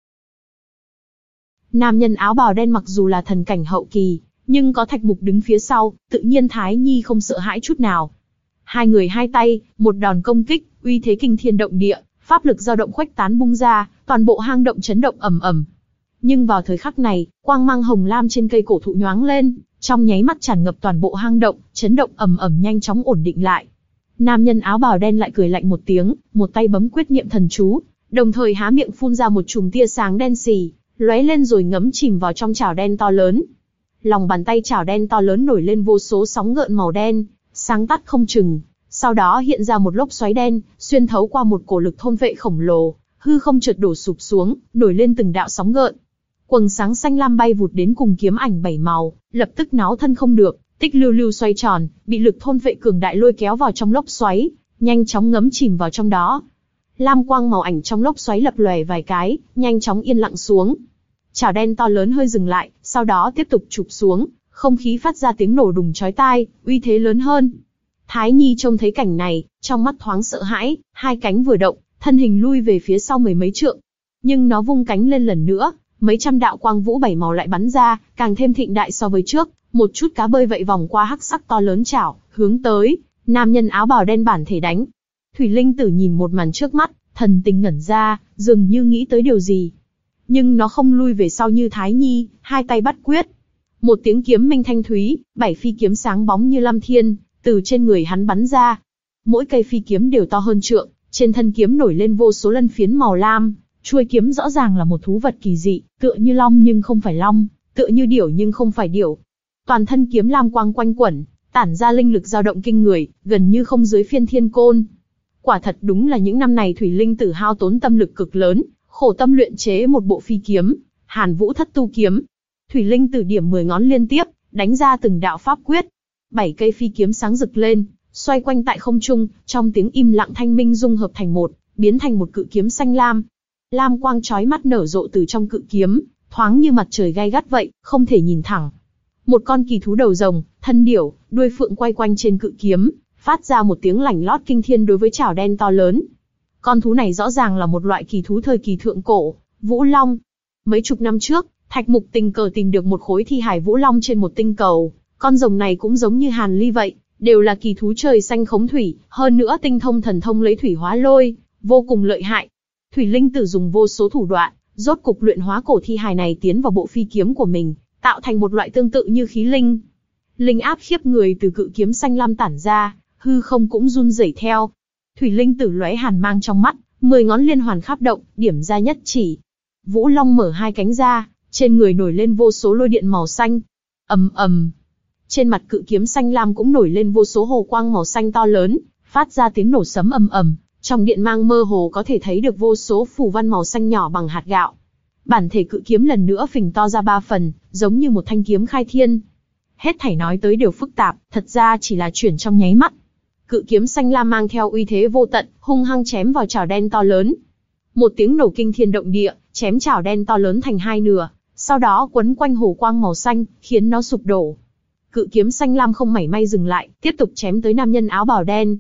Nam nhân áo bào đen mặc dù là thần cảnh hậu kỳ, nhưng có Thạch Mục đứng phía sau, tự nhiên Thái Nhi không sợ hãi chút nào. Hai người hai tay, một đòn công kích, uy thế kinh thiên động địa, pháp lực dao động khuếch tán bung ra, toàn bộ hang động chấn động ầm ầm. Nhưng vào thời khắc này, quang mang hồng lam trên cây cổ thụ nhoáng lên, trong nháy mắt tràn ngập toàn bộ hang động, chấn động ầm ầm nhanh chóng ổn định lại. Nam nhân áo bào đen lại cười lạnh một tiếng, một tay bấm quyết niệm thần chú, đồng thời há miệng phun ra một chùm tia sáng đen sì, lóe lên rồi ngấm chìm vào trong chảo đen to lớn. Lòng bàn tay chảo đen to lớn nổi lên vô số sóng gợn màu đen, sáng tắt không chừng, sau đó hiện ra một lốc xoáy đen, xuyên thấu qua một cổ lực thôn vệ khổng lồ, hư không chợt đổ sụp xuống, nổi lên từng đạo sóng gợn. Quầng sáng xanh lam bay vụt đến cùng kiếm ảnh bảy màu, lập tức náo thân không được, tích lưu lưu xoay tròn, bị lực thôn vệ cường đại lôi kéo vào trong lốc xoáy, nhanh chóng ngấm chìm vào trong đó. Lam quang màu ảnh trong lốc xoáy lập lòe vài cái, nhanh chóng yên lặng xuống. Chảo đen to lớn hơi dừng lại, sau đó tiếp tục chụp xuống, không khí phát ra tiếng nổ đùng chói tai, uy thế lớn hơn. Thái Nhi trông thấy cảnh này, trong mắt thoáng sợ hãi, hai cánh vừa động, thân hình lui về phía sau mười mấy trượng. Nhưng nó vung cánh lên lần nữa, mấy trăm đạo quang vũ bảy màu lại bắn ra, càng thêm thịnh đại so với trước, một chút cá bơi vậy vòng qua hắc sắc to lớn chảo, hướng tới nam nhân áo bào đen bản thể đánh. Thủy Linh Tử nhìn một màn trước mắt, thần tình ngẩn ra, dường như nghĩ tới điều gì. Nhưng nó không lui về sau như Thái Nhi, hai tay bắt quyết. Một tiếng kiếm minh thanh thúy, bảy phi kiếm sáng bóng như lam thiên, từ trên người hắn bắn ra. Mỗi cây phi kiếm đều to hơn trượng, trên thân kiếm nổi lên vô số lân phiến màu lam, chuôi kiếm rõ ràng là một thú vật kỳ dị, tựa như long nhưng không phải long, tựa như điểu nhưng không phải điểu. Toàn thân kiếm lam quang quanh quẩn, tản ra linh lực dao động kinh người, gần như không dưới phiên thiên côn. Quả thật đúng là những năm này Thủy Linh Tử hao tốn tâm lực cực lớn, khổ tâm luyện chế một bộ phi kiếm, Hàn Vũ Thất Tu Kiếm. Thủy Linh Tử điểm mười ngón liên tiếp, đánh ra từng đạo pháp quyết. Bảy cây phi kiếm sáng rực lên, xoay quanh tại không trung, trong tiếng im lặng thanh minh dung hợp thành một, biến thành một cự kiếm xanh lam. Lam quang chói mắt nở rộ từ trong cự kiếm, thoáng như mặt trời gay gắt vậy, không thể nhìn thẳng. Một con kỳ thú đầu rồng, thân điểu, đuôi phượng quay quanh trên cự kiếm, phát ra một tiếng lảnh lót kinh thiên đối với chảo đen to lớn. Con thú này rõ ràng là một loại kỳ thú thời kỳ thượng cổ, Vũ Long. Mấy chục năm trước, Thạch Mục tình cờ tìm được một khối thi hài Vũ Long trên một tinh cầu. Con rồng này cũng giống như Hàn Ly vậy, đều là kỳ thú trời xanh khống thủy, hơn nữa tinh thông thần thông lấy thủy hóa lôi, vô cùng lợi hại. Thủy Linh Tử dùng vô số thủ đoạn, rốt cục luyện hóa cổ thi hài này tiến vào bộ phi kiếm của mình, tạo thành một loại tương tự như khí linh. Linh áp khiếp người từ cự kiếm xanh lam tản ra, hư không cũng run rẩy theo. Thủy Linh Tử lóe hàn mang trong mắt, mười ngón liên hoàn khắp động, điểm ra nhất chỉ. Vũ Long mở hai cánh ra, trên người nổi lên vô số lôi điện màu xanh. Ầm ầm. Trên mặt cự kiếm xanh lam cũng nổi lên vô số hồ quang màu xanh to lớn, phát ra tiếng nổ sấm ầm ầm. Trong điện mang mơ hồ có thể thấy được vô số phù văn màu xanh nhỏ bằng hạt gạo. Bản thể cự kiếm lần nữa phình to ra ba phần, giống như một thanh kiếm khai thiên. Hết thảy nói tới đều phức tạp, thật ra chỉ là chuyển trong nháy mắt. Cự kiếm xanh lam mang theo uy thế vô tận, hung hăng chém vào chảo đen to lớn. Một tiếng nổ kinh thiên động địa, chém chảo đen to lớn thành hai nửa, sau đó quấn quanh hồ quang màu xanh, khiến nó sụp đổ. Cự kiếm xanh lam không mảy may dừng lại, tiếp tục chém tới nam nhân áo bào đen.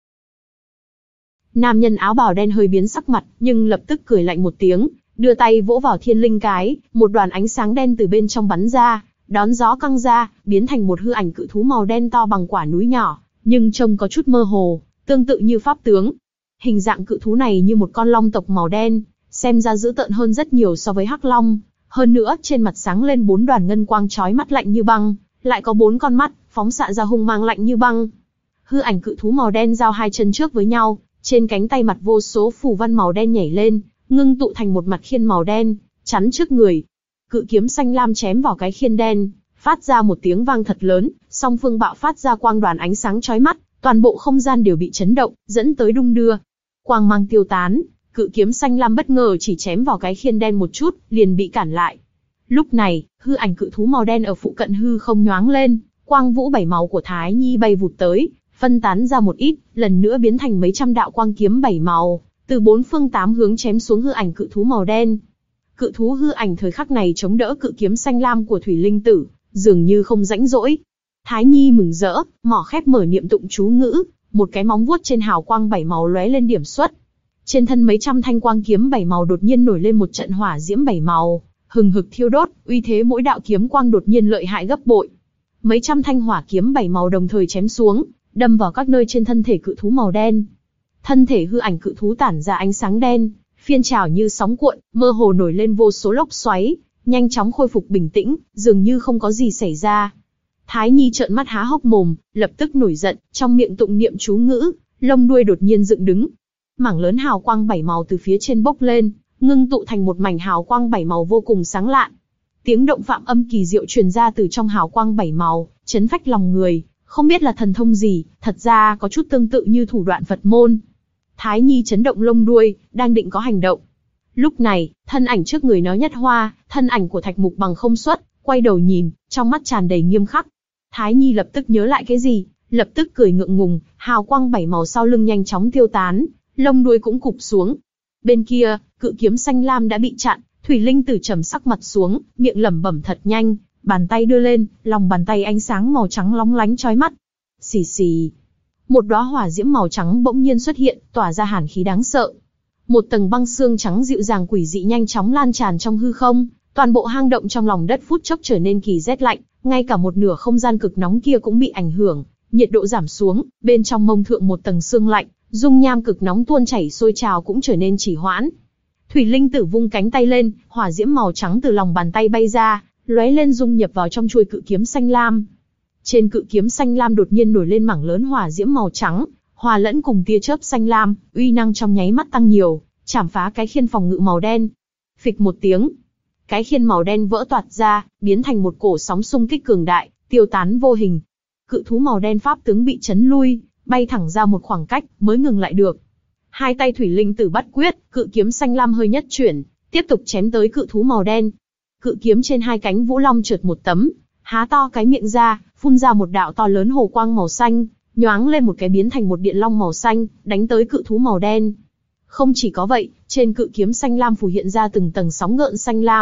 Nam nhân áo bào đen hơi biến sắc mặt, nhưng lập tức cười lạnh một tiếng, đưa tay vỗ vào thiên linh cái, một đoàn ánh sáng đen từ bên trong bắn ra, đón gió căng ra, biến thành một hư ảnh cự thú màu đen to bằng quả núi nhỏ, nhưng trông có chút mơ hồ, tương tự như pháp tướng. Hình dạng cự thú này như một con long tộc màu đen, xem ra dữ tợn hơn rất nhiều so với hắc long. Hơn nữa, trên mặt sáng lên bốn đoàn ngân quang chói mắt lạnh như băng, lại có bốn con mắt, phóng xạ ra hung mang lạnh như băng. Hư ảnh cự thú màu đen giao hai chân trước với nhau, trên cánh tay mặt vô số phù văn màu đen nhảy lên, ngưng tụ thành một mặt khiên màu đen, chắn trước người. Cự kiếm xanh lam chém vào cái khiên đen, phát ra một tiếng vang thật lớn, song phương bạo phát ra quang đoàn ánh sáng chói mắt, toàn bộ không gian đều bị chấn động, dẫn tới đung đưa. Quang mang tiêu tán, cự kiếm xanh lam bất ngờ chỉ chém vào cái khiên đen một chút, liền bị cản lại. Lúc này, hư ảnh cự thú màu đen ở phụ cận hư không nhoáng lên, quang vũ bảy màu của Thái Nhi bay vụt tới, phân tán ra một ít, lần nữa biến thành mấy trăm đạo quang kiếm bảy màu, từ bốn phương tám hướng chém xuống hư ảnh cự thú màu đen. Cự thú hư ảnh thời khắc này chống đỡ cự kiếm xanh lam của Thủy Linh Tử, dường như không rãnh rỗi. Thái Nhi mừng rỡ, mỏ khép mở niệm tụng chú ngữ, một cái móng vuốt trên hào quang bảy màu lóe lên điểm xuất. Trên thân mấy trăm thanh quang kiếm bảy màu đột nhiên nổi lên một trận hỏa diễm bảy màu, hừng hực thiêu đốt, uy thế mỗi đạo kiếm quang đột nhiên lợi hại gấp bội. Mấy trăm thanh hỏa kiếm bảy màu đồng thời chém xuống, đâm vào các nơi trên thân thể cự thú màu đen. Thân thể hư ảnh cự thú tản ra ánh sáng đen, phiên trào như sóng cuộn, mơ hồ nổi lên vô số lốc xoáy, nhanh chóng khôi phục bình tĩnh, dường như không có gì xảy ra. Thái Nhi trợn mắt há hốc mồm, lập tức nổi giận, trong miệng tụng niệm chú ngữ, lông đuôi đột nhiên dựng đứng. Mảng lớn hào quang bảy màu từ phía trên bốc lên, ngưng tụ thành một mảnh hào quang bảy màu vô cùng sáng lạn. Tiếng động phạm âm kỳ diệu truyền ra từ trong hào quang bảy màu, chấn phách lòng người, không biết là thần thông gì, thật ra có chút tương tự như thủ đoạn Phật môn. Thái Nhi chấn động lông đuôi, đang định có hành động. Lúc này, thân ảnh trước người nó nhất hoa, thân ảnh của Thạch Mục Bằng không xuất, quay đầu nhìn, trong mắt tràn đầy nghiêm khắc. Thái Nhi lập tức nhớ lại cái gì, lập tức cười ngượng ngùng, hào quang bảy màu sau lưng nhanh chóng tiêu tán, lông đuôi cũng cụp xuống. Bên kia, cự kiếm xanh lam đã bị chặn, Thủy Linh Tử trầm sắc mặt xuống, miệng lẩm bẩm thật nhanh, bàn tay đưa lên, lòng bàn tay ánh sáng màu trắng lóng lánh chói mắt. Xì xì. Một đóa hỏa diễm màu trắng bỗng nhiên xuất hiện, tỏa ra hàn khí đáng sợ. Một tầng băng xương trắng dịu dàng quỷ dị nhanh chóng lan tràn trong hư không, toàn bộ hang động trong lòng đất phút chốc trở nên kỳ rét lạnh, ngay cả một nửa không gian cực nóng kia cũng bị ảnh hưởng, nhiệt độ giảm xuống, bên trong mông thượng một tầng xương lạnh, dung nham cực nóng tuôn chảy sôi trào cũng trở nên trì hoãn. Thủy Linh Tử vung cánh tay lên, hỏa diễm màu trắng từ lòng bàn tay bay ra, lóe lên dung nhập vào trong chuôi cự kiếm xanh lam. Trên cự kiếm xanh lam đột nhiên nổi lên mảng lớn hỏa diễm màu trắng, hòa lẫn cùng tia chớp xanh lam, uy năng trong nháy mắt tăng nhiều, chảm phá cái khiên phòng ngự màu đen. Phịch một tiếng, cái khiên màu đen vỡ toạc ra, biến thành một cổ sóng xung kích cường đại, tiêu tán vô hình. Cự thú màu đen pháp tướng bị chấn lui, bay thẳng ra một khoảng cách, mới ngừng lại được. Hai tay Thủy Linh Tử bắt quyết, cự kiếm xanh lam hơi nhất chuyển, tiếp tục chém tới cự thú màu đen. Cự kiếm trên hai cánh vũ long trượt một tấm, há to cái miệng ra, phun ra một đạo to lớn hồ quang màu xanh, nhoáng lên một cái biến thành một điện long màu xanh, đánh tới cự thú màu đen. Không chỉ có vậy, trên cự kiếm xanh lam phù hiện ra từng tầng sóng gợn xanh lam,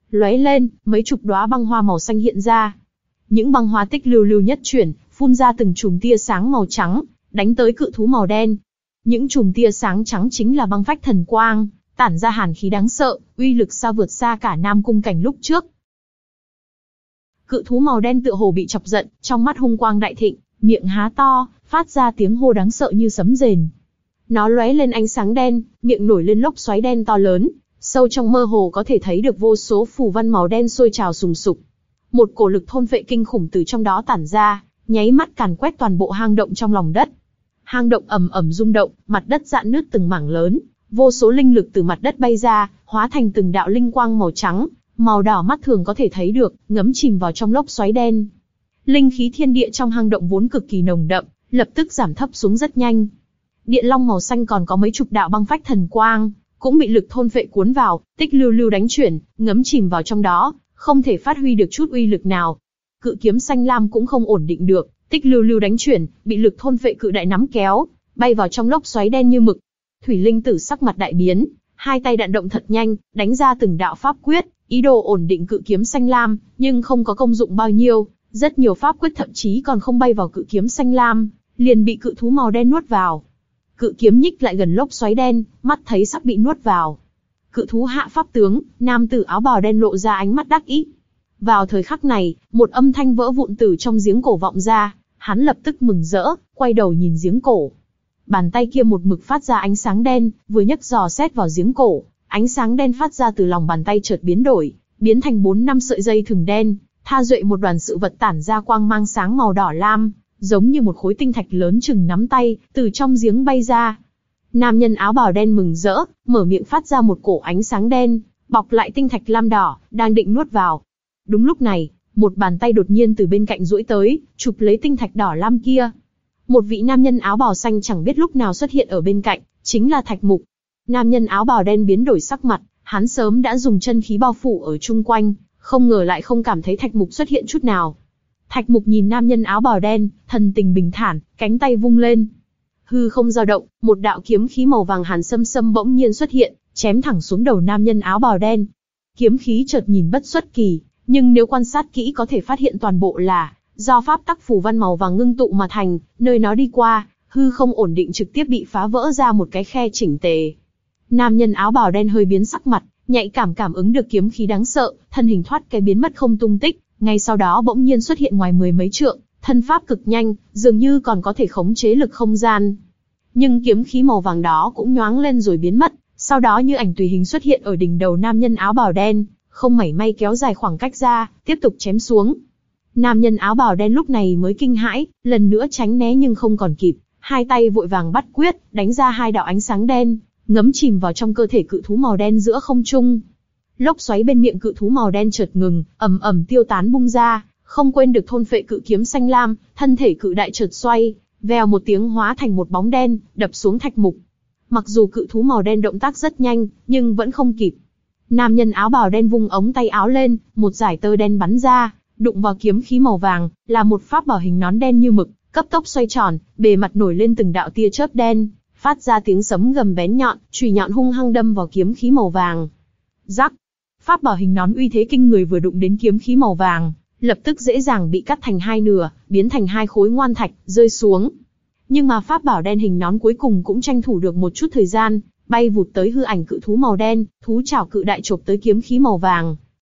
Lóe lên, mấy chục đóa băng hoa màu xanh hiện ra. Những băng hoa tích lưu lưu nhất chuyển, phun ra từng chùm tia sáng màu trắng, đánh tới cự thú màu đen. Những chùm tia sáng trắng chính là băng phách thần quang, tản ra hàn khí đáng sợ, uy lực xa vượt xa cả Nam Cung Cảnh lúc trước. Cự thú màu đen tựa hồ bị chọc giận, trong mắt hung quang đại thịnh, miệng há to, phát ra tiếng hô đáng sợ như sấm rền. Nó lóe lên ánh sáng đen, miệng nổi lên lốc xoáy đen to lớn, sâu trong mơ hồ có thể thấy được vô số phù văn màu đen sôi trào sùng sục. Một cổ lực thôn phệ kinh khủng từ trong đó tản ra, nháy mắt càn quét toàn bộ hang động trong lòng đất. Hang động ầm ầm rung động, mặt đất rạn nứt từng mảng lớn, vô số linh lực từ mặt đất bay ra, hóa thành từng đạo linh quang màu trắng, màu đỏ mắt thường có thể thấy được, ngấm chìm vào trong lốc xoáy đen. Linh khí thiên địa trong hang động vốn cực kỳ nồng đậm, lập tức giảm thấp xuống rất nhanh. Điện long màu xanh còn có mấy chục đạo băng phách thần quang, cũng bị lực thôn phệ cuốn vào, tích lưu lưu đánh chuyển, ngấm chìm vào trong đó, không thể phát huy được chút uy lực nào. Cự kiếm xanh lam cũng không ổn định được, tích lưu lưu đánh chuyển, bị lực thôn phệ cự đại nắm kéo, bay vào trong lốc xoáy đen như mực. Thủy Linh Tử sắc mặt đại biến, hai tay đạn động thật nhanh, đánh ra từng đạo pháp quyết, ý đồ ổn định cự kiếm xanh lam, nhưng không có công dụng bao nhiêu, rất nhiều pháp quyết thậm chí còn không bay vào cự kiếm xanh lam, liền bị cự thú màu đen nuốt vào. Cự kiếm nhích lại gần lốc xoáy đen, mắt thấy sắp bị nuốt vào. Cự thú hạ pháp tướng, nam tử áo bào đen lộ ra ánh mắt đắc ý. Vào thời khắc này, một âm thanh vỡ vụn từ trong giếng cổ vọng ra, hắn lập tức mừng rỡ, quay đầu nhìn giếng cổ. Bàn tay kia một mực phát ra ánh sáng đen, vừa nhấc giò xét vào giếng cổ, ánh sáng đen phát ra từ lòng bàn tay chợt biến đổi, biến thành bốn năm sợi dây thừng đen, tha duệ một đoàn sự vật tản ra quang mang sáng màu đỏ lam, giống như một khối tinh thạch lớn chừng nắm tay, từ trong giếng bay ra. Nam nhân áo bào đen mừng rỡ, mở miệng phát ra một cổ ánh sáng đen, bọc lại tinh thạch lam đỏ, đang định nuốt vào. Đúng lúc này, một bàn tay đột nhiên từ bên cạnh duỗi tới, chụp lấy tinh thạch đỏ lam kia. Một vị nam nhân áo bào xanh chẳng biết lúc nào xuất hiện ở bên cạnh, chính là Thạch Mục. Nam nhân áo bào đen biến đổi sắc mặt, hắn sớm đã dùng chân khí bao phủ ở chung quanh, không ngờ lại không cảm thấy Thạch Mục xuất hiện chút nào. Thạch Mục nhìn nam nhân áo bào đen, thần tình bình thản, cánh tay vung lên. Hư không dao động, một đạo kiếm khí màu vàng hàn sâm sâm bỗng nhiên xuất hiện, chém thẳng xuống đầu nam nhân áo bào đen. Kiếm khí chợt nhìn bất xuất kỳ, nhưng nếu quan sát kỹ có thể phát hiện toàn bộ là do pháp tắc phù văn màu vàng ngưng tụ mà thành, nơi nó đi qua, hư không ổn định trực tiếp bị phá vỡ ra một cái khe chỉnh tề. Nam nhân áo bào đen hơi biến sắc mặt, nhạy cảm cảm ứng được kiếm khí đáng sợ, thân hình thoát cái biến mất không tung tích, ngay sau đó bỗng nhiên xuất hiện ngoài mười mấy trượng, thân pháp cực nhanh, dường như còn có thể khống chế lực không gian. Nhưng kiếm khí màu vàng đó cũng nhoáng lên rồi biến mất, sau đó như ảnh tùy hình xuất hiện ở đỉnh đầu nam nhân áo bào đen, không mảy may kéo dài khoảng cách ra, tiếp tục chém xuống. Nam nhân áo bào đen lúc này mới kinh hãi, lần nữa tránh né nhưng không còn kịp, hai tay vội vàng bắt quyết, đánh ra hai đạo ánh sáng đen, ngấm chìm vào trong cơ thể cự thú màu đen giữa không trung. Lốc xoáy bên miệng cự thú màu đen chợt ngừng, ầm ầm tiêu tán bung ra, không quên được thôn phệ cự kiếm xanh lam, thân thể cự đại chợt xoay, vèo một tiếng hóa thành một bóng đen, đập xuống Thạch Mục. Mặc dù cự thú màu đen động tác rất nhanh, nhưng vẫn không kịp. Nam nhân áo bào đen vung ống tay áo lên, một dải tơ đen bắn ra, đụng vào kiếm khí màu vàng, là một pháp bảo hình nón đen như mực, cấp tốc xoay tròn, bề mặt nổi lên từng đạo tia chớp đen, phát ra tiếng sấm gầm bén nhọn, chùy nhọn hung hăng đâm vào kiếm khí màu vàng. Rắc, pháp bảo hình nón uy thế kinh người vừa đụng đến kiếm khí màu vàng, lập tức dễ dàng bị cắt thành hai nửa, biến thành hai khối ngoan thạch, rơi xuống. Nhưng mà pháp bảo đen hình nón cuối cùng cũng tranh thủ được một chút thời gian, bay vụt tới hư ảnh cự thú màu đen, thú chảo cự đại chộp tới kiếm khí màu vàng.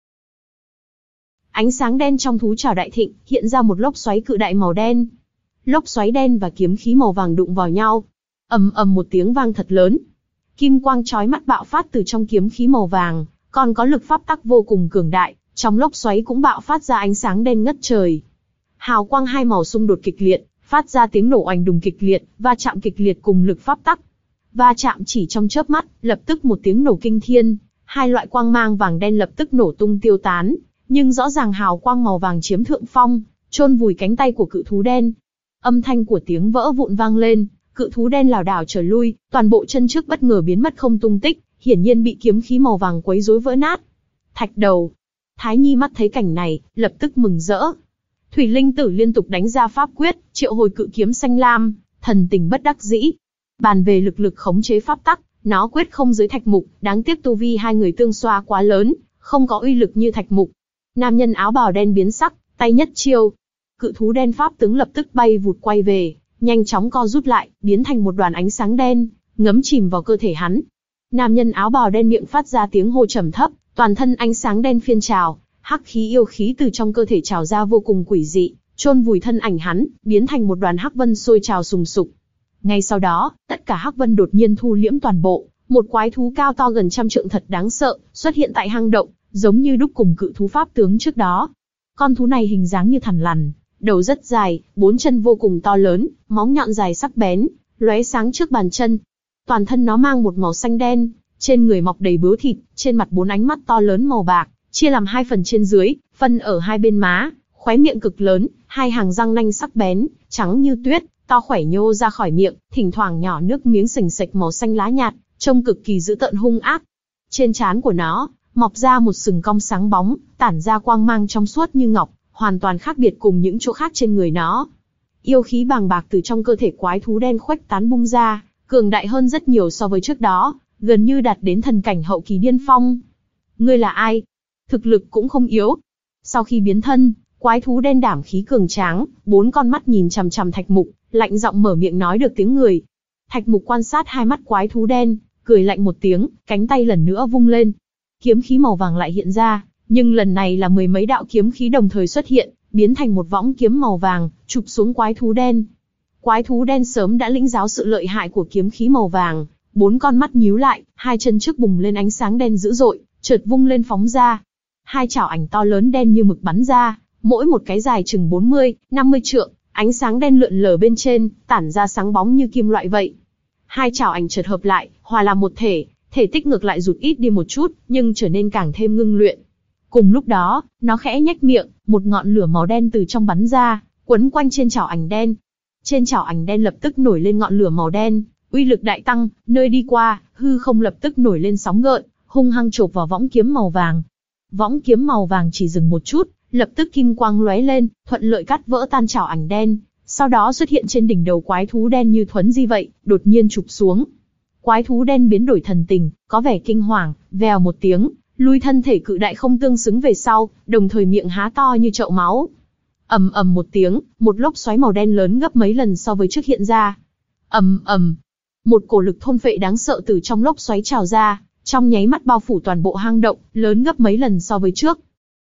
Ánh sáng đen trong thú chảo đại thịnh, hiện ra một lốc xoáy cự đại màu đen. Lốc xoáy đen và kiếm khí màu vàng đụng vào nhau. Ầm ầm một tiếng vang thật lớn. Kim quang chói mắt bạo phát từ trong kiếm khí màu vàng, còn có lực pháp tắc vô cùng cường đại, trong lốc xoáy cũng bạo phát ra ánh sáng đen ngất trời. Hào quang hai màu xung đột kịch liệt, phát ra tiếng nổ oanh đùng kịch liệt, va chạm kịch liệt cùng lực pháp tắc. Va chạm chỉ trong chớp mắt, lập tức một tiếng nổ kinh thiên, hai loại quang mang vàng đen lập tức nổ tung tiêu tán, nhưng rõ ràng hào quang màu vàng chiếm thượng phong, chôn vùi cánh tay của cự thú đen. Âm thanh của tiếng vỡ vụn vang lên, cự thú đen lảo đảo trở lui, toàn bộ chân trước bất ngờ biến mất không tung tích, hiển nhiên bị kiếm khí màu vàng quấy rối vỡ nát. Thạch đầu. Thái Nhi mắt thấy cảnh này, lập tức mừng rỡ. Thủy Linh Tử liên tục đánh ra pháp quyết, triệu hồi cự kiếm xanh lam, thần tình bất đắc dĩ. Bàn về lực lực khống chế pháp tắc, nó quyết không dưới Thạch Mục, đáng tiếc tu vi hai người tương xoa quá lớn, không có uy lực như thạch mục. Nam nhân áo bào đen biến sắc, tay nhất chiêu. Cự thú đen pháp tướng lập tức bay vụt quay về, nhanh chóng co rút lại, biến thành một đoàn ánh sáng đen, ngấm chìm vào cơ thể hắn. Nam nhân áo bào đen miệng phát ra tiếng hô trầm thấp, toàn thân ánh sáng đen phiên trào, hắc khí yêu khí từ trong cơ thể trào ra vô cùng quỷ dị, chôn vùi thân ảnh hắn, biến thành một đoàn hắc vân sôi trào sùng sục. Ngay sau đó, tất cả hắc vân đột nhiên thu liễm toàn bộ, một quái thú cao to gần trăm trượng thật đáng sợ, xuất hiện tại hang động, giống như đúc cùng cự thú pháp tướng trước đó. Con thú này hình dáng như thằn lằn, đầu rất dài, bốn chân vô cùng to lớn, móng nhọn dài sắc bén, lóe sáng trước bàn chân. Toàn thân nó mang một màu xanh đen, trên người mọc đầy bướu thịt, trên mặt bốn ánh mắt to lớn màu bạc, chia làm hai phần trên dưới, phân ở hai bên má, khóe miệng cực lớn, hai hàng răng nanh sắc bén, trắng như tuyết, to khỏe nhô ra khỏi miệng, thỉnh thoảng nhỏ nước miếng sình sạch màu xanh lá nhạt, trông cực kỳ dữ tợn hung ác. Trên trán của nó, mọc ra một sừng cong sáng bóng, tản ra quang mang trong suốt như ngọc, hoàn toàn khác biệt cùng những chỗ khác trên người nó. Yêu khí bàng bạc từ trong cơ thể quái thú đen khuếch tán bung ra, cường đại hơn rất nhiều so với trước đó, gần như đạt đến thần cảnh hậu kỳ điên phong. Ngươi là ai? Thực lực cũng không yếu. Sau khi biến thân, quái thú đen đảm khí cường tráng, bốn con mắt nhìn chằm chằm Thạch Mục, lạnh giọng mở miệng nói được tiếng người. Thạch Mục quan sát hai mắt quái thú đen, cười lạnh một tiếng, cánh tay lần nữa vung lên. Kiếm khí màu vàng lại hiện ra, nhưng lần này là mười mấy đạo kiếm khí đồng thời xuất hiện, biến thành một võng kiếm màu vàng, chụp xuống quái thú đen. Quái thú đen sớm đã lĩnh giáo sự lợi hại của kiếm khí màu vàng, bốn con mắt nhíu lại, hai chân trước bùng lên ánh sáng đen dữ dội, chợt vung lên phóng ra. Hai chảo ảnh to lớn đen như mực bắn ra, mỗi một cái dài chừng bốn mươi, năm mươi trượng, ánh sáng đen lượn lờ bên trên, tản ra sáng bóng như kim loại vậy. Hai chảo ảnh chợt hợp lại, hòa làm một thể, thể tích ngược lại rụt ít đi một chút, nhưng trở nên càng thêm ngưng luyện. Cùng lúc đó, nó khẽ nhếch miệng, một ngọn lửa màu đen từ trong bắn ra, quấn quanh trên chảo ảnh đen. Trên chảo ảnh đen lập tức nổi lên ngọn lửa màu đen, uy lực đại tăng, nơi đi qua, hư không lập tức nổi lên sóng gợn, hung hăng chộp vào võng kiếm màu vàng. Võng kiếm màu vàng chỉ dừng một chút, lập tức kim quang lóe lên, thuận lợi cắt vỡ tan chảo ảnh đen, sau đó xuất hiện trên đỉnh đầu quái thú đen như thuấn di vậy, đột nhiên chụp xuống. Quái thú đen biến đổi thần tình, có vẻ kinh hoàng, vèo một tiếng, lui thân thể cự đại không tương xứng về sau, đồng thời miệng há to như chậu máu. Ầm ầm một tiếng, một lốc xoáy màu đen lớn gấp mấy lần so với trước hiện ra. Ầm ầm, một cổ lực thôn phệ đáng sợ từ trong lốc xoáy trào ra, trong nháy mắt bao phủ toàn bộ hang động, lớn gấp mấy lần so với trước.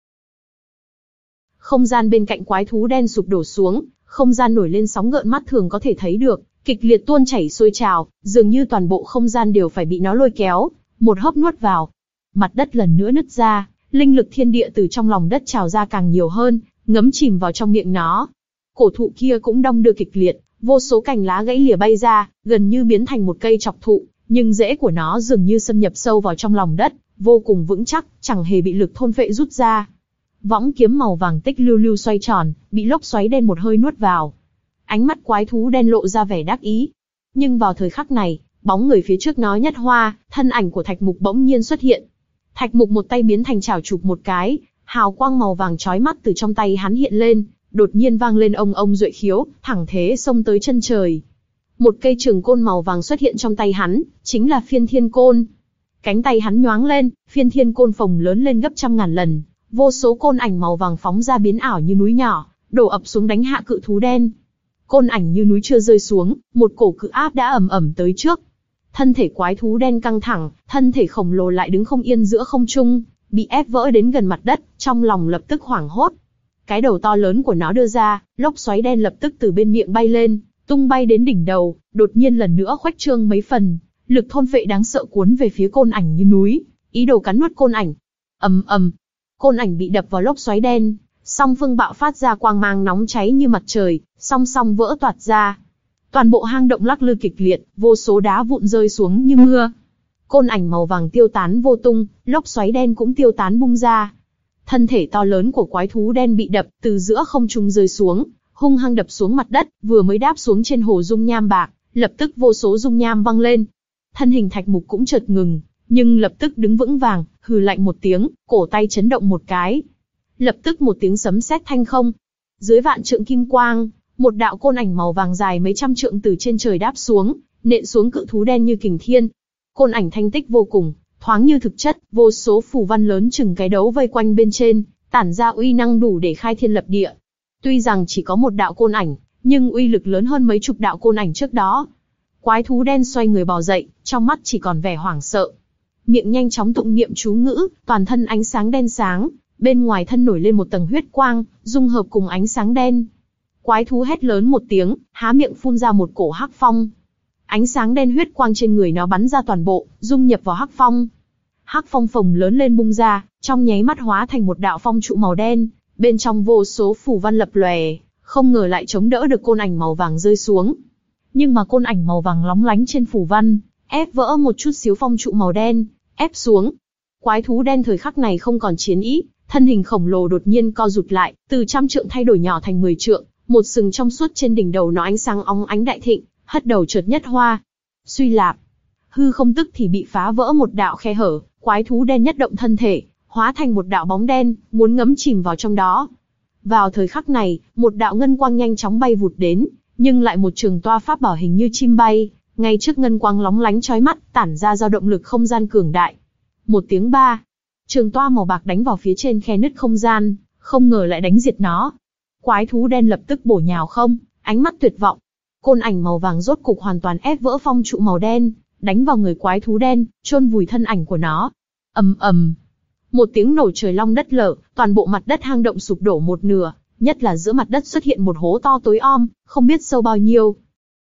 Không gian bên cạnh quái thú đen sụp đổ xuống, không gian nổi lên sóng gợn mắt thường có thể thấy được, kịch liệt tuôn chảy sôi trào, dường như toàn bộ không gian đều phải bị nó lôi kéo, một hớp nuốt vào. Mặt đất lần nữa nứt ra, linh lực thiên địa từ trong lòng đất trào ra càng nhiều hơn, ngấm chìm vào trong miệng nó. Cổ thụ kia cũng đong đưa kịch liệt, vô số cành lá gãy lìa bay ra, gần như biến thành một cây chọc thụ, nhưng rễ của nó dường như xâm nhập sâu vào trong lòng đất, vô cùng vững chắc, chẳng hề bị lực thôn phệ rút ra. Võng kiếm màu vàng tích lưu lưu xoay tròn, bị lốc xoáy đen một hơi nuốt vào. Ánh mắt quái thú đen lộ ra vẻ đắc ý. Nhưng vào thời khắc này, bóng người phía trước nó nhất hoa, thân ảnh của Thạch Mục bỗng nhiên xuất hiện. Thạch Mục một tay biến thành chảo chụp một cái, hào quang màu vàng chói mắt từ trong tay hắn hiện lên, đột nhiên vang lên ông ông duệ khiếu, thẳng thế xông tới chân trời. Một cây trường côn màu vàng xuất hiện trong tay hắn, chính là Phiên Thiên Côn. Cánh tay hắn nhoáng lên, Phiên Thiên Côn phồng lớn lên gấp trăm ngàn lần, vô số côn ảnh màu vàng phóng ra biến ảo như núi nhỏ, đổ ập xuống đánh hạ cự thú đen. Côn ảnh như núi chưa rơi xuống, một cổ cự áp đã ầm ầm tới trước. Thân thể quái thú đen căng thẳng, thân thể khổng lồ lại đứng không yên giữa không trung, bị ép vỡ đến gần mặt đất, trong lòng lập tức hoảng hốt. Cái đầu to lớn của nó đưa ra, lốc xoáy đen lập tức từ bên miệng bay lên, tung bay đến đỉnh đầu, đột nhiên lần nữa khuếch trương mấy phần, lực thôn phệ đáng sợ cuốn về phía côn ảnh như núi, ý đồ cắn nuốt côn ảnh. Ầm ầm, côn ảnh bị đập vào lốc xoáy đen, song phương bạo phát ra quang mang nóng cháy như mặt trời, song song vỡ toạc ra. Toàn bộ hang động lắc lư kịch liệt, vô số đá vụn rơi xuống như mưa. Côn ảnh màu vàng tiêu tán vô tung, lốc xoáy đen cũng tiêu tán bung ra. Thân thể to lớn của quái thú đen bị đập từ giữa không trung rơi xuống, hung hăng đập xuống mặt đất, vừa mới đáp xuống trên hồ dung nham bạc, lập tức vô số dung nham văng lên. Thân hình Thạch Mục cũng chợt ngừng, nhưng lập tức đứng vững vàng, hừ lạnh một tiếng, cổ tay chấn động một cái. Lập tức một tiếng sấm sét thanh không. Dưới vạn trượng kim quang, một đạo côn ảnh màu vàng dài mấy trăm trượng từ trên trời đáp xuống, nện xuống cự thú đen như kình thiên. Côn ảnh thanh tích vô cùng, thoáng như thực chất, vô số phù văn lớn chừng cái đấu vây quanh bên trên, tản ra uy năng đủ để khai thiên lập địa. Tuy rằng chỉ có một đạo côn ảnh, nhưng uy lực lớn hơn mấy chục đạo côn ảnh trước đó. Quái thú đen xoay người bò dậy, trong mắt chỉ còn vẻ hoảng sợ. Miệng nhanh chóng tụng niệm chú ngữ, toàn thân ánh sáng đen sáng, bên ngoài thân nổi lên một tầng huyết quang, dung hợp cùng ánh sáng đen. Quái thú hét lớn một tiếng, há miệng phun ra một cổ hắc phong. Ánh sáng đen huyết quang trên người nó bắn ra toàn bộ, dung nhập vào hắc phong. Hắc phong phồng lớn lên bung ra, trong nháy mắt hóa thành một đạo phong trụ màu đen, bên trong vô số phù văn lập lòe, không ngờ lại chống đỡ được côn ảnh màu vàng rơi xuống. Nhưng mà côn ảnh màu vàng lóng lánh trên phù văn, ép vỡ một chút xíu phong trụ màu đen, ép xuống. Quái thú đen thời khắc này không còn chiến ý, thân hình khổng lồ đột nhiên co rụt lại, từ trăm trượng thay đổi nhỏ thành mười trượng, một sừng trong suốt trên đỉnh đầu nó ánh sáng óng ánh đại thịnh, hất đầu chợt nhất hoa. Suy lạp, hư không tức thì bị phá vỡ một đạo khe hở, quái thú đen nhất động thân thể, hóa thành một đạo bóng đen, muốn ngấm chìm vào trong đó. Vào thời khắc này, một đạo ngân quang nhanh chóng bay vụt đến, nhưng lại một trường toa pháp bảo hình như chim bay, ngay trước ngân quang lóng lánh chói mắt, tản ra dao động lực không gian cường đại. Một tiếng ba, trường toa màu bạc đánh vào phía trên khe nứt không gian, không ngờ lại đánh diệt nó. Quái thú đen lập tức bổ nhào không, ánh mắt tuyệt vọng. Côn ảnh màu vàng rốt cục hoàn toàn ép vỡ phong trụ màu đen, đánh vào người quái thú đen, chôn vùi thân ảnh của nó. Ầm ầm, một tiếng nổ trời long đất lở, toàn bộ mặt đất hang động sụp đổ một nửa, nhất là giữa mặt đất xuất hiện một hố to tối om, không biết sâu bao nhiêu.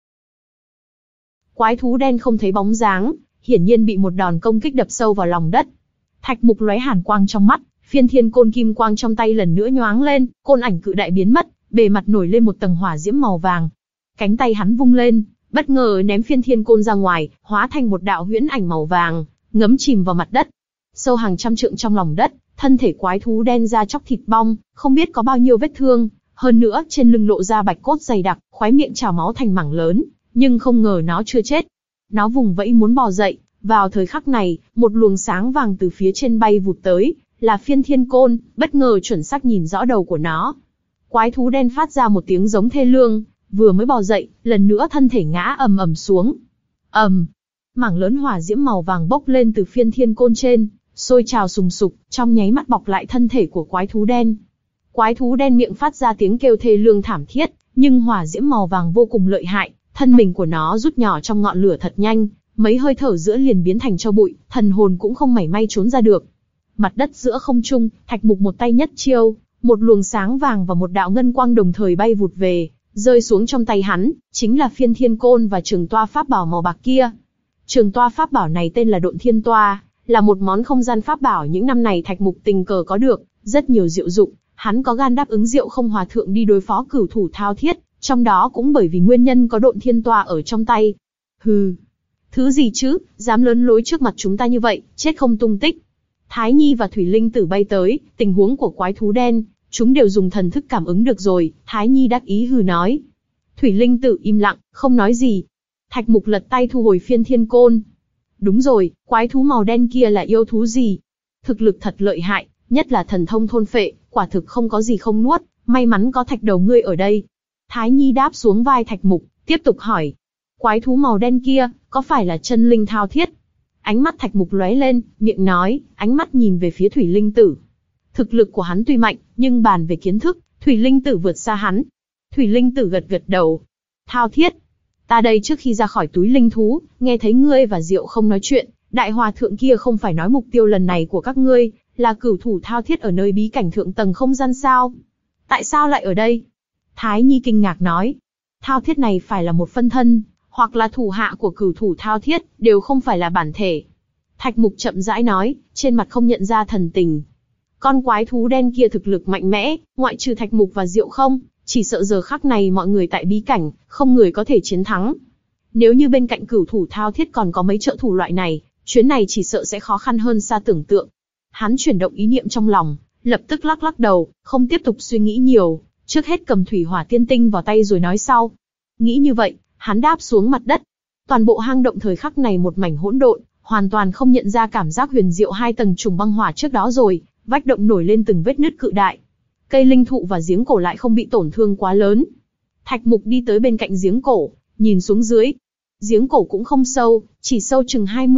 Quái thú đen không thấy bóng dáng, hiển nhiên bị một đòn công kích đập sâu vào lòng đất. Thạch Mục lóe hàn quang trong mắt, phiên thiên côn kim quang trong tay lần nữa nhoáng lên, côn ảnh cự đại biến mất, bề mặt nổi lên một tầng hỏa diễm màu vàng. Cánh tay hắn vung lên, bất ngờ ném phiên thiên côn ra ngoài, hóa thành một đạo huyễn ảnh màu vàng, ngấm chìm vào mặt đất. Sâu hàng trăm trượng trong lòng đất, thân thể quái thú đen da chóc thịt bong, không biết có bao nhiêu vết thương, hơn nữa trên lưng lộ ra bạch cốt dày đặc, khóe miệng trào máu thành mảng lớn, nhưng không ngờ nó chưa chết. Nó vùng vẫy muốn bò dậy, vào thời khắc này, một luồng sáng vàng từ phía trên bay vụt tới, là phiên thiên côn, bất ngờ chuẩn xác nhìn rõ đầu của nó. Quái thú đen phát ra một tiếng giống thê lương, vừa mới bò dậy, lần nữa thân thể ngã ầm ầm xuống. Ầm, mảng lớn hỏa diễm màu vàng bốc lên từ phiên thiên côn trên, sôi trào sùng sục, trong nháy mắt bọc lại thân thể của quái thú đen. Quái thú đen miệng phát ra tiếng kêu thê lương thảm thiết, nhưng hỏa diễm màu vàng vô cùng lợi hại, thân mình của nó rút nhỏ trong ngọn lửa thật nhanh, mấy hơi thở giữa liền biến thành tro bụi, thần hồn cũng không mảy may trốn ra được. Mặt đất giữa không trung, Thạch Mục một tay nhất chiêu, một luồng sáng vàng và một đạo ngân quang đồng thời bay vụt về, rơi xuống trong tay hắn, chính là phiên thiên côn và trường toa pháp bảo màu bạc kia. Trường toa pháp bảo này tên là Độn Thiên Toa, là một món không gian pháp bảo những năm này Thạch Mục tình cờ có được, rất nhiều diệu dụng, hắn có gan đáp ứng Diệu Không Hòa thượng đi đối phó cửu thủ thao thiết, trong đó cũng bởi vì nguyên nhân có Độn Thiên Toa ở trong tay. Hừ, thứ gì chứ, dám lớn lối trước mặt chúng ta như vậy, chết không tung tích. Thái Nhi và Thủy Linh Tử bay tới, tình huống của quái thú đen, chúng đều dùng thần thức cảm ứng được rồi, Thái Nhi đắc ý hừ nói. Thủy Linh Tử im lặng, không nói gì. Thạch Mục lật tay thu hồi phiên thiên côn. Đúng rồi, quái thú màu đen kia là yêu thú gì? Thực lực thật lợi hại, nhất là thần thông thôn phệ, quả thực không có gì không nuốt, may mắn có Thạch đầu ngươi ở đây. Thái Nhi đáp xuống vai Thạch Mục, tiếp tục hỏi. Quái thú màu đen kia, có phải là chân linh thao thiết? Ánh mắt Thạch Mục lóe lên, miệng nói, ánh mắt nhìn về phía Thủy Linh Tử. Thực lực của hắn tuy mạnh, nhưng bàn về kiến thức, Thủy Linh Tử vượt xa hắn. Thủy Linh Tử gật gật đầu. Thao thiết. Ta đây trước khi ra khỏi túi linh thú, nghe thấy ngươi và Diệu Không nói chuyện, đại hòa thượng kia không phải nói mục tiêu lần này của các ngươi, là cửu thủ thao thiết ở nơi bí cảnh thượng tầng không gian sao? Tại sao lại ở đây? Thái Nhi kinh ngạc nói. Thao thiết này phải là một phân thân, hoặc là thủ hạ của cửu thủ thao thiết, đều không phải là bản thể. Thạch Mục chậm rãi nói, trên mặt không nhận ra thần tình. Con quái thú đen kia thực lực mạnh mẽ, ngoại trừ Thạch Mục và Diệu Không, chỉ sợ giờ khắc này mọi người tại bí cảnh, không người có thể chiến thắng. Nếu như bên cạnh cửu thủ thao thiết còn có mấy trợ thủ loại này, chuyến này chỉ sợ sẽ khó khăn hơn xa tưởng tượng. Hắn chuyển động ý niệm trong lòng, lập tức lắc lắc đầu, không tiếp tục suy nghĩ nhiều, trước hết cầm thủy hỏa tiên tinh vào tay rồi nói sau. Nghĩ như vậy, hắn đáp xuống mặt đất. Toàn bộ hang động thời khắc này một mảnh hỗn độn, hoàn toàn không nhận ra cảm giác huyền diệu hai tầng trùng băng hỏa trước đó rồi, vách động nổi lên từng vết nứt cự đại. Cây linh thụ và giếng cổ lại không bị tổn thương quá lớn. Thạch Mục đi tới bên cạnh giếng cổ, nhìn xuống dưới. Giếng cổ cũng không sâu, chỉ sâu chừng hai mươi,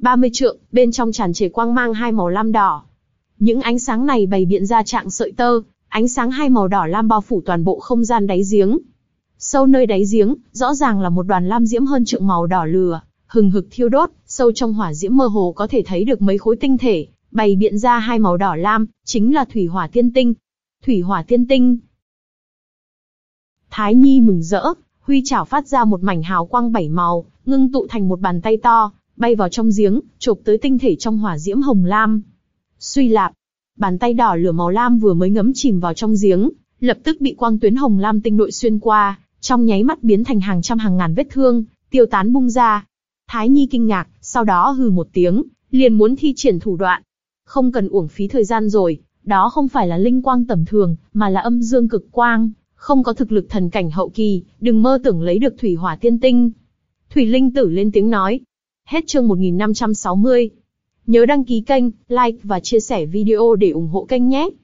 ba mươi trượng, bên trong tràn trề quang mang hai màu lam đỏ. Những ánh sáng này bày biện ra trạng sợi tơ, ánh sáng hai màu đỏ lam bao phủ toàn bộ không gian đáy giếng. Sâu nơi đáy giếng, rõ ràng là một đoàn lam diễm hơn trượng màu đỏ lửa, hừng hực thiêu đốt, sâu trong hỏa diễm mơ hồ có thể thấy được mấy khối tinh thể, bày biện ra hai màu đỏ lam, chính là thủy hỏa tiên tinh. Thủy hỏa tiên tinh. Thái Nhi mừng rỡ, huy chảo phát ra một mảnh hào quang bảy màu, ngưng tụ thành một bàn tay to, bay vào trong giếng, chộp tới tinh thể trong hỏa diễm hồng lam. Suy lạp, bàn tay đỏ lửa màu lam vừa mới ngấm chìm vào trong giếng, lập tức bị quang tuyến hồng lam tinh nội xuyên qua, trong nháy mắt biến thành hàng trăm hàng ngàn vết thương, tiêu tán bung ra. Thái Nhi kinh ngạc, sau đó hừ một tiếng, liền muốn thi triển thủ đoạn. Không cần uổng phí thời gian rồi, đó không phải là linh quang tầm thường, mà là âm dương cực quang, không có thực lực thần cảnh hậu kỳ, đừng mơ tưởng lấy được thủy hỏa tiên tinh. Thủy Linh Tử lên tiếng nói. Hết chương một nghìn năm trăm sáu mươi. Nhớ đăng ký kênh, like và chia sẻ video để ủng hộ kênh nhé.